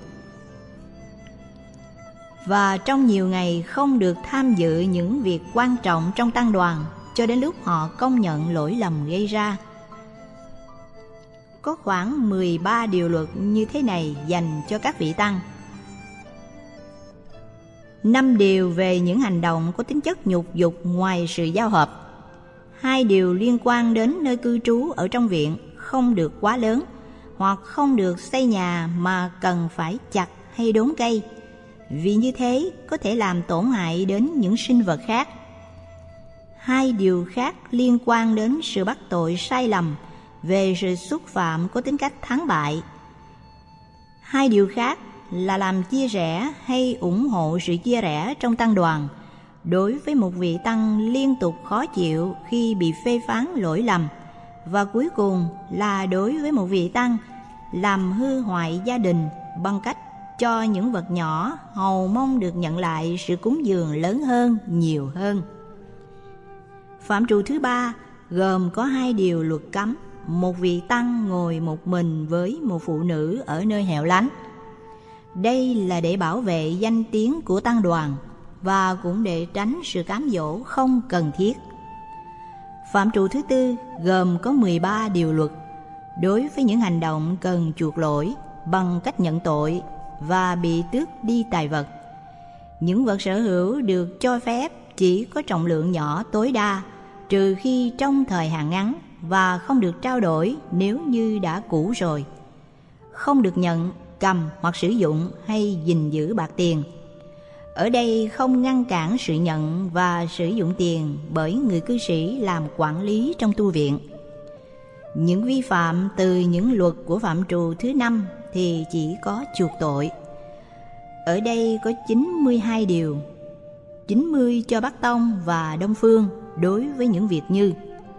và trong nhiều ngày không được tham dự những việc quan trọng trong tăng đoàn cho đến lúc họ công nhận lỗi lầm gây ra. Có khoảng mười ba điều luật như thế này dành cho các vị tăng. Năm điều về những hành động có tính chất nhục dục ngoài sự giao hợp. Hai điều liên quan đến nơi cư trú ở trong viện không được quá lớn, hoặc không được xây nhà mà cần phải chặt hay đốn cây, vì như thế có thể làm tổn hại đến những sinh vật khác. Hai điều khác liên quan đến sự bắt tội sai lầm về sự xúc phạm có tính cách thắng bại. Hai điều khác là làm chia rẽ hay ủng hộ sự chia rẽ trong tăng đoàn đối với một vị tăng liên tục khó chịu khi bị phê phán lỗi lầm, và cuối cùng là đối với một vị tăng làm hư hoại gia đình bằng cách cho những vật nhỏ hầu mong được nhận lại sự cúng dường lớn hơn, nhiều hơn. Phạm trù thứ ba gồm có hai điều luật cấm một vị tăng ngồi một mình với một phụ nữ ở nơi hẻo lánh. Đây là để bảo vệ danh tiếng của tăng đoàn và cũng để tránh sự cám dỗ không cần thiết. Phạm trù thứ tư gồm có mười ba điều luật đối với những hành động cần chuộc lỗi bằng cách nhận tội và bị tước đi tài vật. Những vật sở hữu được cho phép chỉ có trọng lượng nhỏ tối đa, trừ khi trong thời hạn ngắn, và không được trao đổi nếu như đã cũ rồi. Không được nhận, cầm hoặc sử dụng hay gìn giữ bạc tiền. Ở đây không ngăn cản sự nhận và sử dụng tiền bởi người cư sĩ làm quản lý trong tu viện. Những vi phạm từ những luật của phạm trù thứ năm thì chỉ có chuộc tội. Ở đây có chín mươi hai điều, chín mươi cho Bắc Tông và Đông Phương đối với những việc như: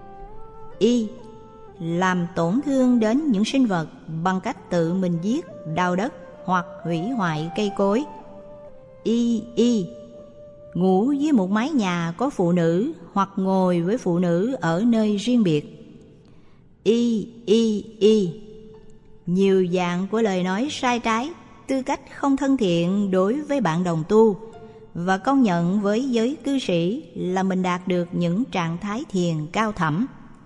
Y. Làm tổn thương đến những sinh vật bằng cách tự mình giết, đào đất hoặc hủy hoại cây cối. Y. Y. Ngủ dưới một mái nhà có phụ nữ hoặc ngồi với phụ nữ ở nơi riêng biệt. Y. Y. Y. Nhiều dạng của lời nói sai trái, tư cách không thân thiện đối với bạn đồng tu, và công nhận với giới cư sĩ là mình đạt được những trạng thái thiền cao thẳm.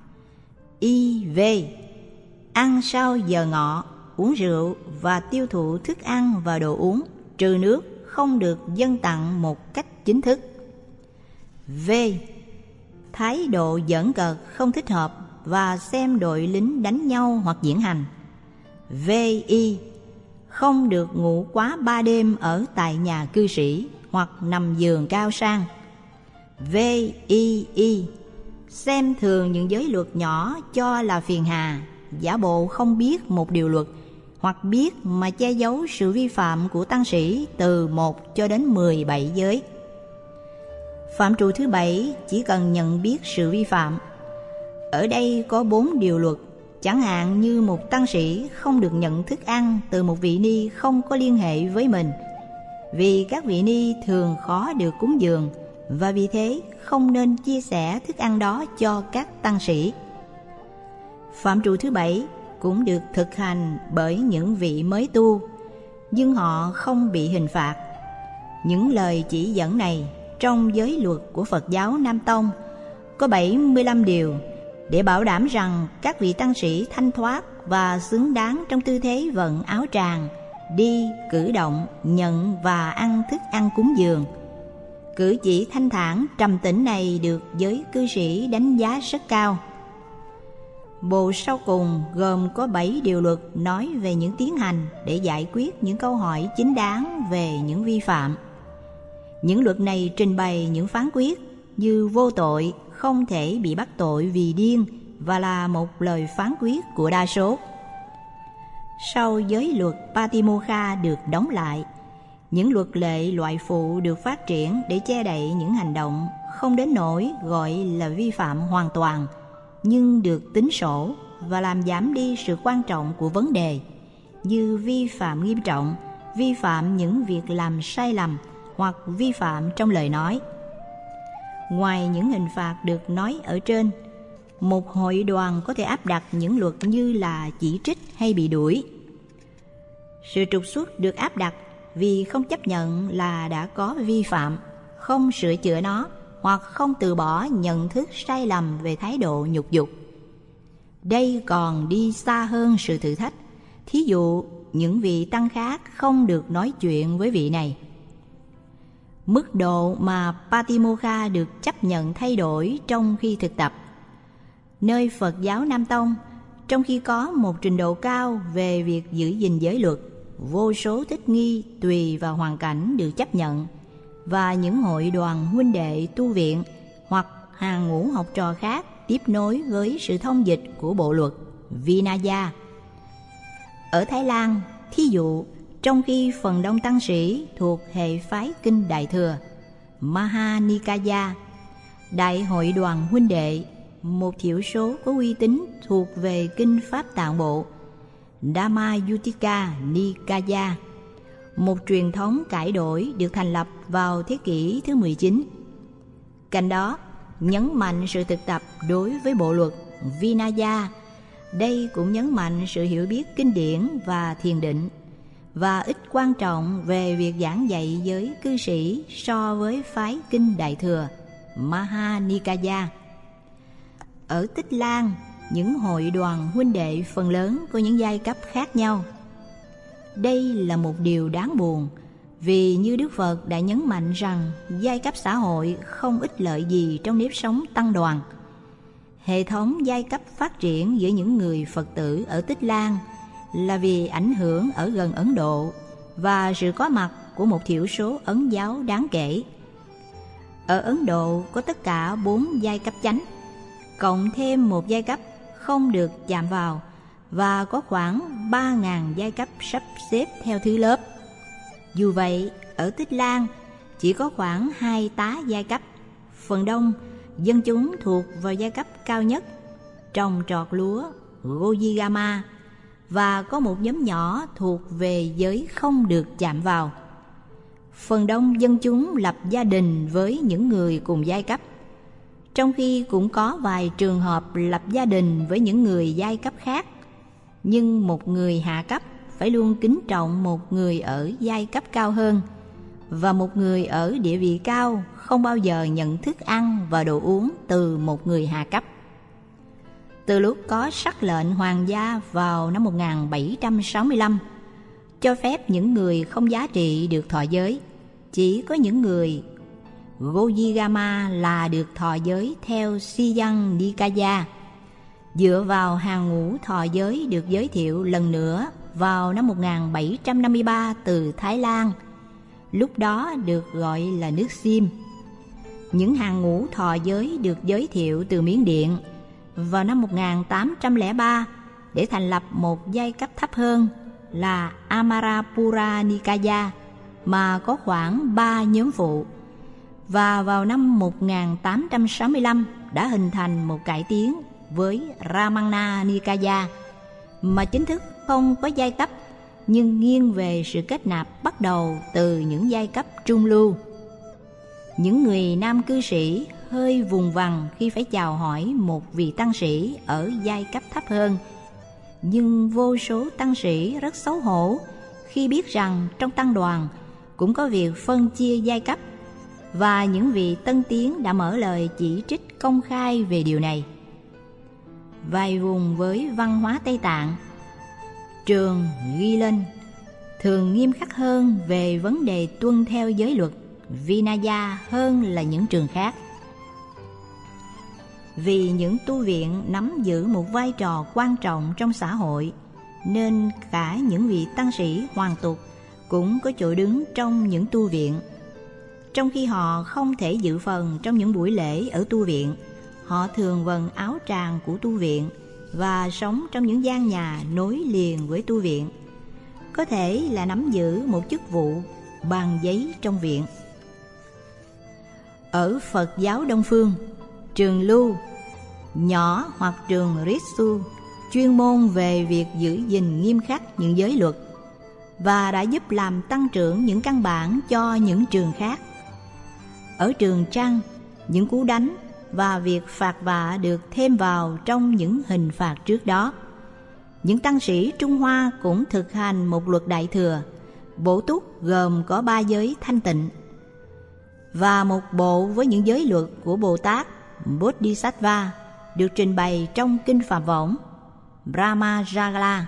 I. V. Ăn sau giờ ngọ, uống rượu và tiêu thụ thức ăn và đồ uống trừ nước không được dâng tặng một cách chính thức. V. Thái độ giỡn cợt không thích hợp và xem đội lính đánh nhau hoặc diễn hành. V. Y. Không được ngủ quá ba đêm ở tại nhà cư sĩ hoặc nằm giường cao sang. V. Y. Y. Xem thường những giới luật nhỏ cho là phiền hà, giả bộ không biết một điều luật, hoặc biết mà che giấu sự vi phạm của tăng sĩ từ một cho đến mười bảy giới. Phạm trù thứ bảy chỉ cần nhận biết sự vi phạm. Ở đây có bốn điều luật, chẳng hạn như một tăng sĩ không được nhận thức ăn từ một vị ni không có liên hệ với mình, vì các vị ni thường khó được cúng dường, và vì thế không nên chia sẻ thức ăn đó cho các tăng sĩ. Phạm trù thứ bảy cũng được thực hành bởi những vị mới tu, nhưng họ không bị hình phạt. Những lời chỉ dẫn này trong giới luật của Phật giáo Nam Tông có bảy mươi lăm điều để bảo đảm rằng các vị tăng sĩ thanh thoát và xứng đáng trong tư thế vận áo tràng, đi, cử động, nhận và ăn thức ăn cúng dường. Cử chỉ thanh thản trầm tĩnh này được giới cư sĩ đánh giá rất cao. Bộ sau cùng gồm có bảy điều luật nói về những tiến hành để giải quyết những câu hỏi chính đáng về những vi phạm. Những luật này trình bày những phán quyết như vô tội, không thể bị bắt tội vì điên, và là một lời phán quyết của đa số. Sau giới luật Patimokkha được đóng lại, những luật lệ loại phụ được phát triển để che đậy những hành động không đến nỗi gọi là vi phạm hoàn toàn, nhưng được tính sổ và làm giảm đi sự quan trọng của vấn đề, như vi phạm nghiêm trọng, vi phạm những việc làm sai lầm hoặc vi phạm trong lời nói. Ngoài những hình phạt được nói ở trên, một hội đoàn có thể áp đặt những luật như là chỉ trích hay bị đuổi. Sự trục xuất được áp đặt vì không chấp nhận là đã có vi phạm, không sửa chữa nó, hoặc không từ bỏ nhận thức sai lầm về thái độ nhục dục. Đây còn đi xa hơn sự thử thách. Thí dụ, những vị tăng khác không được nói chuyện với vị này. Mức độ mà Patimokkha được chấp nhận thay đổi trong khi thực tập. Nơi Phật giáo Nam Tông, trong khi có một trình độ cao về việc giữ gìn giới luật, vô số thích nghi tùy vào hoàn cảnh được chấp nhận, và những hội đoàn huynh đệ tu viện hoặc hàng ngũ học trò khác tiếp nối với sự thông dịch của bộ luật Vinaya. Ở Thái Lan, thí dụ, trong khi phần đông tăng sĩ thuộc hệ phái kinh Đại Thừa Mahanikaya, Đại hội đoàn huynh đệ, một thiểu số có uy tín thuộc về kinh Pháp Tạng Bộ Dhammayuttika Nikaya, một truyền thống cải đổi được thành lập vào thế kỷ thứ mười chín. Cạnh đó, nhấn mạnh sự thực tập đối với bộ luật Vinaya. Đây cũng nhấn mạnh sự hiểu biết kinh điển và thiền định, và ít quan trọng về việc giảng dạy giới cư sĩ so với phái kinh Đại Thừa Mahanikaya. Ở Tích Lan, những hội đoàn huynh đệ phần lớn có những giai cấp khác nhau. Đây là một điều đáng buồn, vì như Đức Phật đã nhấn mạnh rằng giai cấp xã hội không ích lợi gì trong nếp sống tăng đoàn. Hệ thống giai cấp phát triển giữa những người Phật tử ở Tích Lan là vì ảnh hưởng ở gần Ấn Độ và sự có mặt của một thiểu số Ấn giáo đáng kể. Ở Ấn Độ có tất cả bốn giai cấp chánh, cộng thêm một giai cấp không được chạm vào, và có khoảng ba nghìn giai cấp sắp xếp theo thứ lớp. Dù vậy, ở Tích Lan chỉ có khoảng hai tá giai cấp. Phần đông, dân chúng thuộc vào giai cấp cao nhất, trồng trọt lúa, Gojigama, và có một nhóm nhỏ thuộc về giới không được chạm vào. Phần đông dân chúng lập gia đình với những người cùng giai cấp, trong khi cũng có vài trường hợp lập gia đình với những người giai cấp khác. Nhưng một người hạ cấp phải luôn kính trọng một người ở giai cấp cao hơn, và một người ở địa vị cao không bao giờ nhận thức ăn và đồ uống từ một người hạ cấp. Từ lúc có sắc lệnh hoàng gia vào năm một nghìn bảy trăm sáu mươi lăm, cho phép những người không giá trị được thọ giới, chỉ có những người Gojigama là được thọ giới theo Siyang Nikaya, dựa vào hàng ngũ thọ giới được giới thiệu lần nữa vào năm một nghìn bảy trăm năm mươi ba từ Thái Lan, lúc đó được gọi là nước Sim. Những hàng ngũ thọ giới được giới thiệu từ Miến Điện vào năm một nghìn tám trăm lẻ ba để thành lập một giai cấp thấp hơn là Amarapura Nikaya, mà có khoảng ba nhóm phụ, và vào năm một nghìn tám trăm sáu mươi lăm đã hình thành một cải tiến với Ramana Nikaya, mà chính thức không có giai cấp nhưng nghiêng về sự kết nạp bắt đầu từ những giai cấp trung lưu. Những người nam cư sĩ hơi vùng vằng khi phải chào hỏi một vị tăng sĩ ở giai cấp thấp hơn, nhưng vô số tăng sĩ rất xấu hổ khi biết rằng trong tăng đoàn cũng có việc phân chia giai cấp, và những vị tân tiến đã mở lời chỉ trích công khai về điều này. Vài vùng với văn hóa Tây Tạng, trường ghi lên thường nghiêm khắc hơn về vấn đề tuân theo giới luật Vinaya hơn là những trường khác. Vì những tu viện nắm giữ một vai trò quan trọng trong xã hội, nên cả những vị tăng sĩ hoàn tục cũng có chỗ đứng trong những tu viện. Trong khi họ không thể dự phần trong những buổi lễ ở tu viện, họ thường vần áo tràng của tu viện và sống trong những gian nhà nối liền với tu viện, có thể là nắm giữ một chức vụ bàn giấy trong viện. Ở Phật giáo Đông Phương, trường lưu nhỏ hoặc trường Ritsu chuyên môn về việc giữ gìn nghiêm khắc những giới luật, và đã giúp làm tăng trưởng những căn bản cho những trường khác. Ở trường Trăng, những cú đánh và việc phạt vạ được thêm vào trong những hình phạt trước đó. Những tăng sĩ Trung Hoa cũng thực hành một luật đại thừa, bổ túc gồm có ba giới thanh tịnh, và một bộ với những giới luật của Bồ Tát Bodhisattva được trình bày trong Kinh Phạm Võng Brahmajala.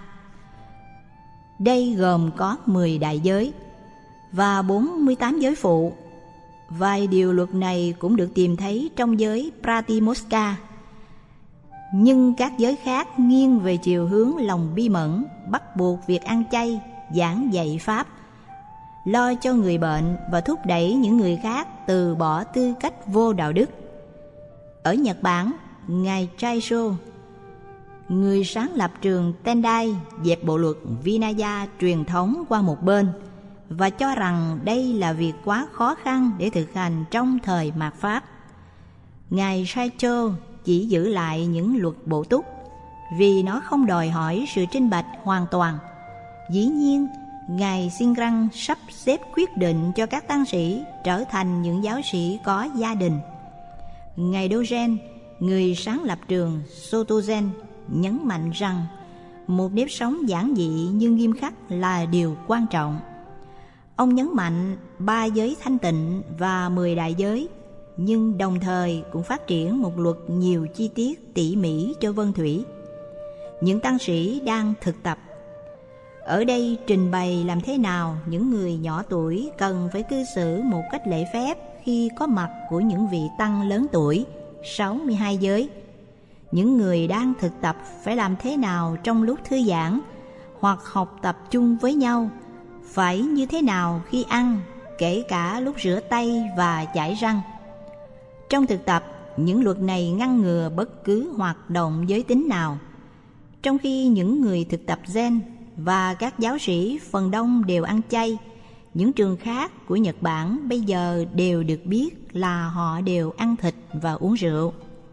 Đây gồm có mười đại giới và bốn mươi tám giới phụ. Vài điều luật này cũng được tìm thấy trong giới Pratimoksha. Nhưng các giới khác nghiêng về chiều hướng lòng bi mẫn, bắt buộc việc ăn chay, giảng dạy Pháp, lo cho người bệnh và thúc đẩy những người khác từ bỏ tư cách vô đạo đức. Ở Nhật Bản, Ngài Chaisho, người sáng lập trường Tendai, dẹp bộ luật Vinaya truyền thống qua một bên và cho rằng đây là việc quá khó khăn để thực hành trong thời mạt Pháp. Ngài Chaisho chỉ giữ lại những luật bổ túc vì nó không đòi hỏi sự trinh bạch hoàn toàn. Dĩ nhiên, Ngài Shinran sắp xếp quyết định cho các tăng sĩ trở thành những giáo sĩ có gia đình. Ngài Dogen, người sáng lập trường Sotozen, nhấn mạnh rằng một nếp sống giản dị nhưng nghiêm khắc là điều quan trọng. Ông nhấn mạnh ba giới thanh tịnh và mười đại giới, nhưng đồng thời cũng phát triển một luật nhiều chi tiết tỉ mỉ cho vân thủy. Những tăng sĩ đang thực tập. Ở đây trình bày làm thế nào những người nhỏ tuổi cần phải cư xử một cách lễ phép khi có mặt của những vị tăng lớn tuổi, sáu mươi hai giới. Những người đang thực tập phải làm thế nào trong lúc thư giãn hoặc học tập chung với nhau, phải như thế nào khi ăn, kể cả lúc rửa tay và chải răng. Trong thực tập, những luật này ngăn ngừa bất cứ hoạt động giới tính nào. Trong khi những người thực tập Zen và các giáo sĩ phần đông đều ăn chay, những trường khác của Nhật Bản bây giờ đều được biết là họ đều ăn thịt và uống rượu.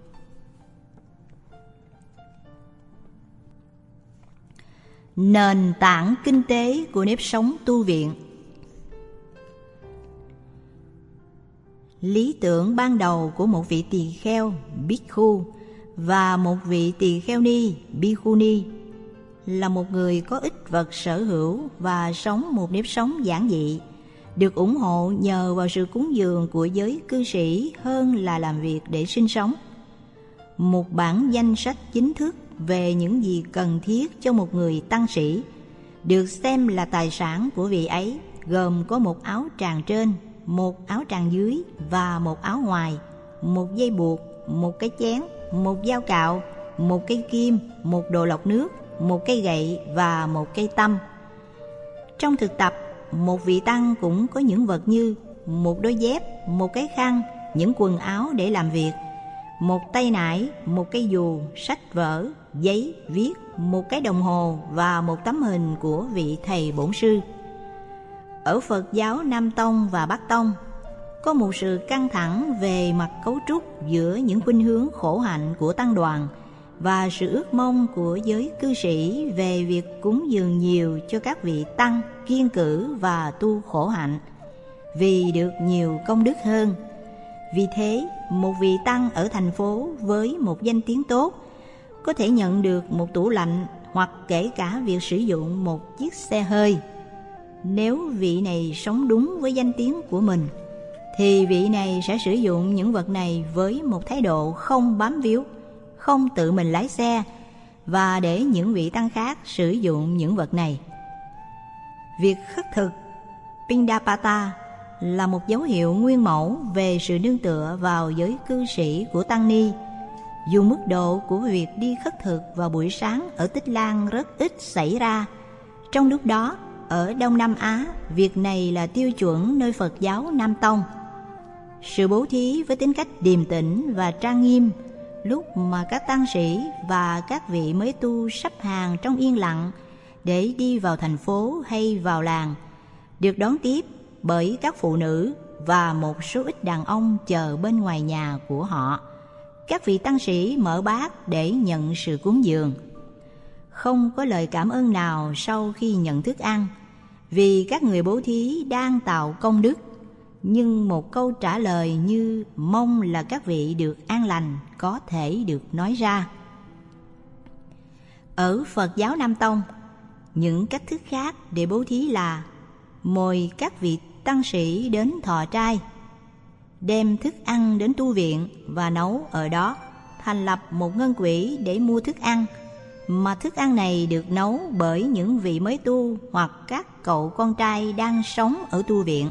Nền tảng kinh tế của nếp sống tu viện. Lý tưởng ban đầu của một vị tỳ kheo Bhikkhu và một vị tỳ kheo ni Bhikkhuni là một người có ít vật sở hữu và sống một nếp sống giản dị, được ủng hộ nhờ vào sự cúng dường của giới cư sĩ hơn là làm việc để sinh sống. Một bản danh sách chính thức về những gì cần thiết cho một người tăng sĩ được xem là tài sản của vị ấy, gồm có một áo tràng trên, một áo tràng dưới và một áo ngoài, một dây buộc, một cái chén, một dao cạo, một cây kim, một đồ lọc nước, một cây gậy và một cây tăm. Trong thực tập, một vị tăng cũng có những vật như một đôi dép, một cái khăn, những quần áo để làm việc, một tay nải, một cây dù, sách vở, giấy, viết, một cái đồng hồ và một tấm hình của vị thầy bổn sư. Ở Phật giáo Nam Tông và Bắc Tông, có một sự căng thẳng về mặt cấu trúc giữa những khuynh hướng khổ hạnh của tăng đoàn và sự ước mong của giới cư sĩ về việc cúng dường nhiều cho các vị tăng kiêng cữ và tu khổ hạnh vì được nhiều công đức hơn. Vì thế, một vị tăng ở thành phố với một danh tiếng tốt có thể nhận được một tủ lạnh hoặc kể cả việc sử dụng một chiếc xe hơi. Nếu vị này sống đúng với danh tiếng của mình, thì vị này sẽ sử dụng những vật này với một thái độ không bám víu, không tự mình lái xe và để những vị tăng khác sử dụng những vật này. Việc khất thực Pindapata là một dấu hiệu nguyên mẫu về sự nương tựa vào giới cư sĩ của tăng ni. Dù mức độ của việc đi khất thực vào buổi sáng ở Tích Lan rất ít xảy ra, trong lúc đó ở Đông Nam Á, việc này là tiêu chuẩn nơi Phật giáo Nam Tông. Sự bố thí với tính cách điềm tĩnh và trang nghiêm lúc mà các tăng sĩ và các vị mới tu sắp hàng trong yên lặng để đi vào thành phố hay vào làng, được đón tiếp bởi các phụ nữ và một số ít đàn ông chờ bên ngoài nhà của họ. Các vị tăng sĩ mở bát để nhận sự cúng dường. Không có lời cảm ơn nào sau khi nhận thức ăn, vì các người bố thí đang tạo công đức, nhưng một câu trả lời như mong là các vị được an lành có thể được nói ra. Ở Phật giáo Nam Tông, những cách thức khác để bố thí là mời các vị tăng sĩ đến thọ trai, đem thức ăn đến tu viện và nấu ở đó, thành lập một ngân quỹ để mua thức ăn, mà thức ăn này được nấu bởi những vị mới tu hoặc các cậu con trai đang sống ở tu viện.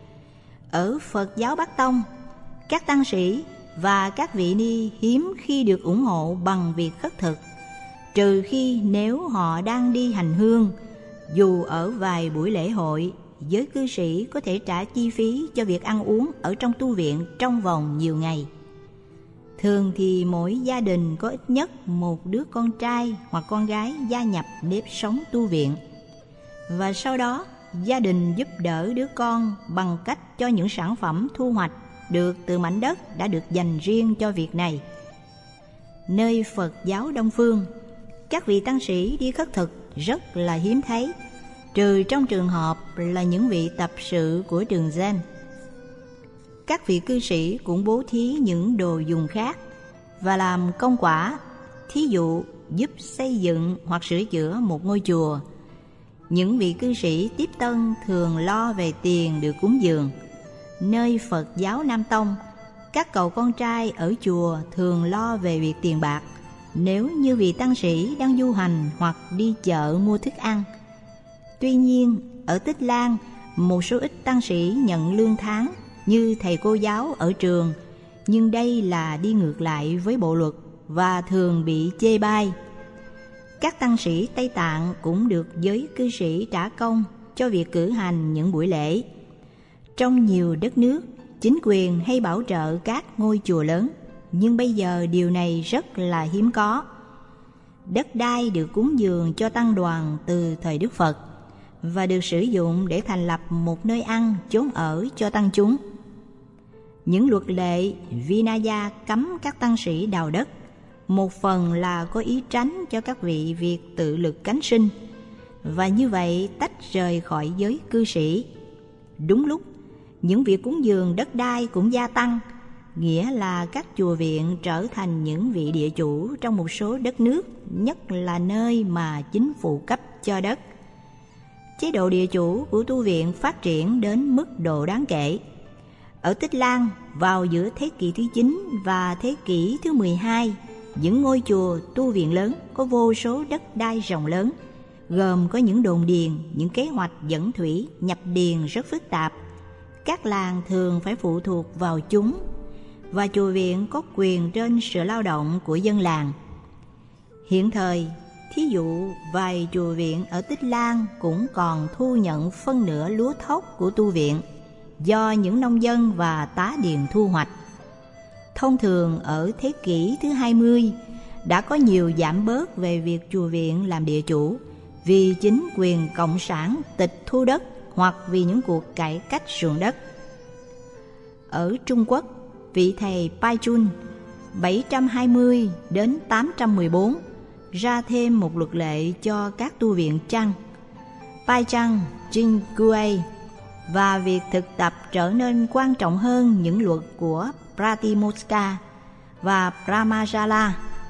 Ở Phật giáo Bắc Tông, các tăng sĩ và các vị ni hiếm khi được ủng hộ bằng việc khất thực, trừ khi nếu họ đang đi hành hương. Dù ở vài buổi lễ hội, giới cư sĩ có thể trả chi phí cho việc ăn uống ở trong tu viện trong vòng nhiều ngày. Thường thì mỗi gia đình có ít nhất một đứa con trai hoặc con gái gia nhập nếp sống tu viện, và sau đó gia đình giúp đỡ đứa con bằng cách cho những sản phẩm thu hoạch được từ mảnh đất đã được dành riêng cho việc này. Nơi Phật giáo Đông Phương, các vị tăng sĩ đi khất thực rất là hiếm thấy, trừ trong trường hợp là những vị tập sự của trường Zen. Các vị cư sĩ cũng bố thí những đồ dùng khác và làm công quả, thí dụ giúp xây dựng hoặc sửa chữa một ngôi chùa. Những vị cư sĩ tiếp tân thường lo về tiền được cúng dường. Nơi Phật giáo Nam Tông, các cậu con trai ở chùa thường lo về việc tiền bạc, nếu như vị tăng sĩ đang du hành hoặc đi chợ mua thức ăn. Tuy nhiên, ở Tích Lan, một số ít tăng sĩ nhận lương tháng như thầy cô giáo ở trường, nhưng đây là đi ngược lại với bộ luật và thường bị chê bai. Các tăng sĩ Tây Tạng cũng được giới cư sĩ trả công cho việc cử hành những buổi lễ. Trong nhiều đất nước, chính quyền hay bảo trợ các ngôi chùa lớn, nhưng bây giờ điều này rất là hiếm có. Đất đai được cúng dường cho tăng đoàn từ thời Đức Phật, và được sử dụng để thành lập một nơi ăn, chốn ở cho tăng chúng. Những luật lệ Vinaya cấm các tăng sĩ đào đất, một phần là có ý tránh cho các vị việc tự lực cánh sinh, và như vậy tách rời khỏi giới cư sĩ. Đúng lúc, những việc cúng dường đất đai cũng gia tăng, nghĩa là các chùa viện trở thành những vị địa chủ trong một số đất nước, nhất là nơi mà chính phủ cấp cho đất. Chế độ địa chủ của tu viện phát triển đến mức độ đáng kể. Ở Tích Lan, vào giữa thế kỷ thứ chín và thế kỷ thứ mười hai, những ngôi chùa tu viện lớn có vô số đất đai rộng lớn, gồm có những đồn điền, những kế hoạch dẫn thủy, nhập điền rất phức tạp. Các làng thường phải phụ thuộc vào chúng, và chùa viện có quyền trên sự lao động của dân làng. Hiện thời, thí dụ vài chùa viện ở Tích Lan cũng còn thu nhận phân nửa lúa thóc của tu viện do những nông dân và tá điền thu hoạch. Thông thường ở thế kỷ thứ hai mươi đã có nhiều giảm bớt về việc chùa viện làm địa chủ vì chính quyền cộng sản tịch thu đất hoặc vì những cuộc cải cách ruộng đất. Ở Trung Quốc, vị thầy Pai Chun bảy trăm hai mươi đến tám trăm mười bốn ra thêm một luật lệ cho các tu viện Chang, Pai Chang Jing Kuei, và việc thực tập trở nên quan trọng hơn những luật của Pratimoksha và Brahmajala.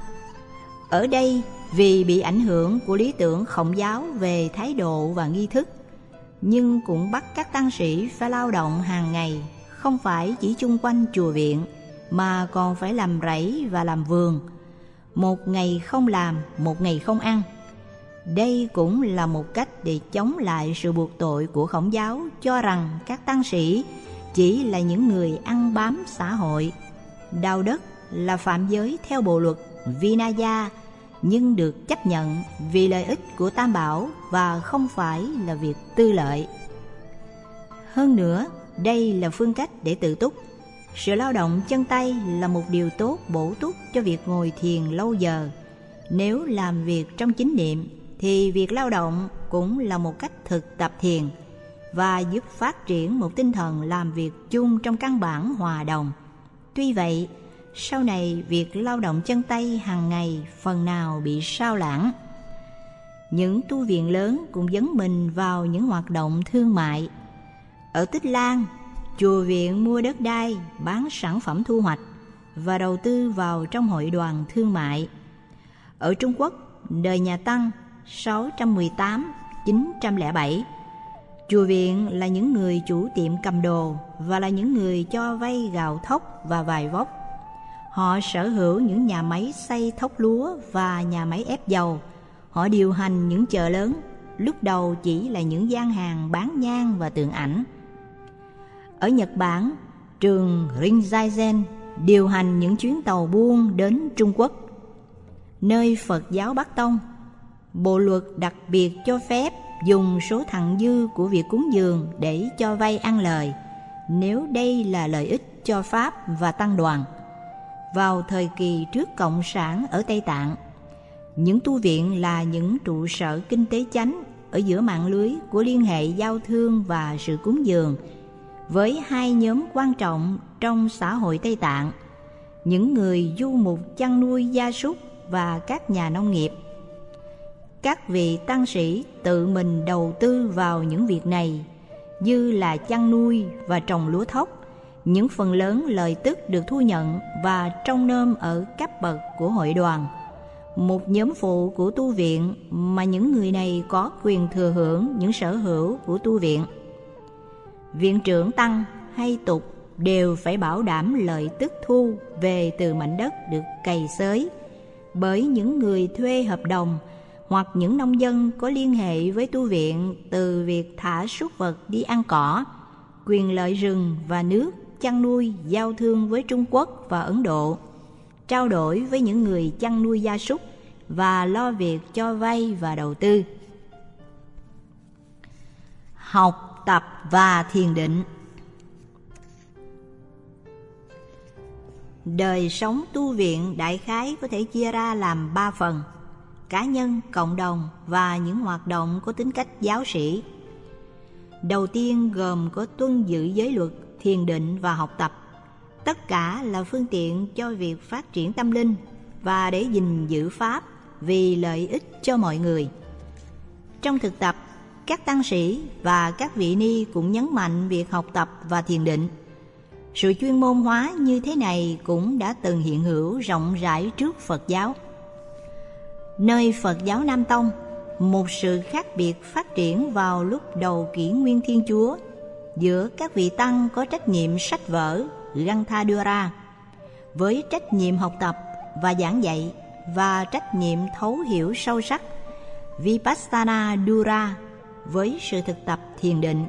Ở đây, vì bị ảnh hưởng của lý tưởng Khổng giáo về thái độ và nghi thức, nhưng cũng bắt các tăng sĩ phải lao động hàng ngày, không phải chỉ chung quanh chùa viện, mà còn phải làm rẫy và làm vườn. Một ngày không làm, một ngày không ăn. Đây cũng là một cách để chống lại sự buộc tội của Khổng giáo cho rằng các tăng sĩ chỉ là những người ăn bám xã hội. Đào đất là phạm giới theo bộ luật Vinaya, nhưng được chấp nhận vì lợi ích của Tam Bảo và không phải là việc tư lợi. Hơn nữa, đây là phương cách để tự túc. Sự lao động chân tay là một điều tốt bổ túc cho việc ngồi thiền lâu giờ. Nếu làm việc trong chánh niệm, thì việc lao động cũng là một cách thực tập thiền và giúp phát triển một tinh thần làm việc chung trong căn bản hòa đồng. Tuy vậy, sau này việc lao động chân tay hàng ngày phần nào bị sao lãng. Những tu viện lớn cũng dấn mình vào những hoạt động thương mại. Ở Tích Lan, chùa viện mua đất đai, bán sản phẩm thu hoạch và đầu tư vào trong hội đoàn thương mại. Ở Trung Quốc, đời nhà Tăng sáu trăm mười tám đến chín trăm lẻ bảy, chùa viện là những người chủ tiệm cầm đồ và là những người cho vay gạo thóc và vài vóc. Họ sở hữu những nhà máy xay thóc lúa và nhà máy ép dầu. Họ điều hành những chợ lớn, lúc đầu chỉ là những gian hàng bán nhang và tượng ảnh. Ở Nhật Bản, trường Rinzai điều hành những chuyến tàu buôn đến Trung Quốc. Nơi Phật giáo Bắc Tông, bộ luật đặc biệt cho phép dùng số thặng dư của việc cúng dường để cho vay ăn lời, nếu đây là lợi ích cho Pháp và Tăng đoàn. Vào thời kỳ trước Cộng sản ở Tây Tạng, những tu viện là những trụ sở kinh tế chánh ở giữa mạng lưới của liên hệ giao thương và sự cúng dường, với hai nhóm quan trọng trong xã hội Tây Tạng: những người du mục chăn nuôi gia súc và các nhà nông nghiệp. Các vị tăng sĩ tự mình đầu tư vào những việc này, như là chăn nuôi và trồng lúa thóc. Những phần lớn lợi tức được thu nhận và trông nom ở cấp bậc của hội đoàn, một nhóm phụ của tu viện mà những người này có quyền thừa hưởng những sở hữu của tu viện. Viện trưởng tăng hay tục đều phải bảo đảm lợi tức thu về từ mảnh đất được cày xới bởi những người thuê hợp đồng hoặc những nông dân có liên hệ với tu viện từ việc thả súc vật đi ăn cỏ, quyền lợi rừng và nước, chăn nuôi, giao thương với Trung Quốc và Ấn Độ, trao đổi với những người chăn nuôi gia súc và lo việc cho vay và đầu tư. Học tập và thiền định. Đời sống tu viện đại khái có thể chia ra làm ba phần: cá nhân, cộng đồng và những hoạt động có tính cách giáo sĩ. Đầu tiên gồm có tuân giữ giới luật, thiền định và học tập. Tất cả là phương tiện cho việc phát triển tâm linh và để gìn giữ pháp vì lợi ích cho mọi người. Trong thực tập, các tăng sĩ và các vị ni cũng nhấn mạnh việc học tập và thiền định. Sự chuyên môn hóa như thế này cũng đã từng hiện hữu rộng rãi trước Phật giáo. Nơi Phật giáo Nam Tông, một sự khác biệt phát triển vào lúc đầu kỷ nguyên Thiên Chúa giữa các vị tăng có trách nhiệm sách vở Granthadura với trách nhiệm học tập và giảng dạy và trách nhiệm thấu hiểu sâu sắc Vipassana Dura với sự thực tập thiền định.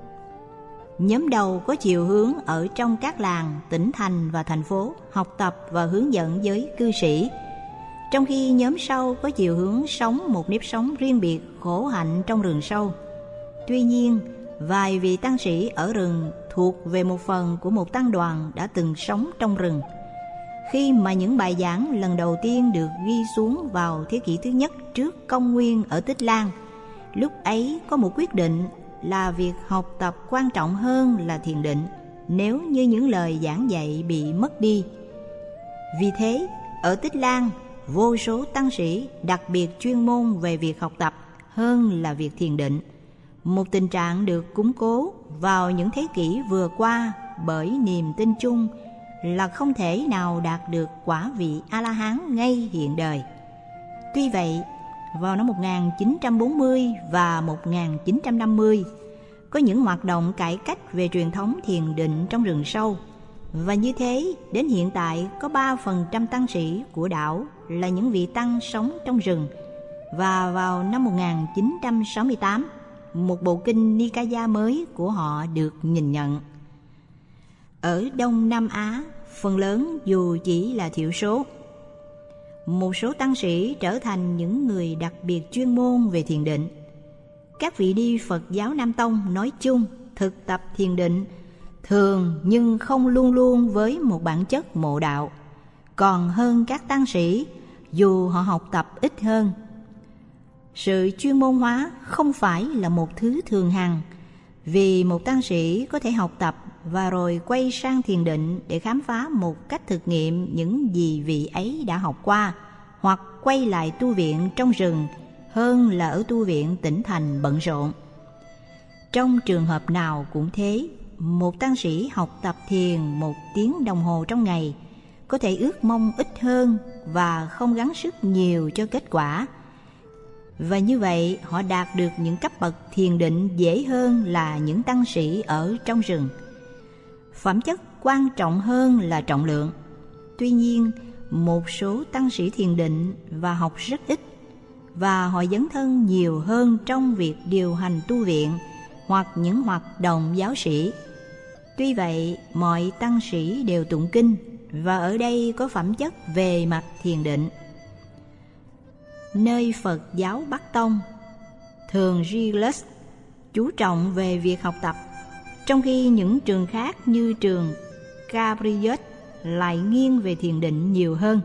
Nhóm đầu có chiều hướng ở trong các làng, tỉnh thành và thành phố học tập và hướng dẫn giới cư sĩ, trong khi nhóm sau có chiều hướng sống một nếp sống riêng biệt khổ hạnh trong rừng sâu. Tuy nhiên, vài vị tăng sĩ ở rừng thuộc về một phần của một tăng đoàn đã từng sống trong rừng. Khi mà những bài giảng lần đầu tiên được ghi xuống vào thế kỷ thứ nhất trước công nguyên ở Tích Lan, lúc ấy có một quyết định là việc học tập quan trọng hơn là thiền định nếu như những lời giảng dạy bị mất đi. Vì thế, ở Tích Lan, vô số tăng sĩ đặc biệt chuyên môn về việc học tập hơn là việc thiền định, một tình trạng được củng cố vào những thế kỷ vừa qua bởi niềm tin chung là không thể nào đạt được quả vị A-la-hán ngay hiện đời. Tuy vậy, vào năm một nghìn chín trăm bốn mươi và một nghìn chín trăm năm mươi, có những hoạt động cải cách về truyền thống thiền định trong rừng sâu, và như thế đến hiện tại có ba phần trăm tăng sĩ của đảo là những vị tăng sống trong rừng. Và vào năm một nghìn chín trăm sáu mươi tám, một bộ kinh Nikaya mới của họ được nhìn nhận. Ở Đông Nam Á, phần lớn dù chỉ là thiểu số. Một số tăng sĩ trở thành những người đặc biệt chuyên môn về thiền định. Các vị đi Phật giáo Nam Tông nói chung thực tập thiền định thường nhưng không luôn luôn với một bản chất mộ đạo, còn hơn các tăng sĩ dù họ học tập ít hơn. Sự chuyên môn hóa không phải là một thứ thường hằng, vì một tăng sĩ có thể học tập và rồi quay sang thiền định để khám phá một cách thực nghiệm những gì vị ấy đã học qua, hoặc quay lại tu viện trong rừng hơn là ở tu viện tỉnh thành bận rộn. Trong trường hợp nào cũng thế, một tăng sĩ học tập thiền một tiếng đồng hồ trong ngày có thể ước mong ít hơn và không gắng sức nhiều cho kết quả. Và như vậy họ đạt được những cấp bậc thiền định dễ hơn là những tăng sĩ ở trong rừng. Phẩm chất quan trọng hơn là trọng lượng. Tuy nhiên, một số tăng sĩ thiền định và học rất ít, và họ dấn thân nhiều hơn trong việc điều hành tu viện hoặc những hoạt động giáo sĩ. Tuy vậy, mọi tăng sĩ đều tụng kinh, và ở đây có phẩm chất về mặt thiền định. Nơi Phật giáo Bắc Tông, thường Riglas chú trọng về việc học tập, trong khi những trường khác như trường Cabriot lại nghiêng về thiền định nhiều hơn.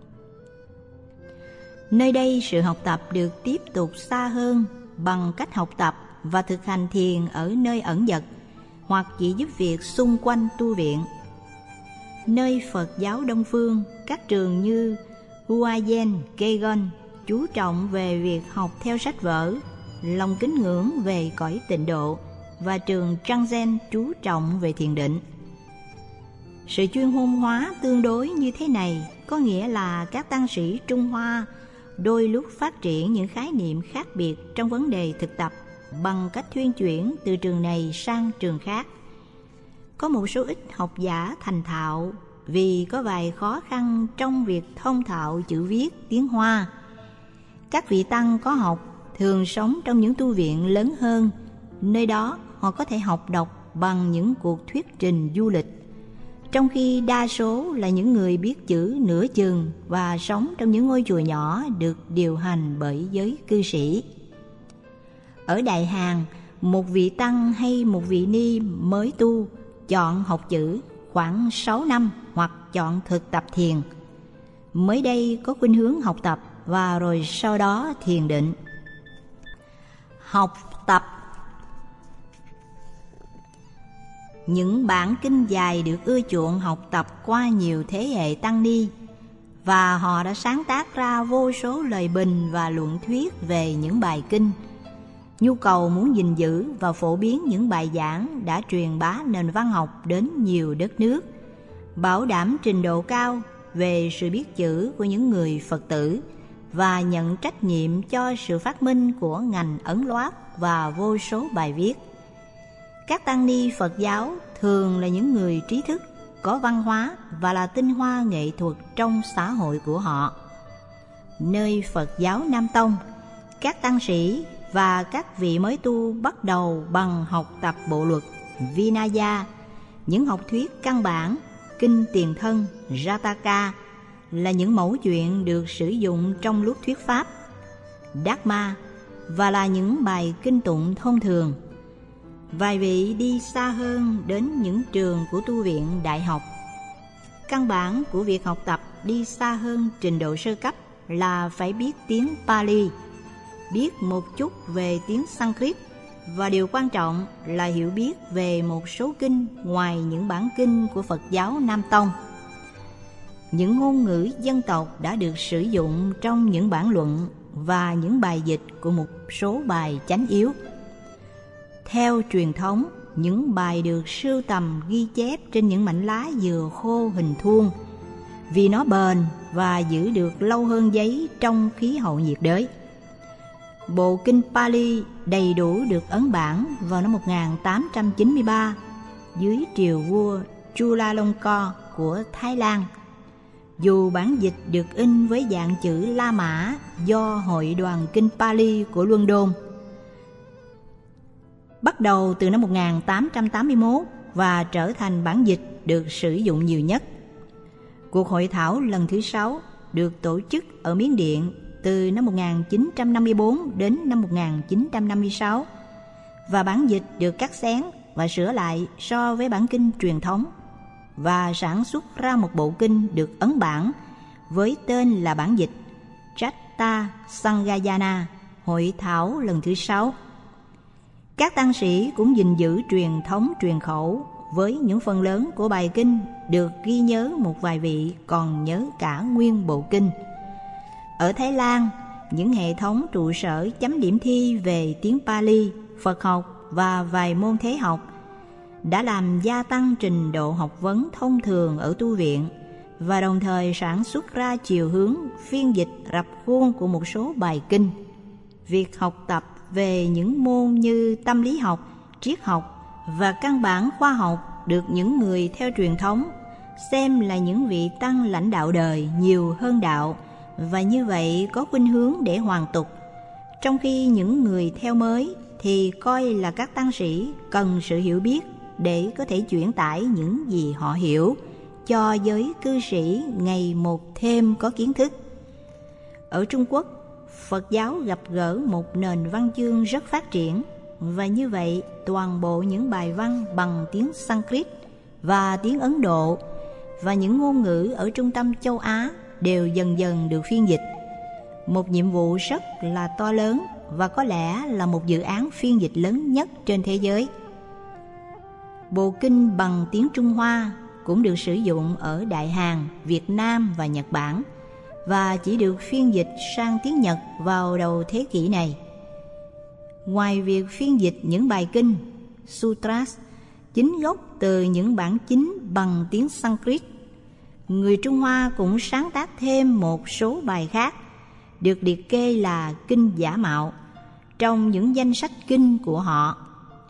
Nơi đây sự học tập được tiếp tục xa hơn bằng cách học tập và thực hành thiền ở nơi ẩn dật hoặc chỉ giúp việc xung quanh tu viện. Nơi Phật giáo Đông Phương, các trường như Huayen, Kegon chú trọng về việc học theo sách vở, lòng kính ngưỡng về cõi tịnh độ, và trường Changzhen chú trọng về thiền định. Sự chuyên môn hóa tương đối như thế này có nghĩa là các tăng sĩ Trung Hoa đôi lúc phát triển những khái niệm khác biệt trong vấn đề thực tập bằng cách thuyên chuyển từ trường này sang trường khác. Có một số ít học giả thành thạo vì có vài khó khăn trong việc thông thạo chữ viết tiếng Hoa. Các vị tăng có học thường sống trong những tu viện lớn hơn, nơi đó họ có thể học đọc bằng những cuộc thuyết trình du lịch, trong khi đa số là những người biết chữ nửa chừng và sống trong những ngôi chùa nhỏ được điều hành bởi giới cư sĩ. Ở Đại Hàn, một vị tăng hay một vị ni mới tu chọn học chữ khoảng sáu năm hoặc chọn thực tập thiền. Mới đây có khuynh hướng học tập và rồi sau đó thiền định. Học tập Những bản kinh dài được ưa chuộng học tập qua nhiều thế hệ tăng ni, và họ đã sáng tác ra vô số lời bình và luận thuyết về những bài kinh. Nhu cầu muốn gìn giữ và phổ biến những bài giảng đã truyền bá nền văn học đến nhiều đất nước, bảo đảm trình độ cao về sự biết chữ của những người Phật tử và nhận trách nhiệm cho sự phát minh của ngành ấn loát và vô số bài viết. Các tăng ni Phật giáo thường là những người trí thức, có văn hóa và là tinh hoa nghệ thuật trong xã hội của họ. Nơi Phật giáo Nam Tông, các tăng sĩ và các vị mới tu bắt đầu bằng học tập bộ luật Vinaya, những học thuyết căn bản, kinh tiền thân Jataka là những mẫu chuyện được sử dụng trong lúc thuyết pháp, Dharma, và là những bài kinh tụng thông thường. Vài vị đi xa hơn đến những trường của tu viện đại học. Căn bản của việc học tập đi xa hơn trình độ sơ cấp là phải biết tiếng Pali, biết một chút về tiếng Sanskrit, và điều quan trọng là hiểu biết về một số kinh ngoài những bản kinh của Phật giáo Nam Tông. Những ngôn ngữ dân tộc đã được sử dụng trong những bản luận và những bài dịch của một số bài chánh yếu. Theo truyền thống, những bài được sưu tầm ghi chép trên những mảnh lá dừa khô hình thuôn vì nó bền và giữ được lâu hơn giấy trong khí hậu nhiệt đới. Bộ kinh Pali đầy đủ được ấn bản vào năm một nghìn tám trăm chín mươi ba dưới triều vua Chulalongkorn của Thái Lan. Dù bản dịch được in với dạng chữ La Mã do Hội đoàn Kinh Pali của London, bắt đầu từ năm một nghìn tám trăm tám mươi mốt và trở thành bản dịch được sử dụng nhiều nhất. Cuộc hội thảo lần thứ sáu được tổ chức ở Miến Điện từ năm một nghìn chín trăm năm mươi bốn đến năm một nghìn chín trăm năm mươi sáu, và bản dịch được cắt xén và sửa lại so với bản kinh truyền thống, và sản xuất ra một bộ kinh được ấn bản với tên là bản dịch Chatta Sanghayana, hội thảo lần thứ sáu. Các tăng sĩ cũng gìn giữ truyền thống truyền khẩu với những phần lớn của bài kinh được ghi nhớ một vài vị còn nhớ cả nguyên bộ kinh. Ở Thái Lan, những hệ thống trụ sở chấm điểm thi về tiếng Pali, Phật học và vài môn thế học đã làm gia tăng trình độ học vấn thông thường ở tu viện, và đồng thời sản xuất ra chiều hướng phiên dịch rập khuôn của một số bài kinh. Việc học tập về những môn như tâm lý học, triết học và căn bản khoa học được những người theo truyền thống xem là những vị tăng lãnh đạo đời nhiều hơn đạo, và như vậy có khuynh hướng để hoàn tục, trong khi những người theo mới thì coi là các tăng sĩ cần sự hiểu biết để có thể chuyển tải những gì họ hiểu cho giới cư sĩ ngày một thêm có kiến thức. Ở Trung Quốc, Phật giáo gặp gỡ một nền văn chương rất phát triển, và như vậy toàn bộ những bài văn bằng tiếng Sanskrit và tiếng Ấn Độ và những ngôn ngữ ở trung tâm châu Á đều dần dần được phiên dịch. Một nhiệm vụ rất là to lớn và có lẽ là một dự án phiên dịch lớn nhất trên thế giới. Bộ kinh bằng tiếng Trung Hoa cũng được sử dụng ở Đại Hàn, Việt Nam và Nhật Bản, và chỉ được phiên dịch sang tiếng Nhật vào đầu thế kỷ này. Ngoài việc phiên dịch những bài kinh, sutras, chính gốc từ những bản chính bằng tiếng Sanskrit, người Trung Hoa cũng sáng tác thêm một số bài khác, được liệt kê là kinh giả mạo, trong những danh sách kinh của họ.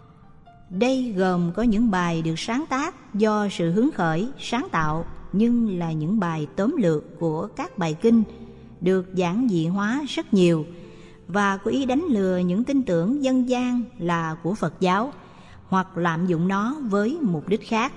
Đây gồm có những bài được sáng tác do sự hứng khởi, sáng tạo, nhưng là những bài tóm lược của các bài kinh được giản dị hóa rất nhiều và có ý đánh lừa những tin tưởng dân gian là của Phật giáo hoặc lạm dụng nó với mục đích khác.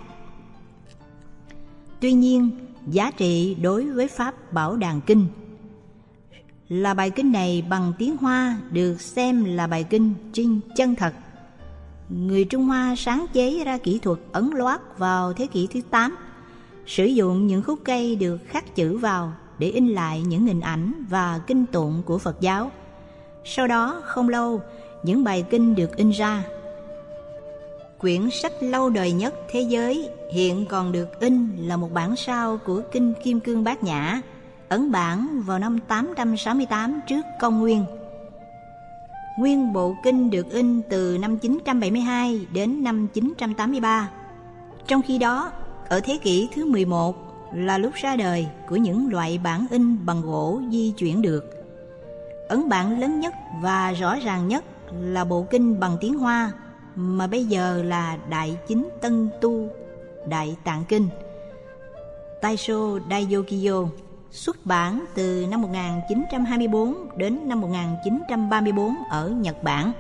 Tuy nhiên, giá trị đối với Pháp Bảo Đàn Kinh là bài kinh này bằng tiếng Hoa được xem là bài kinh trinh chân thật. Người Trung Hoa sáng chế ra kỹ thuật ấn loát vào thế kỷ thứ tám, sử dụng những khúc cây được khắc chữ vào để in lại những hình ảnh và kinh tụng của Phật giáo. Sau đó không lâu, những bài kinh được in ra. Quyển sách lâu đời nhất thế giới hiện còn được in là một bản sao của Kinh Kim Cương Bát Nhã, ấn bản vào năm tám trăm sáu mươi tám trước công nguyên. Nguyên bộ kinh được in từ năm chín trăm bảy mươi hai đến năm chín trăm tám mươi ba. Trong khi đó, ở thế kỷ thứ mười một là lúc ra đời của những loại bản in bằng gỗ di chuyển được. Ấn bản lớn nhất và rõ ràng nhất là bộ kinh bằng tiếng Hoa mà bây giờ là Đại Chính Tân Tu Đại Tạng Kinh, Taisho Daiokiyo, xuất bản từ năm một nghìn chín trăm hai mươi tư đến năm một nghìn chín trăm ba mươi tư ở Nhật Bản.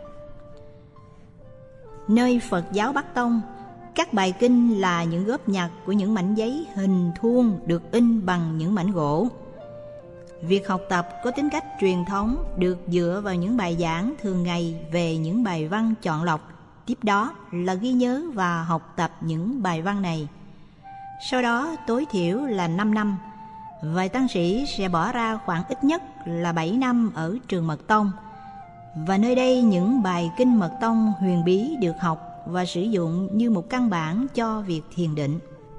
Nơi Phật giáo Bắc Tông, các bài kinh là những góp nhặt của những mảnh giấy hình thuôn được in bằng những mảnh gỗ. Việc học tập có tính cách truyền thống được dựa vào những bài giảng thường ngày về những bài văn chọn lọc, tiếp đó là ghi nhớ và học tập những bài văn này. Sau đó tối thiểu là năm năm, vài tăng sĩ sẽ bỏ ra khoảng ít nhất là bảy năm ở trường Mật Tông, và nơi đây những bài kinh Mật Tông huyền bí được học và sử dụng như một căn bản cho việc thiền định.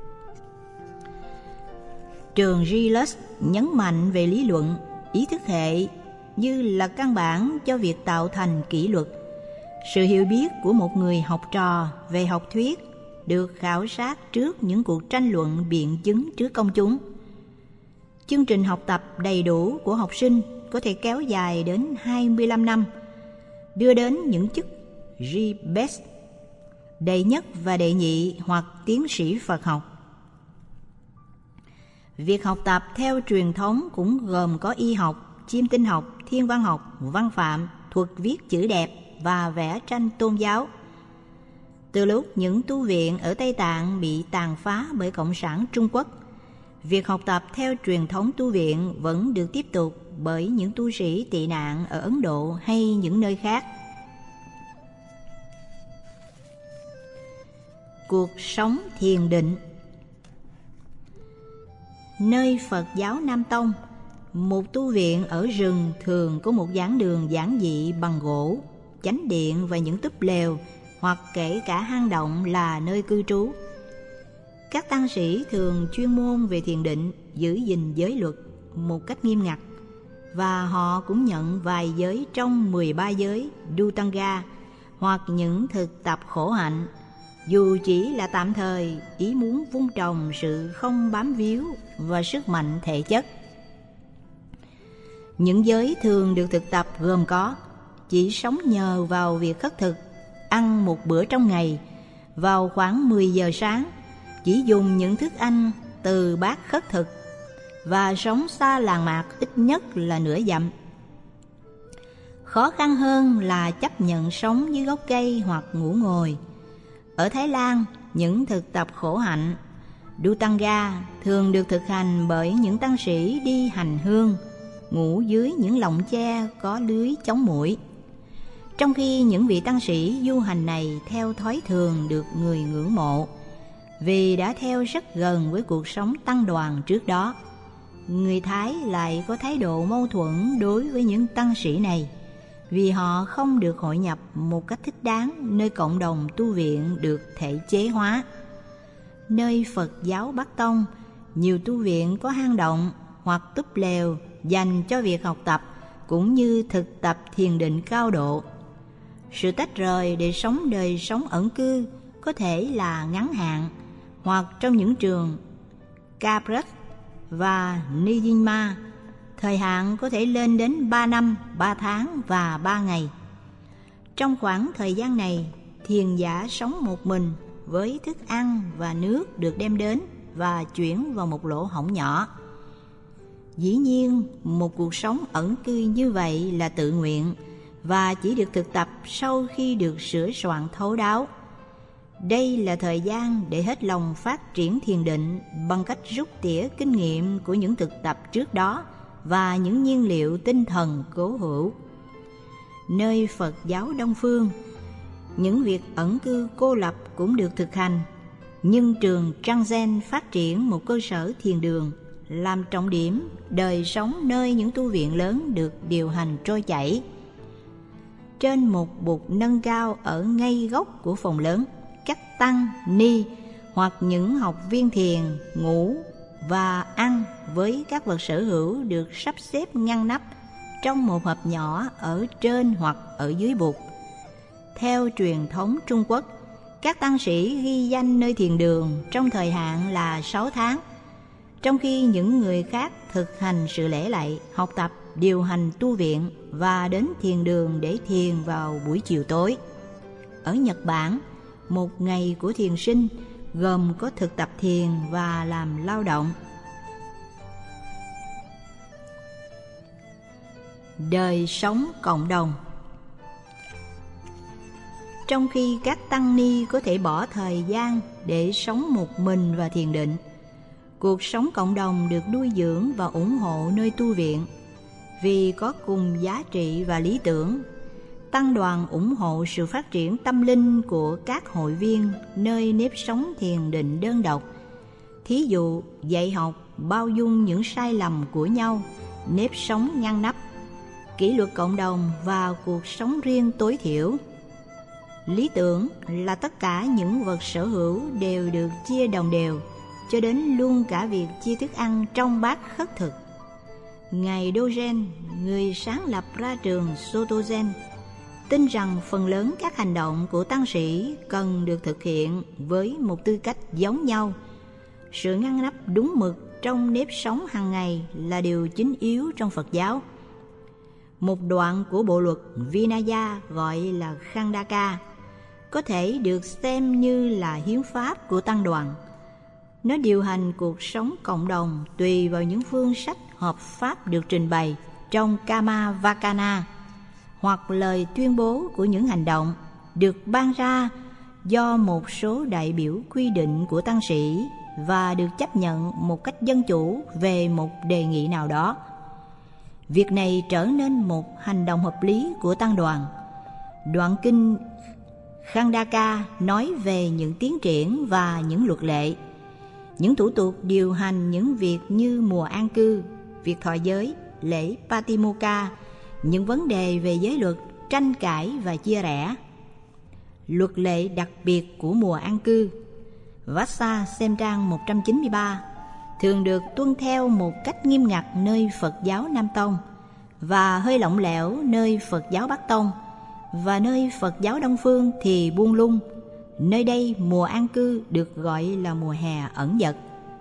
Trường Gilles nhấn mạnh về lý luận, ý thức hệ như là căn bản cho việc tạo thành kỷ luật. Sự hiểu biết của một người học trò về học thuyết được khảo sát trước những cuộc tranh luận biện chứng trước công chúng. Chương trình học tập đầy đủ của học sinh có thể kéo dài đến hai mươi lăm năm, đưa đến những chức Rebes, đệ nhất và đệ nhị hoặc tiến sĩ Phật học. Việc học tập theo truyền thống cũng gồm có y học, chiêm tinh học, thiên văn học, văn phạm, thuật viết chữ đẹp và vẽ tranh tôn giáo. Từ lúc những tu viện ở Tây Tạng bị tàn phá bởi Cộng sản Trung Quốc, việc học tập theo truyền thống tu viện vẫn được tiếp tục bởi những tu sĩ tị nạn ở Ấn Độ hay những nơi khác. Cuộc sống thiền định. Nơi Phật giáo Nam Tông, một tu viện ở rừng thường có một giảng đường giản dị bằng gỗ, chánh điện và những túp lều hoặc kể cả hang động là nơi cư trú. Các tăng sĩ thường chuyên môn về thiền định, giữ gìn giới luật một cách nghiêm ngặt, và họ cũng nhận vài giới trong mười ba giới Dutanga hoặc những thực tập khổ hạnh, dù chỉ là tạm thời, ý muốn vun trồng sự không bám víu và sức mạnh thể chất. Những giới thường được thực tập gồm có chỉ sống nhờ vào việc khất thực, ăn một bữa trong ngày vào khoảng mười giờ sáng, chỉ dùng những thức ăn từ bát khất thực và sống xa làng mạc ít nhất là nửa dặm. Khó khăn hơn là chấp nhận sống dưới gốc cây hoặc ngủ ngồi. Ở Thái Lan, những thực tập khổ hạnh Dutanga thường được thực hành bởi những tăng sĩ đi hành hương, ngủ dưới những lồng tre có lưới chống muỗi. Trong khi những vị tăng sĩ du hành này theo thói thường được người ngưỡng mộ, vì đã theo rất gần với cuộc sống tăng đoàn trước đó, người Thái lại có thái độ mâu thuẫn đối với những tăng sĩ này, vì họ không được hội nhập một cách thích đáng nơi cộng đồng tu viện được thể chế hóa. Nơi Phật giáo Bắc Tông, nhiều tu viện có hang động hoặc túp lều dành cho việc học tập cũng như thực tập thiền định cao độ. Sự tách rời để sống đời sống ẩn cư có thể là ngắn hạn, hoặc trong những trường Capret và Nijima, thời hạn có thể lên đến ba năm, ba tháng và ba ngày. Trong khoảng thời gian này, thiền giả sống một mình với thức ăn và nước được đem đến và chuyển vào một lỗ hổng nhỏ. Dĩ nhiên, một cuộc sống ẩn cư như vậy là tự nguyện và chỉ được thực tập sau khi được sửa soạn thấu đáo. Đây là thời gian để hết lòng phát triển thiền định bằng cách rút tỉa kinh nghiệm của những thực tập trước đó và những nhiên liệu tinh thần cố hữu. Nơi Phật giáo Đông Phương, những việc ẩn cư cô lập cũng được thực hành, nhưng trường Trang phát triển một cơ sở thiền đường, làm trọng điểm đời sống nơi những tu viện lớn được điều hành trôi chảy. Trên một bục nâng cao ở ngay góc của phòng lớn, các tăng, ni hoặc những học viên thiền ngủ và ăn với các vật sở hữu được sắp xếp ngăn nắp trong một hộp nhỏ ở trên hoặc ở dưới bục. Theo truyền thống Trung Quốc, các tăng sĩ ghi danh nơi thiền đường trong thời hạn là sáu tháng, trong khi những người khác thực hành sự lễ lạy, học tập, điều hành tu viện và đến thiền đường để thiền vào buổi chiều tối. Ở Nhật Bản, một ngày của thiền sinh gồm có thực tập thiền và làm lao động. Đời sống cộng đồng. Trong khi các tăng ni có thể bỏ thời gian để sống một mình và thiền định, cuộc sống cộng đồng được nuôi dưỡng và ủng hộ nơi tu viện. Vì có cùng giá trị và lý tưởng, tăng đoàn ủng hộ sự phát triển tâm linh của các hội viên nơi nếp sống thiền định đơn độc. Thí dụ, dạy học, bao dung những sai lầm của nhau, nếp sống ngăn nắp, kỷ luật cộng đồng và cuộc sống riêng tối thiểu. Lý tưởng là tất cả những vật sở hữu đều được chia đồng đều, cho đến luôn cả việc chia thức ăn trong bát khất thực. Ngài Dogen, người sáng lập ra trường Sotozen, tin rằng phần lớn các hành động của tăng sĩ cần được thực hiện với một tư cách giống nhau. Sự ngăn nắp đúng mực trong nếp sống hàng ngày là điều chính yếu trong Phật giáo. Một đoạn của bộ luật Vinaya gọi là Khandaka có thể được xem như là hiến pháp của tăng đoàn. Nó điều hành cuộc sống cộng đồng tùy vào những phương sách hợp pháp được trình bày trong Kama Vakana, hoặc lời tuyên bố của những hành động được ban ra do một số đại biểu quy định của tăng sĩ và được chấp nhận một cách dân chủ về một đề nghị nào đó. Việc này trở nên một hành động hợp lý của tăng đoàn. Đoạn kinh Khandaka nói về những tiến triển và những luật lệ, những thủ tục điều hành những việc như mùa an cư, việc thọ giới, lễ Patimokkha, những vấn đề về giới luật, tranh cãi và chia rẽ. Luật lệ đặc biệt của mùa an cư, Vassa xem trang một trăm chín mươi ba, thường được tuân theo một cách nghiêm ngặt nơi Phật giáo Nam Tông và hơi lỏng lẻo nơi Phật giáo Bắc Tông, và nơi Phật giáo Đông Phương thì buông lung. Nơi đây mùa an cư được gọi là mùa hè ẩn dật.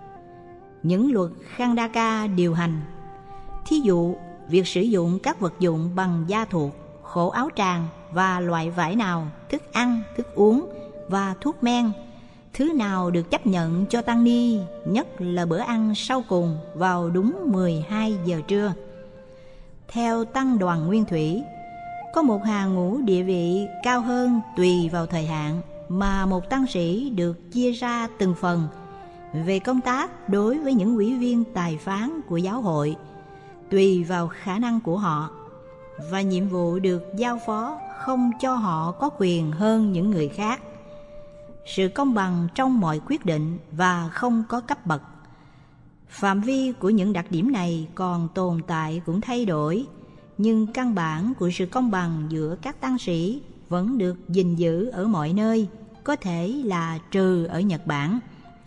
Những luật Khandaka điều hành, thí dụ việc sử dụng các vật dụng bằng da thuộc, khổ áo tràng và loại vải nào, thức ăn, thức uống và thuốc men, thứ nào được chấp nhận cho tăng ni, nhất là bữa ăn sau cùng vào đúng mười hai giờ trưa. Theo tăng đoàn Nguyên Thủy, có một hàng ngũ địa vị cao hơn tùy vào thời hạn mà một tăng sĩ được chia ra từng phần về công tác đối với những ủy viên tài phán của giáo hội, tùy vào khả năng của họ, và nhiệm vụ được giao phó không cho họ có quyền hơn những người khác. Sự công bằng trong mọi quyết định và không có cấp bậc. Phạm vi của những đặc điểm này còn tồn tại cũng thay đổi, nhưng căn bản của sự công bằng giữa các tăng sĩ vẫn được gìn giữ ở mọi nơi, có thể là trừ ở Nhật Bản.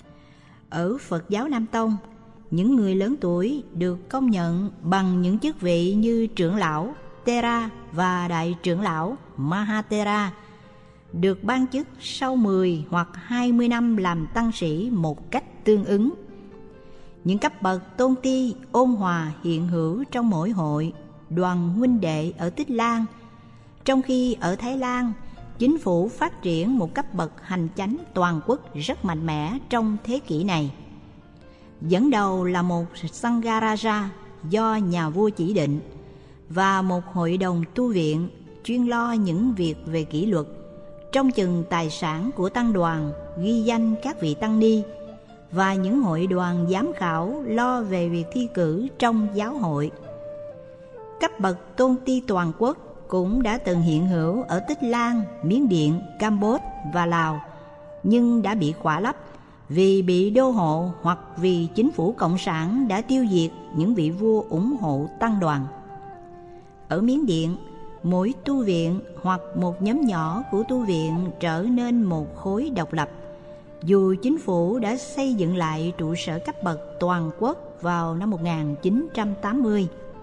Ở Phật giáo Nam Tông, những người lớn tuổi được công nhận bằng những chức vị như trưởng lão Tera và đại trưởng lão Mahatera, được ban chức sau mười hoặc hai mươi năm làm tăng sĩ một cách tương ứng. Những cấp bậc tôn ti ôn hòa hiện hữu trong mỗi hội, đoàn huynh đệ ở Tích Lan, trong khi ở Thái Lan, chính phủ phát triển một cấp bậc hành chánh toàn quốc rất mạnh mẽ trong thế kỷ này. Dẫn đầu là một Sangharaja do nhà vua chỉ định, và một hội đồng tu viện chuyên lo những việc về kỷ luật, trông chừng tài sản của tăng đoàn, ghi danh các vị tăng ni, và những hội đoàn giám khảo lo về việc thi cử trong giáo hội. Cấp bậc tôn ti toàn quốc cũng đã từng hiện hữu ở Tích Lan, Miến Điện, Campuchia và Lào, nhưng đã bị khỏa lấp vì bị đô hộ hoặc vì chính phủ cộng sản đã tiêu diệt những vị vua ủng hộ tăng đoàn. Ở Miến Điện, mỗi tu viện hoặc một nhóm nhỏ của tu viện trở nên một khối độc lập, dù chính phủ đã xây dựng lại trụ sở cấp bậc toàn quốc vào năm một nghìn chín trăm tám mươi.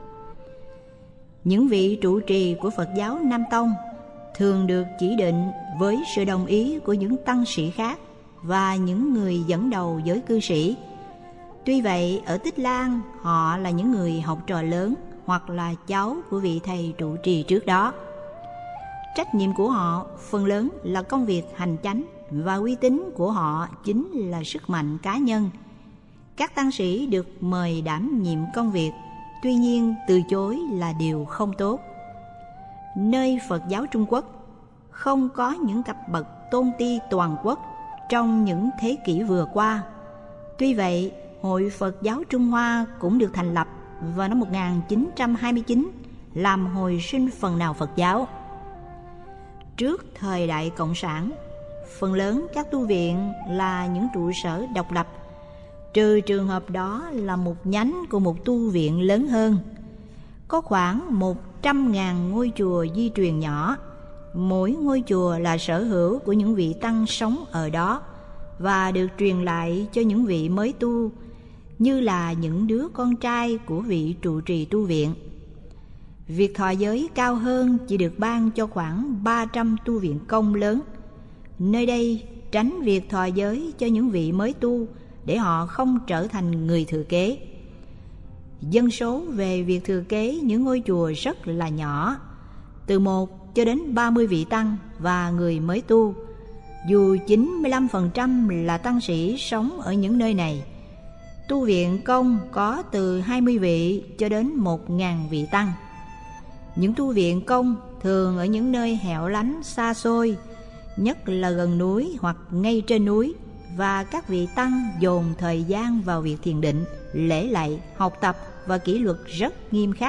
Những vị trụ trì của Phật giáo Nam Tông thường được chỉ định với sự đồng ý của những tăng sĩ khác và những người dẫn đầu giới cư sĩ. Tuy vậy, ở Tích Lan, họ là những người học trò lớn hoặc là cháu của vị thầy trụ trì trước đó. Trách nhiệm của họ phần lớn là công việc hành chánh và uy tín của họ chính là sức mạnh cá nhân. Các tăng sĩ được mời đảm nhiệm công việc, tuy nhiên từ chối là điều không tốt. Nơi Phật giáo Trung Quốc không có những cấp bậc tôn ti toàn quốc trong những thế kỷ vừa qua. Tuy vậy, Hội Phật giáo Trung Hoa cũng được thành lập vào năm một nghìn chín trăm hai mươi chín làm hồi sinh phần nào Phật giáo. Trước thời đại Cộng sản, phần lớn các tu viện là những trụ sở độc lập, trừ trường hợp đó là một nhánh của một tu viện lớn hơn. Có khoảng một trăm nghìn ngôi chùa di truyền nhỏ, mỗi ngôi chùa là sở hữu của những vị tăng sống ở đó và được truyền lại cho những vị mới tu, như là những đứa con trai của vị trụ trì tu viện. Việc thọ giới cao hơn chỉ được ban cho khoảng ba trăm tu viện công lớn. Nơi đây tránh việc thọ giới cho những vị mới tu để họ không trở thành người thừa kế. Dân số về việc thừa kế những ngôi chùa rất là nhỏ, từ một cho đến ba mươi vị tăng và người mới tu. Dù chín mươi lăm phần trăm là tăng sĩ sống ở những nơi này, tu viện công có từ hai mươi vị cho đến một nghìn vị tăng. Những tu viện công thường ở những nơi hẻo lánh xa xôi, nhất là gần núi hoặc ngay trên núi, và các vị tăng dồn thời gian vào việc thiền định, lễ lạy, học tập và kỷ luật rất nghiêm khắc.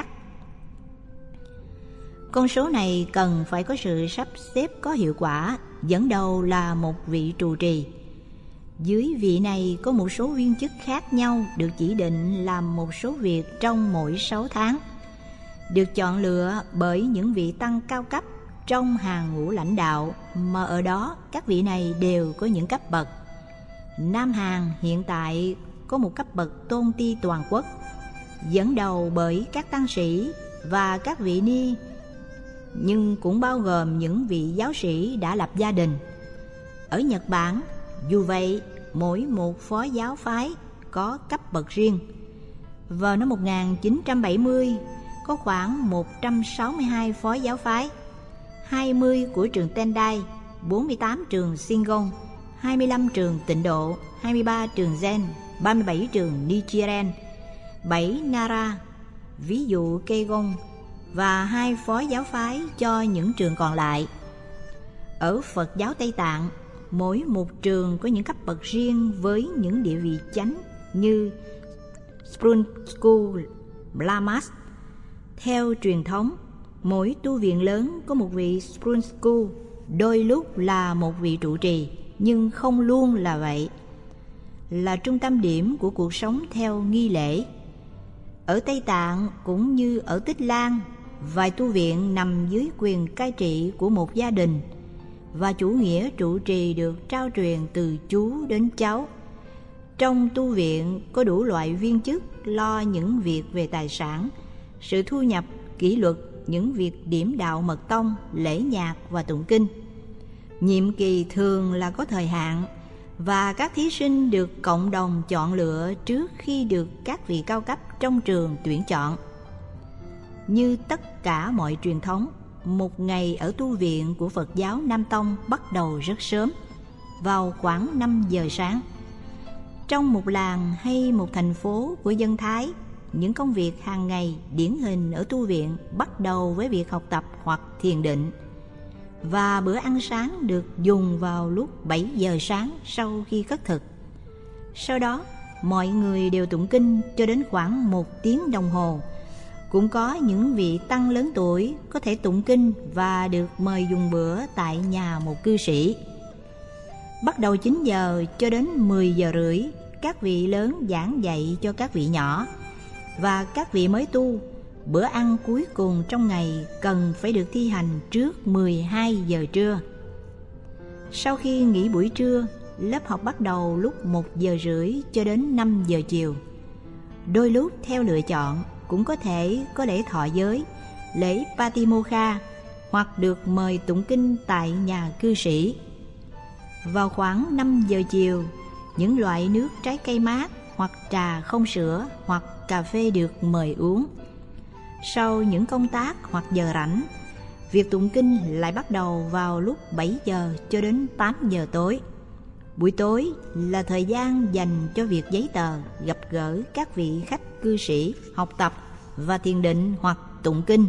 Con số này cần phải có sự sắp xếp có hiệu quả, dẫn đầu là một vị trụ trì. Dưới vị này có một số viên chức khác nhau được chỉ định làm một số việc trong mỗi sáu tháng, được chọn lựa bởi những vị tăng cao cấp trong hàng ngũ lãnh đạo, mà ở đó các vị này đều có những cấp bậc. Nam Hàn hiện tại có một cấp bậc tôn ti toàn quốc, dẫn đầu bởi các tăng sĩ và các vị ni, nhưng cũng bao gồm những vị giáo sĩ đã lập gia đình. Ở Nhật Bản, dù vậy, mỗi một phó giáo phái có cấp bậc riêng. Vào năm một nghìn chín trăm bảy mươi, có khoảng một trăm sáu mươi hai phó giáo phái, hai mươi của trường Tendai, bốn mươi tám trường Shingon, hai mươi lăm trường Tịnh Độ, hai mươi ba trường Zen, ba mươi bảy trường Nichiren, bảy Nara, ví dụ Kegon, và hai phó giáo phái cho những trường còn lại. Ở Phật giáo Tây Tạng, mỗi một trường có những cấp bậc riêng với những địa vị chánh như Sprung School, Brahmas. Theo truyền thống, mỗi tu viện lớn có một vị Sprung School, đôi lúc là một vị trụ trì, nhưng không luôn là vậy, là trung tâm điểm của cuộc sống theo nghi lễ. Ở Tây Tạng cũng như ở Tích Lan, vài tu viện nằm dưới quyền cai trị của một gia đình, và chủ nghĩa trụ trì được trao truyền từ chú đến cháu. Trong tu viện có đủ loại viên chức lo những việc về tài sản, sự thu nhập, kỷ luật, những việc điểm đạo mật tông, lễ nhạc và tụng kinh. Nhiệm kỳ thường là có thời hạn, và các thí sinh được cộng đồng chọn lựa trước khi được các vị cao cấp trong trường tuyển chọn. Như tất cả mọi truyền thống, một ngày ở tu viện của Phật giáo Nam Tông bắt đầu rất sớm, vào khoảng năm giờ sáng. Trong một làng hay một thành phố của dân Thái, những công việc hàng ngày điển hình ở tu viện bắt đầu với việc học tập hoặc thiền định, và bữa ăn sáng được dùng vào lúc bảy giờ sáng sau khi khất thực. Sau đó, mọi người đều tụng kinh cho đến khoảng một tiếng đồng hồ. Cũng có những vị tăng lớn tuổi có thể tụng kinh và được mời dùng bữa tại nhà một cư sĩ. Bắt đầu chín giờ cho đến mười giờ rưỡi, các vị lớn giảng dạy cho các vị nhỏ, và các vị mới tu bữa ăn cuối cùng trong ngày cần phải được thi hành trước mười hai giờ trưa. Sau khi nghỉ buổi trưa, lớp học bắt đầu lúc một giờ rưỡi cho đến năm giờ chiều. Đôi lúc theo lựa chọn cũng có thể có lễ thọ giới, lễ Patimokkha hoặc được mời tụng kinh tại nhà cư sĩ. Vào khoảng năm giờ chiều, những loại nước trái cây mát hoặc trà không sữa hoặc cà phê được mời uống. Sau những công tác hoặc giờ rảnh, việc tụng kinh lại bắt đầu vào lúc bảy giờ cho đến tám giờ tối. Buổi tối là thời gian dành cho việc giấy tờ, gặp gỡ các vị khách cư sĩ, học tập và thiền định hoặc tụng kinh.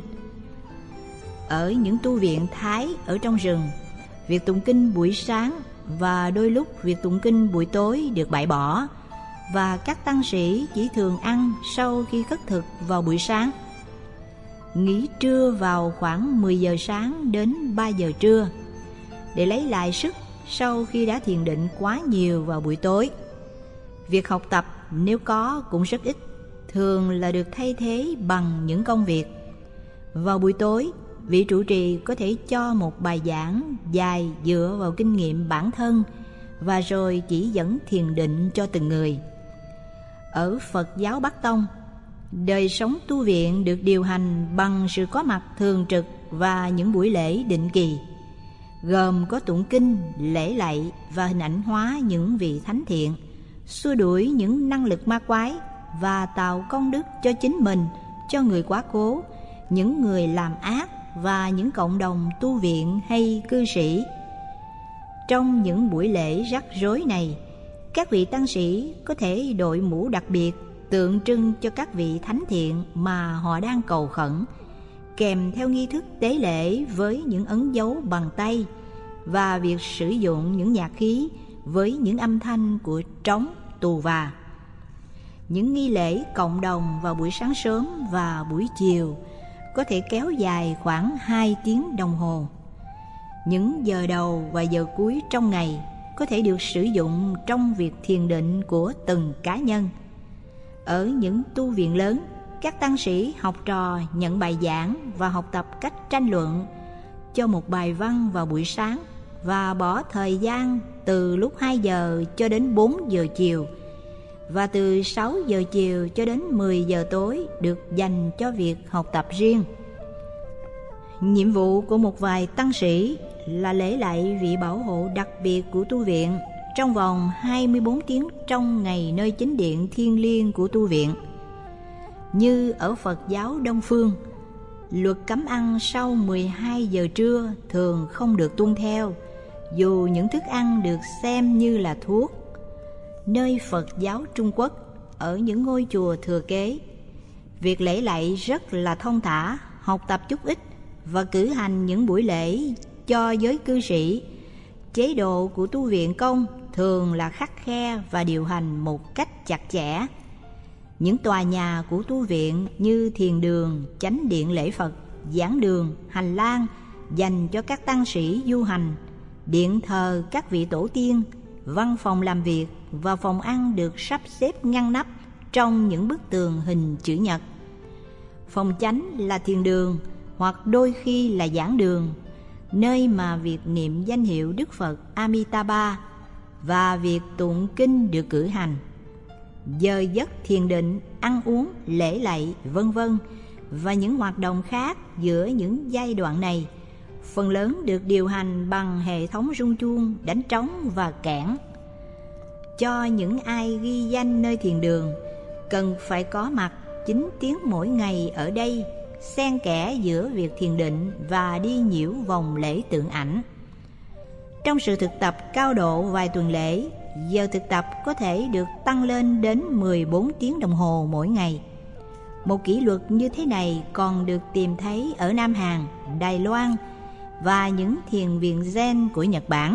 Ở những tu viện Thái ở trong rừng, việc tụng kinh buổi sáng và đôi lúc việc tụng kinh buổi tối được bãi bỏ, và các tăng sĩ chỉ thường ăn sau khi khất thực vào buổi sáng. Nghỉ trưa vào khoảng mười giờ sáng đến ba giờ trưa để lấy lại sức sau khi đã thiền định quá nhiều vào buổi tối. Việc học tập nếu có cũng rất ít, thường là được thay thế bằng những công việc. Vào buổi tối, vị trụ trì có thể cho một bài giảng dài dựa vào kinh nghiệm bản thân và rồi chỉ dẫn thiền định cho từng người. Ở Phật giáo Bắc Tông, đời sống tu viện được điều hành bằng sự có mặt thường trực và những buổi lễ định kỳ, gồm có tụng kinh, lễ lạy và hình ảnh hóa những vị thánh thiện, xua đuổi những năng lực ma quái và tạo công đức cho chính mình, cho người quá cố, những người làm ác và những cộng đồng tu viện hay cư sĩ. Trong những buổi lễ rắc rối này, các vị tăng sĩ có thể đội mũ đặc biệt tượng trưng cho các vị thánh thiện mà họ đang cầu khẩn, kèm theo nghi thức tế lễ với những ấn dấu bằng tay và việc sử dụng những nhạc khí với những âm thanh của trống, tù và. Những nghi lễ cộng đồng vào buổi sáng sớm và buổi chiều có thể kéo dài khoảng hai tiếng đồng hồ. Những giờ đầu và giờ cuối trong ngày có thể được sử dụng trong việc thiền định của từng cá nhân. Ở những tu viện lớn, các tăng sĩ học trò nhận bài giảng và học tập cách tranh luận cho một bài văn vào buổi sáng và bỏ thời gian từ lúc hai giờ cho đến bốn giờ chiều, và từ sáu giờ chiều cho đến mười giờ tối được dành cho việc học tập riêng. Nhiệm vụ của một vài tăng sĩ là lễ lạy vị bảo hộ đặc biệt của tu viện trong vòng hai mươi bốn tiếng trong ngày nơi chính điện thiêng liêng của tu viện. Như ở Phật giáo Đông Phương, luật cấm ăn sau mười hai giờ trưa thường không được tuân theo, dù những thức ăn được xem như là thuốc. Nơi Phật giáo Trung Quốc, ở những ngôi chùa thừa kế, việc lễ lạy rất là thông thả, học tập chút ít và cử hành những buổi lễ cho giới cư sĩ. Chế độ của tu viện công thường là khắt khe và điều hành một cách chặt chẽ. Những tòa nhà của tu viện như thiền đường, chánh điện lễ Phật, giảng đường, hành lang dành cho các tăng sĩ du hành, điện thờ các vị tổ tiên, văn phòng làm việc và phòng ăn được sắp xếp ngăn nắp trong những bức tường hình chữ nhật. Phòng chánh là thiền đường hoặc đôi khi là giảng đường, nơi mà việc niệm danh hiệu Đức Phật Amitabha và việc tụng kinh được cử hành. Giờ giấc thiền định, ăn uống, lễ lạy, vân vân và những hoạt động khác giữa những giai đoạn này phần lớn được điều hành bằng hệ thống rung chuông, đánh trống và kẽn. Cho những ai ghi danh nơi thiền đường, cần phải có mặt chín tiếng mỗi ngày ở đây, xen kẽ giữa việc thiền định và đi nhiễu vòng lễ tượng ảnh. Trong sự thực tập cao độ vài tuần lễ, giờ thực tập có thể được tăng lên đến mười bốn tiếng đồng hồ mỗi ngày. Một kỷ luật như thế này còn được tìm thấy ở Nam Hàn, Đài Loan và những thiền viện Zen của Nhật Bản.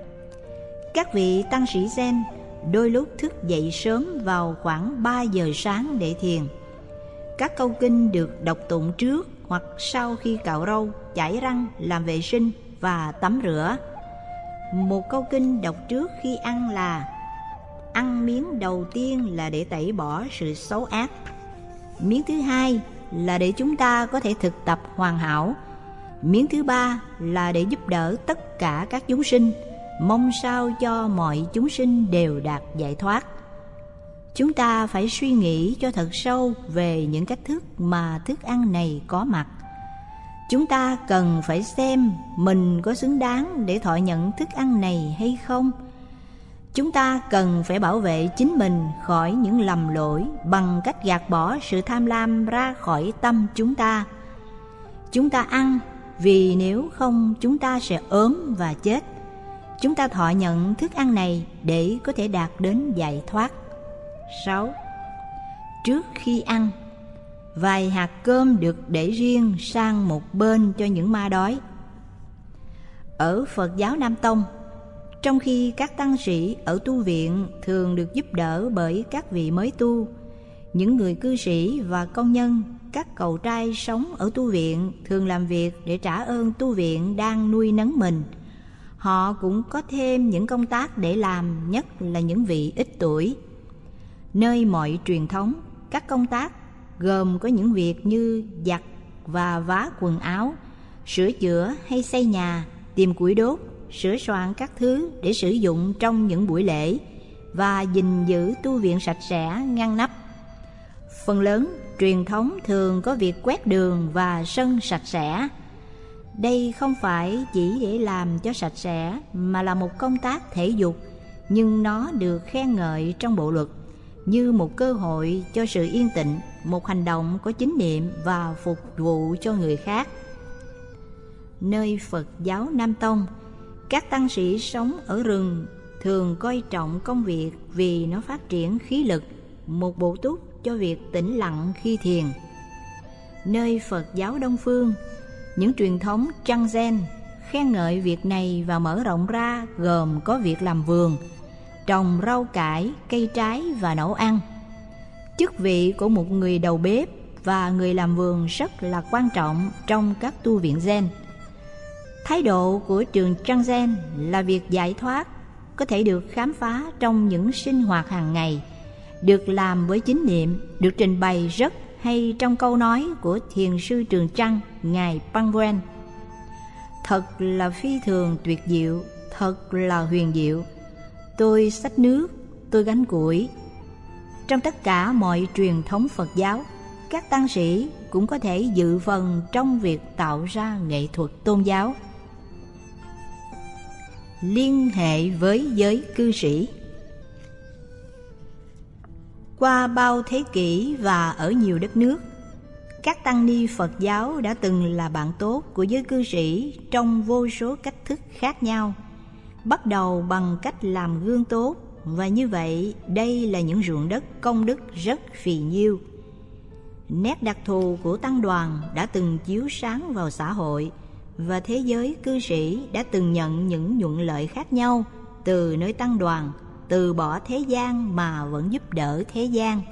Các vị tăng sĩ Zen đôi lúc thức dậy sớm vào khoảng ba giờ sáng để thiền. Các câu kinh được đọc tụng trước hoặc sau khi cạo râu, chải răng, làm vệ sinh và tắm rửa. Một câu kinh đọc trước khi ăn là: ăn miếng đầu tiên là để tẩy bỏ sự xấu ác. Miếng thứ hai là để chúng ta có thể thực tập hoàn hảo. Miếng thứ ba là để giúp đỡ tất cả các chúng sinh, mong sao cho mọi chúng sinh đều đạt giải thoát. Chúng ta phải suy nghĩ cho thật sâu về những cách thức mà thức ăn này có mặt. Chúng ta cần phải xem mình có xứng đáng để thọ nhận thức ăn này hay không. Chúng ta cần phải bảo vệ chính mình khỏi những lầm lỗi bằng cách gạt bỏ sự tham lam ra khỏi tâm chúng ta. Chúng ta ăn vì nếu không chúng ta sẽ ốm và chết. Chúng ta thọ nhận thức ăn này để có thể đạt đến giải thoát. sáu. Trước khi ăn, vài hạt cơm được để riêng sang một bên cho những ma đói. Ở Phật giáo Nam Tông, trong khi các tăng sĩ ở tu viện thường được giúp đỡ bởi các vị mới tu, những người cư sĩ và công nhân, các cậu trai sống ở tu viện thường làm việc để trả ơn tu viện đang nuôi nấng mình. Họ cũng có thêm những công tác để làm, nhất là những vị ít tuổi. Nơi mọi truyền thống, các công tác gồm có những việc như giặt và vá quần áo, sửa chữa hay xây nhà, tìm củi đốt, sửa soạn các thứ để sử dụng trong những buổi lễ và gìn giữ tu viện sạch sẽ, ngăn nắp. Phần lớn truyền thống thường có việc quét đường và sân sạch sẽ. Đây không phải chỉ để làm cho sạch sẽ mà là một công tác thể dục, nhưng nó được khen ngợi trong bộ luật như một cơ hội cho sự yên tĩnh, một hành động có chánh niệm và phục vụ cho người khác. Nơi Phật giáo Nam Tông, các tăng sĩ sống ở rừng thường coi trọng công việc vì nó phát triển khí lực, một bổ túc cho việc tĩnh lặng khi thiền. Nơi Phật giáo Đông Phương, những truyền thống Chanzen khen ngợi việc này và mở rộng ra, gồm có việc làm vườn, trồng rau cải, cây trái và nấu ăn. Chức vị của một người đầu bếp và người làm vườn rất là quan trọng trong các tu viện Zen. Thái độ của trường Chanzen là việc giải thoát có thể được khám phá trong những sinh hoạt hàng ngày, được làm với chánh niệm, được trình bày rất hay trong câu nói của thiền sư Trường Trăng, Ngài Pangwen. Thật là phi thường tuyệt diệu, thật là huyền diệu. Tôi xách nước, tôi gánh củi. Trong tất cả mọi truyền thống Phật giáo, các tăng sĩ cũng có thể dự phần trong việc tạo ra nghệ thuật tôn giáo. Liên hệ với giới cư sĩ. Qua bao thế kỷ và ở nhiều đất nước, các tăng ni Phật giáo đã từng là bạn tốt của giới cư sĩ trong vô số cách thức khác nhau, bắt đầu bằng cách làm gương tốt, và như vậy đây là những ruộng đất công đức rất phì nhiêu. Nét đặc thù của tăng đoàn đã từng chiếu sáng vào xã hội, và thế giới cư sĩ đã từng nhận những nhuận lợi khác nhau từ nơi tăng đoàn, từ bỏ thế gian mà vẫn giúp đỡ thế gian.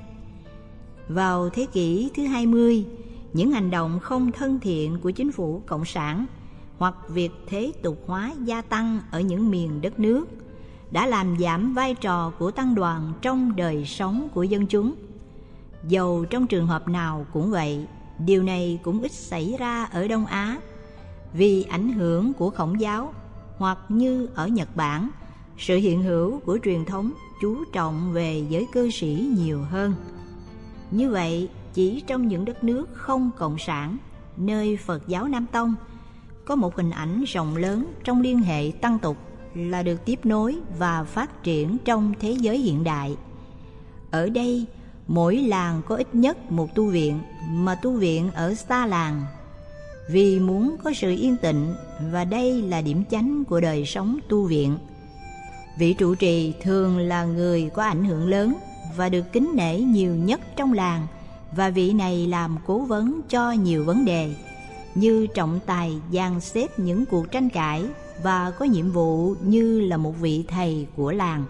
Vào thế kỷ thứ hai mươi, những hành động không thân thiện của chính phủ cộng sản hoặc việc thế tục hóa gia tăng ở những miền đất nước đã làm giảm vai trò của tăng đoàn trong đời sống của dân chúng. Dầu trong trường hợp nào cũng vậy, điều này cũng ít xảy ra ở Đông Á vì ảnh hưởng của Khổng giáo, hoặc như ở Nhật Bản, sự hiện hữu của truyền thống chú trọng về giới cư sĩ nhiều hơn. Như vậy, chỉ trong những đất nước không cộng sản, nơi Phật giáo Nam Tông, có một hình ảnh rộng lớn trong liên hệ tăng tục là được tiếp nối và phát triển trong thế giới hiện đại. Ở đây, mỗi làng có ít nhất một tu viện, mà tu viện ở xa làng, vì muốn có sự yên tĩnh, và đây là điểm chánh của đời sống tu viện. Vị trụ trì thường là người có ảnh hưởng lớn và được kính nể nhiều nhất trong làng, và vị này làm cố vấn cho nhiều vấn đề, như trọng tài dàn xếp những cuộc tranh cãi, và có nhiệm vụ như là một vị thầy của làng.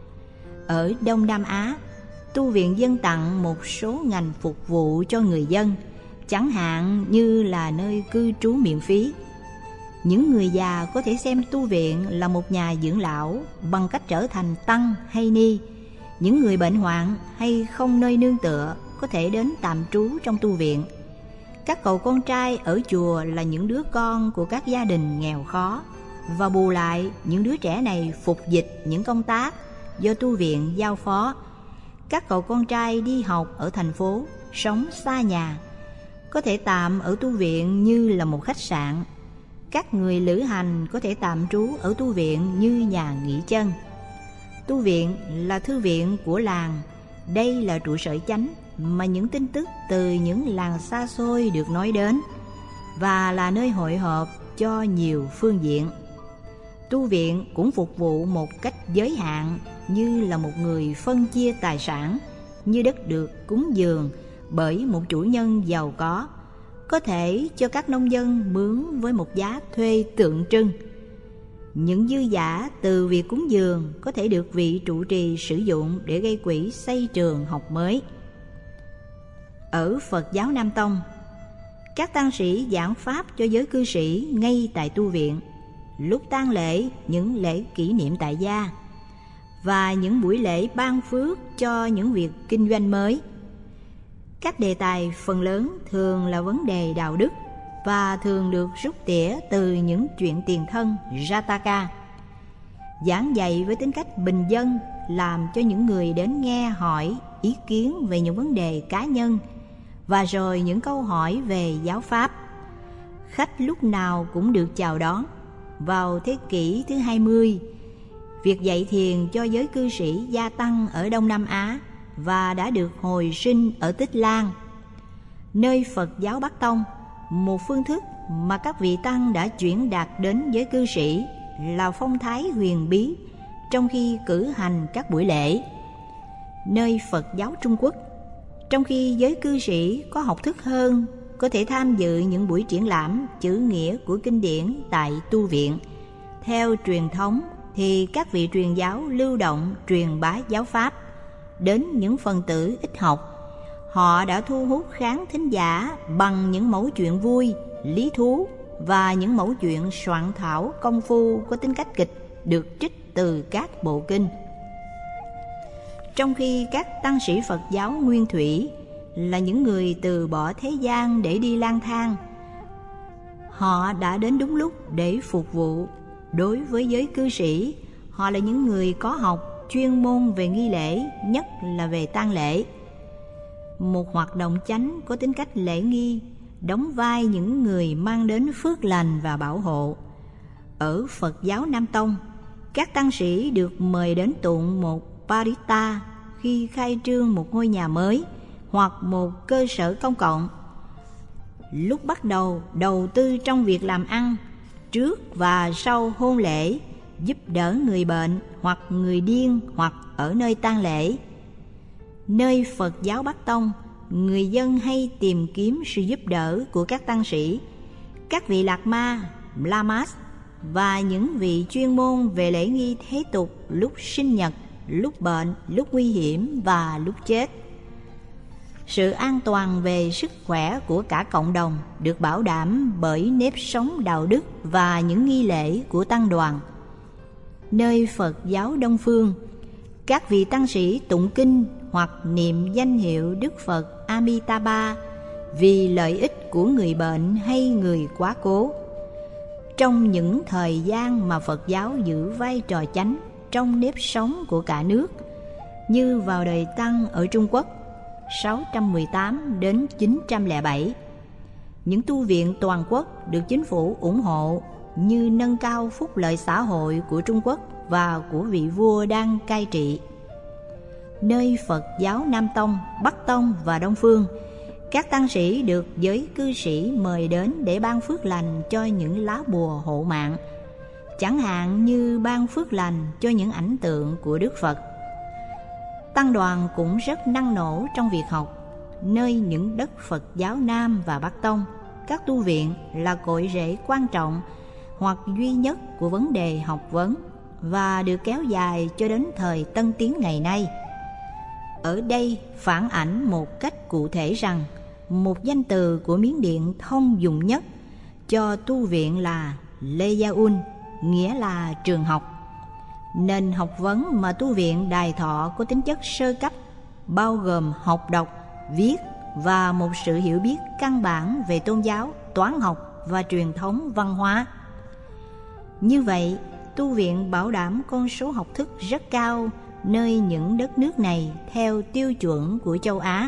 Ở Đông Nam Á, tu viện dâng tặng một số ngành phục vụ cho người dân, chẳng hạn như là nơi cư trú miễn phí. Những người già có thể xem tu viện là một nhà dưỡng lão bằng cách trở thành tăng hay ni. Những người bệnh hoạn hay không nơi nương tựa có thể đến tạm trú trong tu viện. Các cậu con trai ở chùa là những đứa con của các gia đình nghèo khó, và bù lại những đứa trẻ này phục dịch những công tác do tu viện giao phó. Các cậu con trai đi học ở thành phố, sống xa nhà, có thể tạm ở tu viện như là một khách sạn. Các người lữ hành có thể tạm trú ở tu viện như nhà nghỉ chân. Tu viện là thư viện của làng. Đây là trụ sở chánh mà những tin tức từ những làng xa xôi được nói đến, và là nơi hội họp cho nhiều phương diện. Tu viện cũng phục vụ một cách giới hạn, như là một người phân chia tài sản, như đất được cúng dường bởi một chủ nhân giàu có, có thể cho các nông dân mướn với một giá thuê tượng trưng. Những dư giả từ việc cúng dường có thể được vị trụ trì sử dụng để gây quỹ xây trường học mới. Ở Phật giáo Nam Tông, các tăng sĩ giảng pháp cho giới cư sĩ ngay tại tu viện, lúc tang lễ, những lễ kỷ niệm tại gia, và những buổi lễ ban phước cho những việc kinh doanh mới. Các đề tài phần lớn thường là vấn đề đạo đức và thường được rút tỉa từ những chuyện tiền thân Jataka. Giảng dạy với tính cách bình dân làm cho những người đến nghe hỏi ý kiến về những vấn đề cá nhân, và rồi những câu hỏi về giáo pháp. Khách lúc nào cũng được chào đón. Vào thế kỷ thứ hai mươi, việc dạy thiền cho giới cư sĩ gia tăng ở Đông Nam Á và đã được hồi sinh ở Tích Lan, nơi Phật giáo Bắc Tông. Một phương thức mà các vị tăng đã chuyển đạt đến giới cư sĩ là phong thái huyền bí trong khi cử hành các buổi lễ. Nơi Phật giáo Trung Quốc, trong khi giới cư sĩ có học thức hơn, có thể tham dự những buổi triển lãm chữ nghĩa của kinh điển tại tu viện. Theo truyền thống thì các vị truyền giáo lưu động truyền bá giáo pháp đến những phần tử ít học. Họ đã thu hút khán thính giả bằng những mẩu chuyện vui, lý thú và những mẩu chuyện soạn thảo công phu có tính cách kịch được trích từ các bộ kinh. Trong khi các tăng sĩ Phật giáo Nguyên Thủy là những người từ bỏ thế gian để đi lang thang, họ đã đến đúng lúc để phục vụ. Đối với giới cư sĩ, họ là những người có học chuyên môn về nghi lễ, nhất là về tang lễ. Một hoạt động chánh có tính cách lễ nghi, đóng vai những người mang đến phước lành và bảo hộ. Ở Phật giáo Nam Tông, các tăng sĩ được mời đến tụng một parita khi khai trương một ngôi nhà mới hoặc một cơ sở công cộng. Lúc bắt đầu đầu tư trong việc làm ăn, trước và sau hôn lễ, giúp đỡ người bệnh hoặc người điên hoặc ở nơi tang lễ. Nơi Phật giáo Bắc Tông, người dân hay tìm kiếm sự giúp đỡ của các tăng sĩ, các vị lạc ma, lamas và những vị chuyên môn về lễ nghi thế tục lúc sinh nhật, lúc bệnh, lúc nguy hiểm và lúc chết. Sự an toàn về sức khỏe của cả cộng đồng được bảo đảm bởi nếp sống đạo đức và những nghi lễ của tăng đoàn. Nơi Phật giáo Đông Phương, các vị tăng sĩ tụng kinh hoặc niệm danh hiệu Đức Phật Amitabha vì lợi ích của người bệnh hay người quá cố. Trong những thời gian mà Phật giáo giữ vai trò chánh trong nếp sống của cả nước, như vào đời Tăng ở Trung Quốc sáu trăm mười tám đến chín trăm lẻ bảy, những tu viện toàn quốc được chính phủ ủng hộ như nâng cao phúc lợi xã hội của Trung Quốc và của vị vua đang cai trị. Nơi Phật giáo Nam Tông, Bắc Tông và Đông Phương, các tăng sĩ được giới cư sĩ mời đến để ban phước lành cho những lá bùa hộ mạng, chẳng hạn như ban phước lành cho những ảnh tượng của Đức Phật. Tăng đoàn cũng rất năng nổ trong việc học. Nơi những đất Phật giáo Nam và Bắc Tông, các tu viện là cội rễ quan trọng hoặc duy nhất của vấn đề học vấn và được kéo dài cho đến thời Tân Tiến ngày nay. Ở đây phản ảnh một cách cụ thể rằng một danh từ của Miến Điện thông dụng nhất cho tu viện là Leyaun, nghĩa là trường học. Nền học vấn mà tu viện Đài Thọ có tính chất sơ cấp, bao gồm học đọc, viết và một sự hiểu biết căn bản về tôn giáo, toán học và truyền thống văn hóa. Như vậy, tu viện bảo đảm con số học thức rất cao nơi những đất nước này theo tiêu chuẩn của châu Á.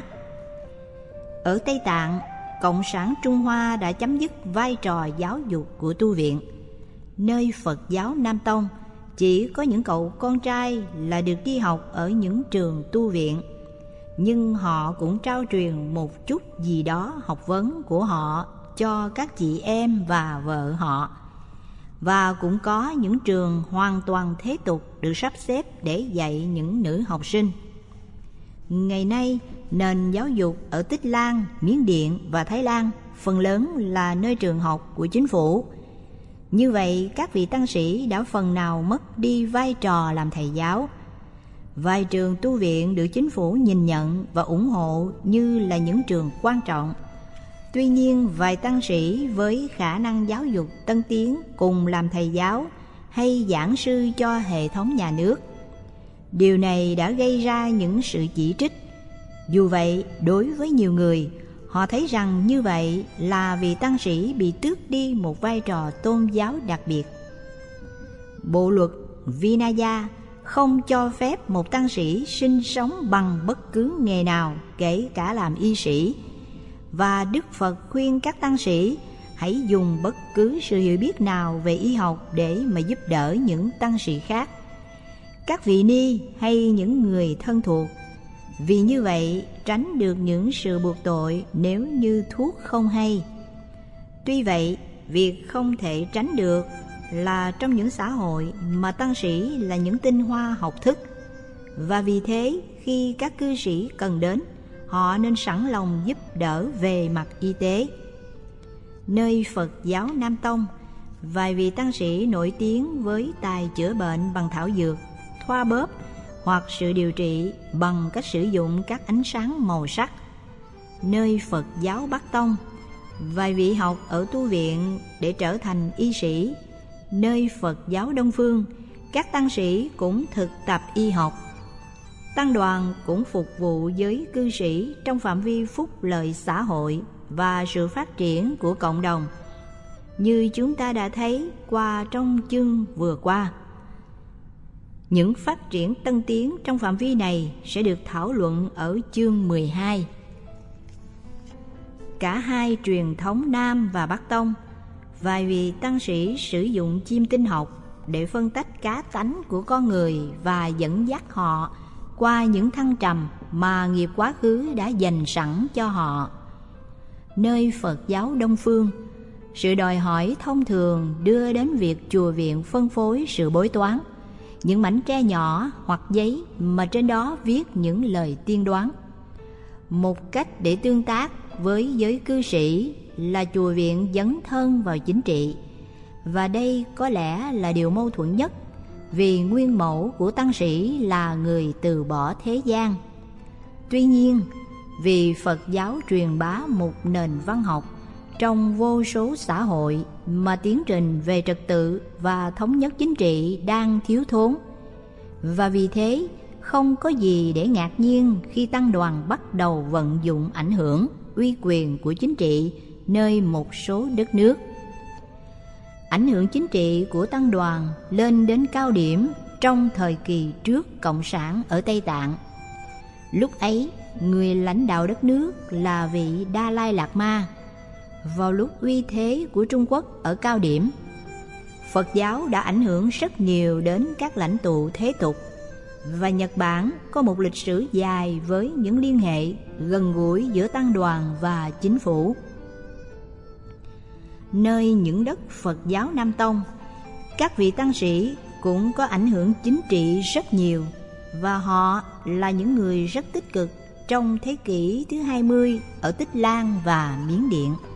Ở Tây Tạng, Cộng sản Trung Hoa đã chấm dứt vai trò giáo dục của tu viện. Nơi Phật giáo Nam Tông, chỉ có những cậu con trai là được đi học ở những trường tu viện, nhưng họ cũng trao truyền một chút gì đó học vấn của họ cho các chị em và vợ họ. Và cũng có những trường hoàn toàn thế tục được sắp xếp để dạy những nữ học sinh. Ngày nay, nền giáo dục ở Tích Lan, Miến Điện và Thái Lan phần lớn là nơi trường học của chính phủ. Như vậy, các vị tăng sĩ đã phần nào mất đi vai trò làm thầy giáo. Vài trường tu viện được chính phủ nhìn nhận và ủng hộ như là những trường quan trọng. Tuy nhiên, vài tăng sĩ với khả năng giáo dục tân tiến cùng làm thầy giáo hay giảng sư cho hệ thống nhà nước. Điều này đã gây ra những sự chỉ trích. Dù vậy, đối với nhiều người, họ thấy rằng như vậy là vì tăng sĩ bị tước đi một vai trò tôn giáo đặc biệt. Bộ luật Vinaya không cho phép một tăng sĩ sinh sống bằng bất cứ nghề nào, kể cả làm y sĩ. Và Đức Phật khuyên các tăng sĩ hãy dùng bất cứ sự hiểu biết nào về y học để mà giúp đỡ những tăng sĩ khác, các vị ni hay những người thân thuộc, vì như vậy tránh được những sự buộc tội nếu như thuốc không hay. Tuy vậy, việc không thể tránh được là trong những xã hội mà tăng sĩ là những tinh hoa học thức, và vì thế khi các cư sĩ cần đến, họ nên sẵn lòng giúp đỡ về mặt y tế. Nơi Phật giáo Nam Tông, vài vị tăng sĩ nổi tiếng với tài chữa bệnh bằng thảo dược, thoa bóp hoặc sự điều trị bằng cách sử dụng các ánh sáng màu sắc. Nơi Phật giáo Bắc Tông, vài vị học ở tu viện để trở thành y sĩ. Nơi Phật giáo Đông Phương, các tăng sĩ cũng thực tập y học. Tăng đoàn cũng phục vụ giới cư sĩ trong phạm vi phúc lợi xã hội và sự phát triển của cộng đồng, như chúng ta đã thấy qua trong chương vừa qua. Những phát triển tân tiến trong phạm vi này sẽ được thảo luận ở chương mười hai. Cả hai truyền thống Nam và Bắc Tông, vài vị tăng sĩ sử dụng chiêm tinh học để phân tách cá tánh của con người và dẫn dắt họ qua những thăng trầm mà nghiệp quá khứ đã dành sẵn cho họ. Nơi Phật giáo Đông Phương, sự đòi hỏi thông thường đưa đến việc chùa viện phân phối sự bói toán, những mảnh tre nhỏ hoặc giấy mà trên đó viết những lời tiên đoán. Một cách để tương tác với giới cư sĩ là chùa viện dấn thân vào chính trị, và đây có lẽ là điều mâu thuẫn nhất, vì nguyên mẫu của tăng sĩ là người từ bỏ thế gian. Tuy nhiên, vì Phật giáo truyền bá một nền văn học trong vô số xã hội mà tiến trình về trật tự và thống nhất chính trị đang thiếu thốn, và vì thế không có gì để ngạc nhiên khi tăng đoàn bắt đầu vận dụng ảnh hưởng, uy quyền của chính trị nơi một số đất nước. Ảnh hưởng chính trị của tăng đoàn lên đến cao điểm trong thời kỳ trước Cộng sản ở Tây Tạng. Lúc ấy, người lãnh đạo đất nước là vị Đa Lai Lạt Ma. Vào lúc uy thế của Trung Quốc ở cao điểm, Phật giáo đã ảnh hưởng rất nhiều đến các lãnh tụ thế tục, và Nhật Bản có một lịch sử dài với những liên hệ gần gũi giữa tăng đoàn và chính phủ. Nơi những đất Phật giáo Nam Tông, các vị tăng sĩ cũng có ảnh hưởng chính trị rất nhiều, và họ là những người rất tích cực trong thế kỷ thứ hai mươi ở Tích Lan và Miến Điện.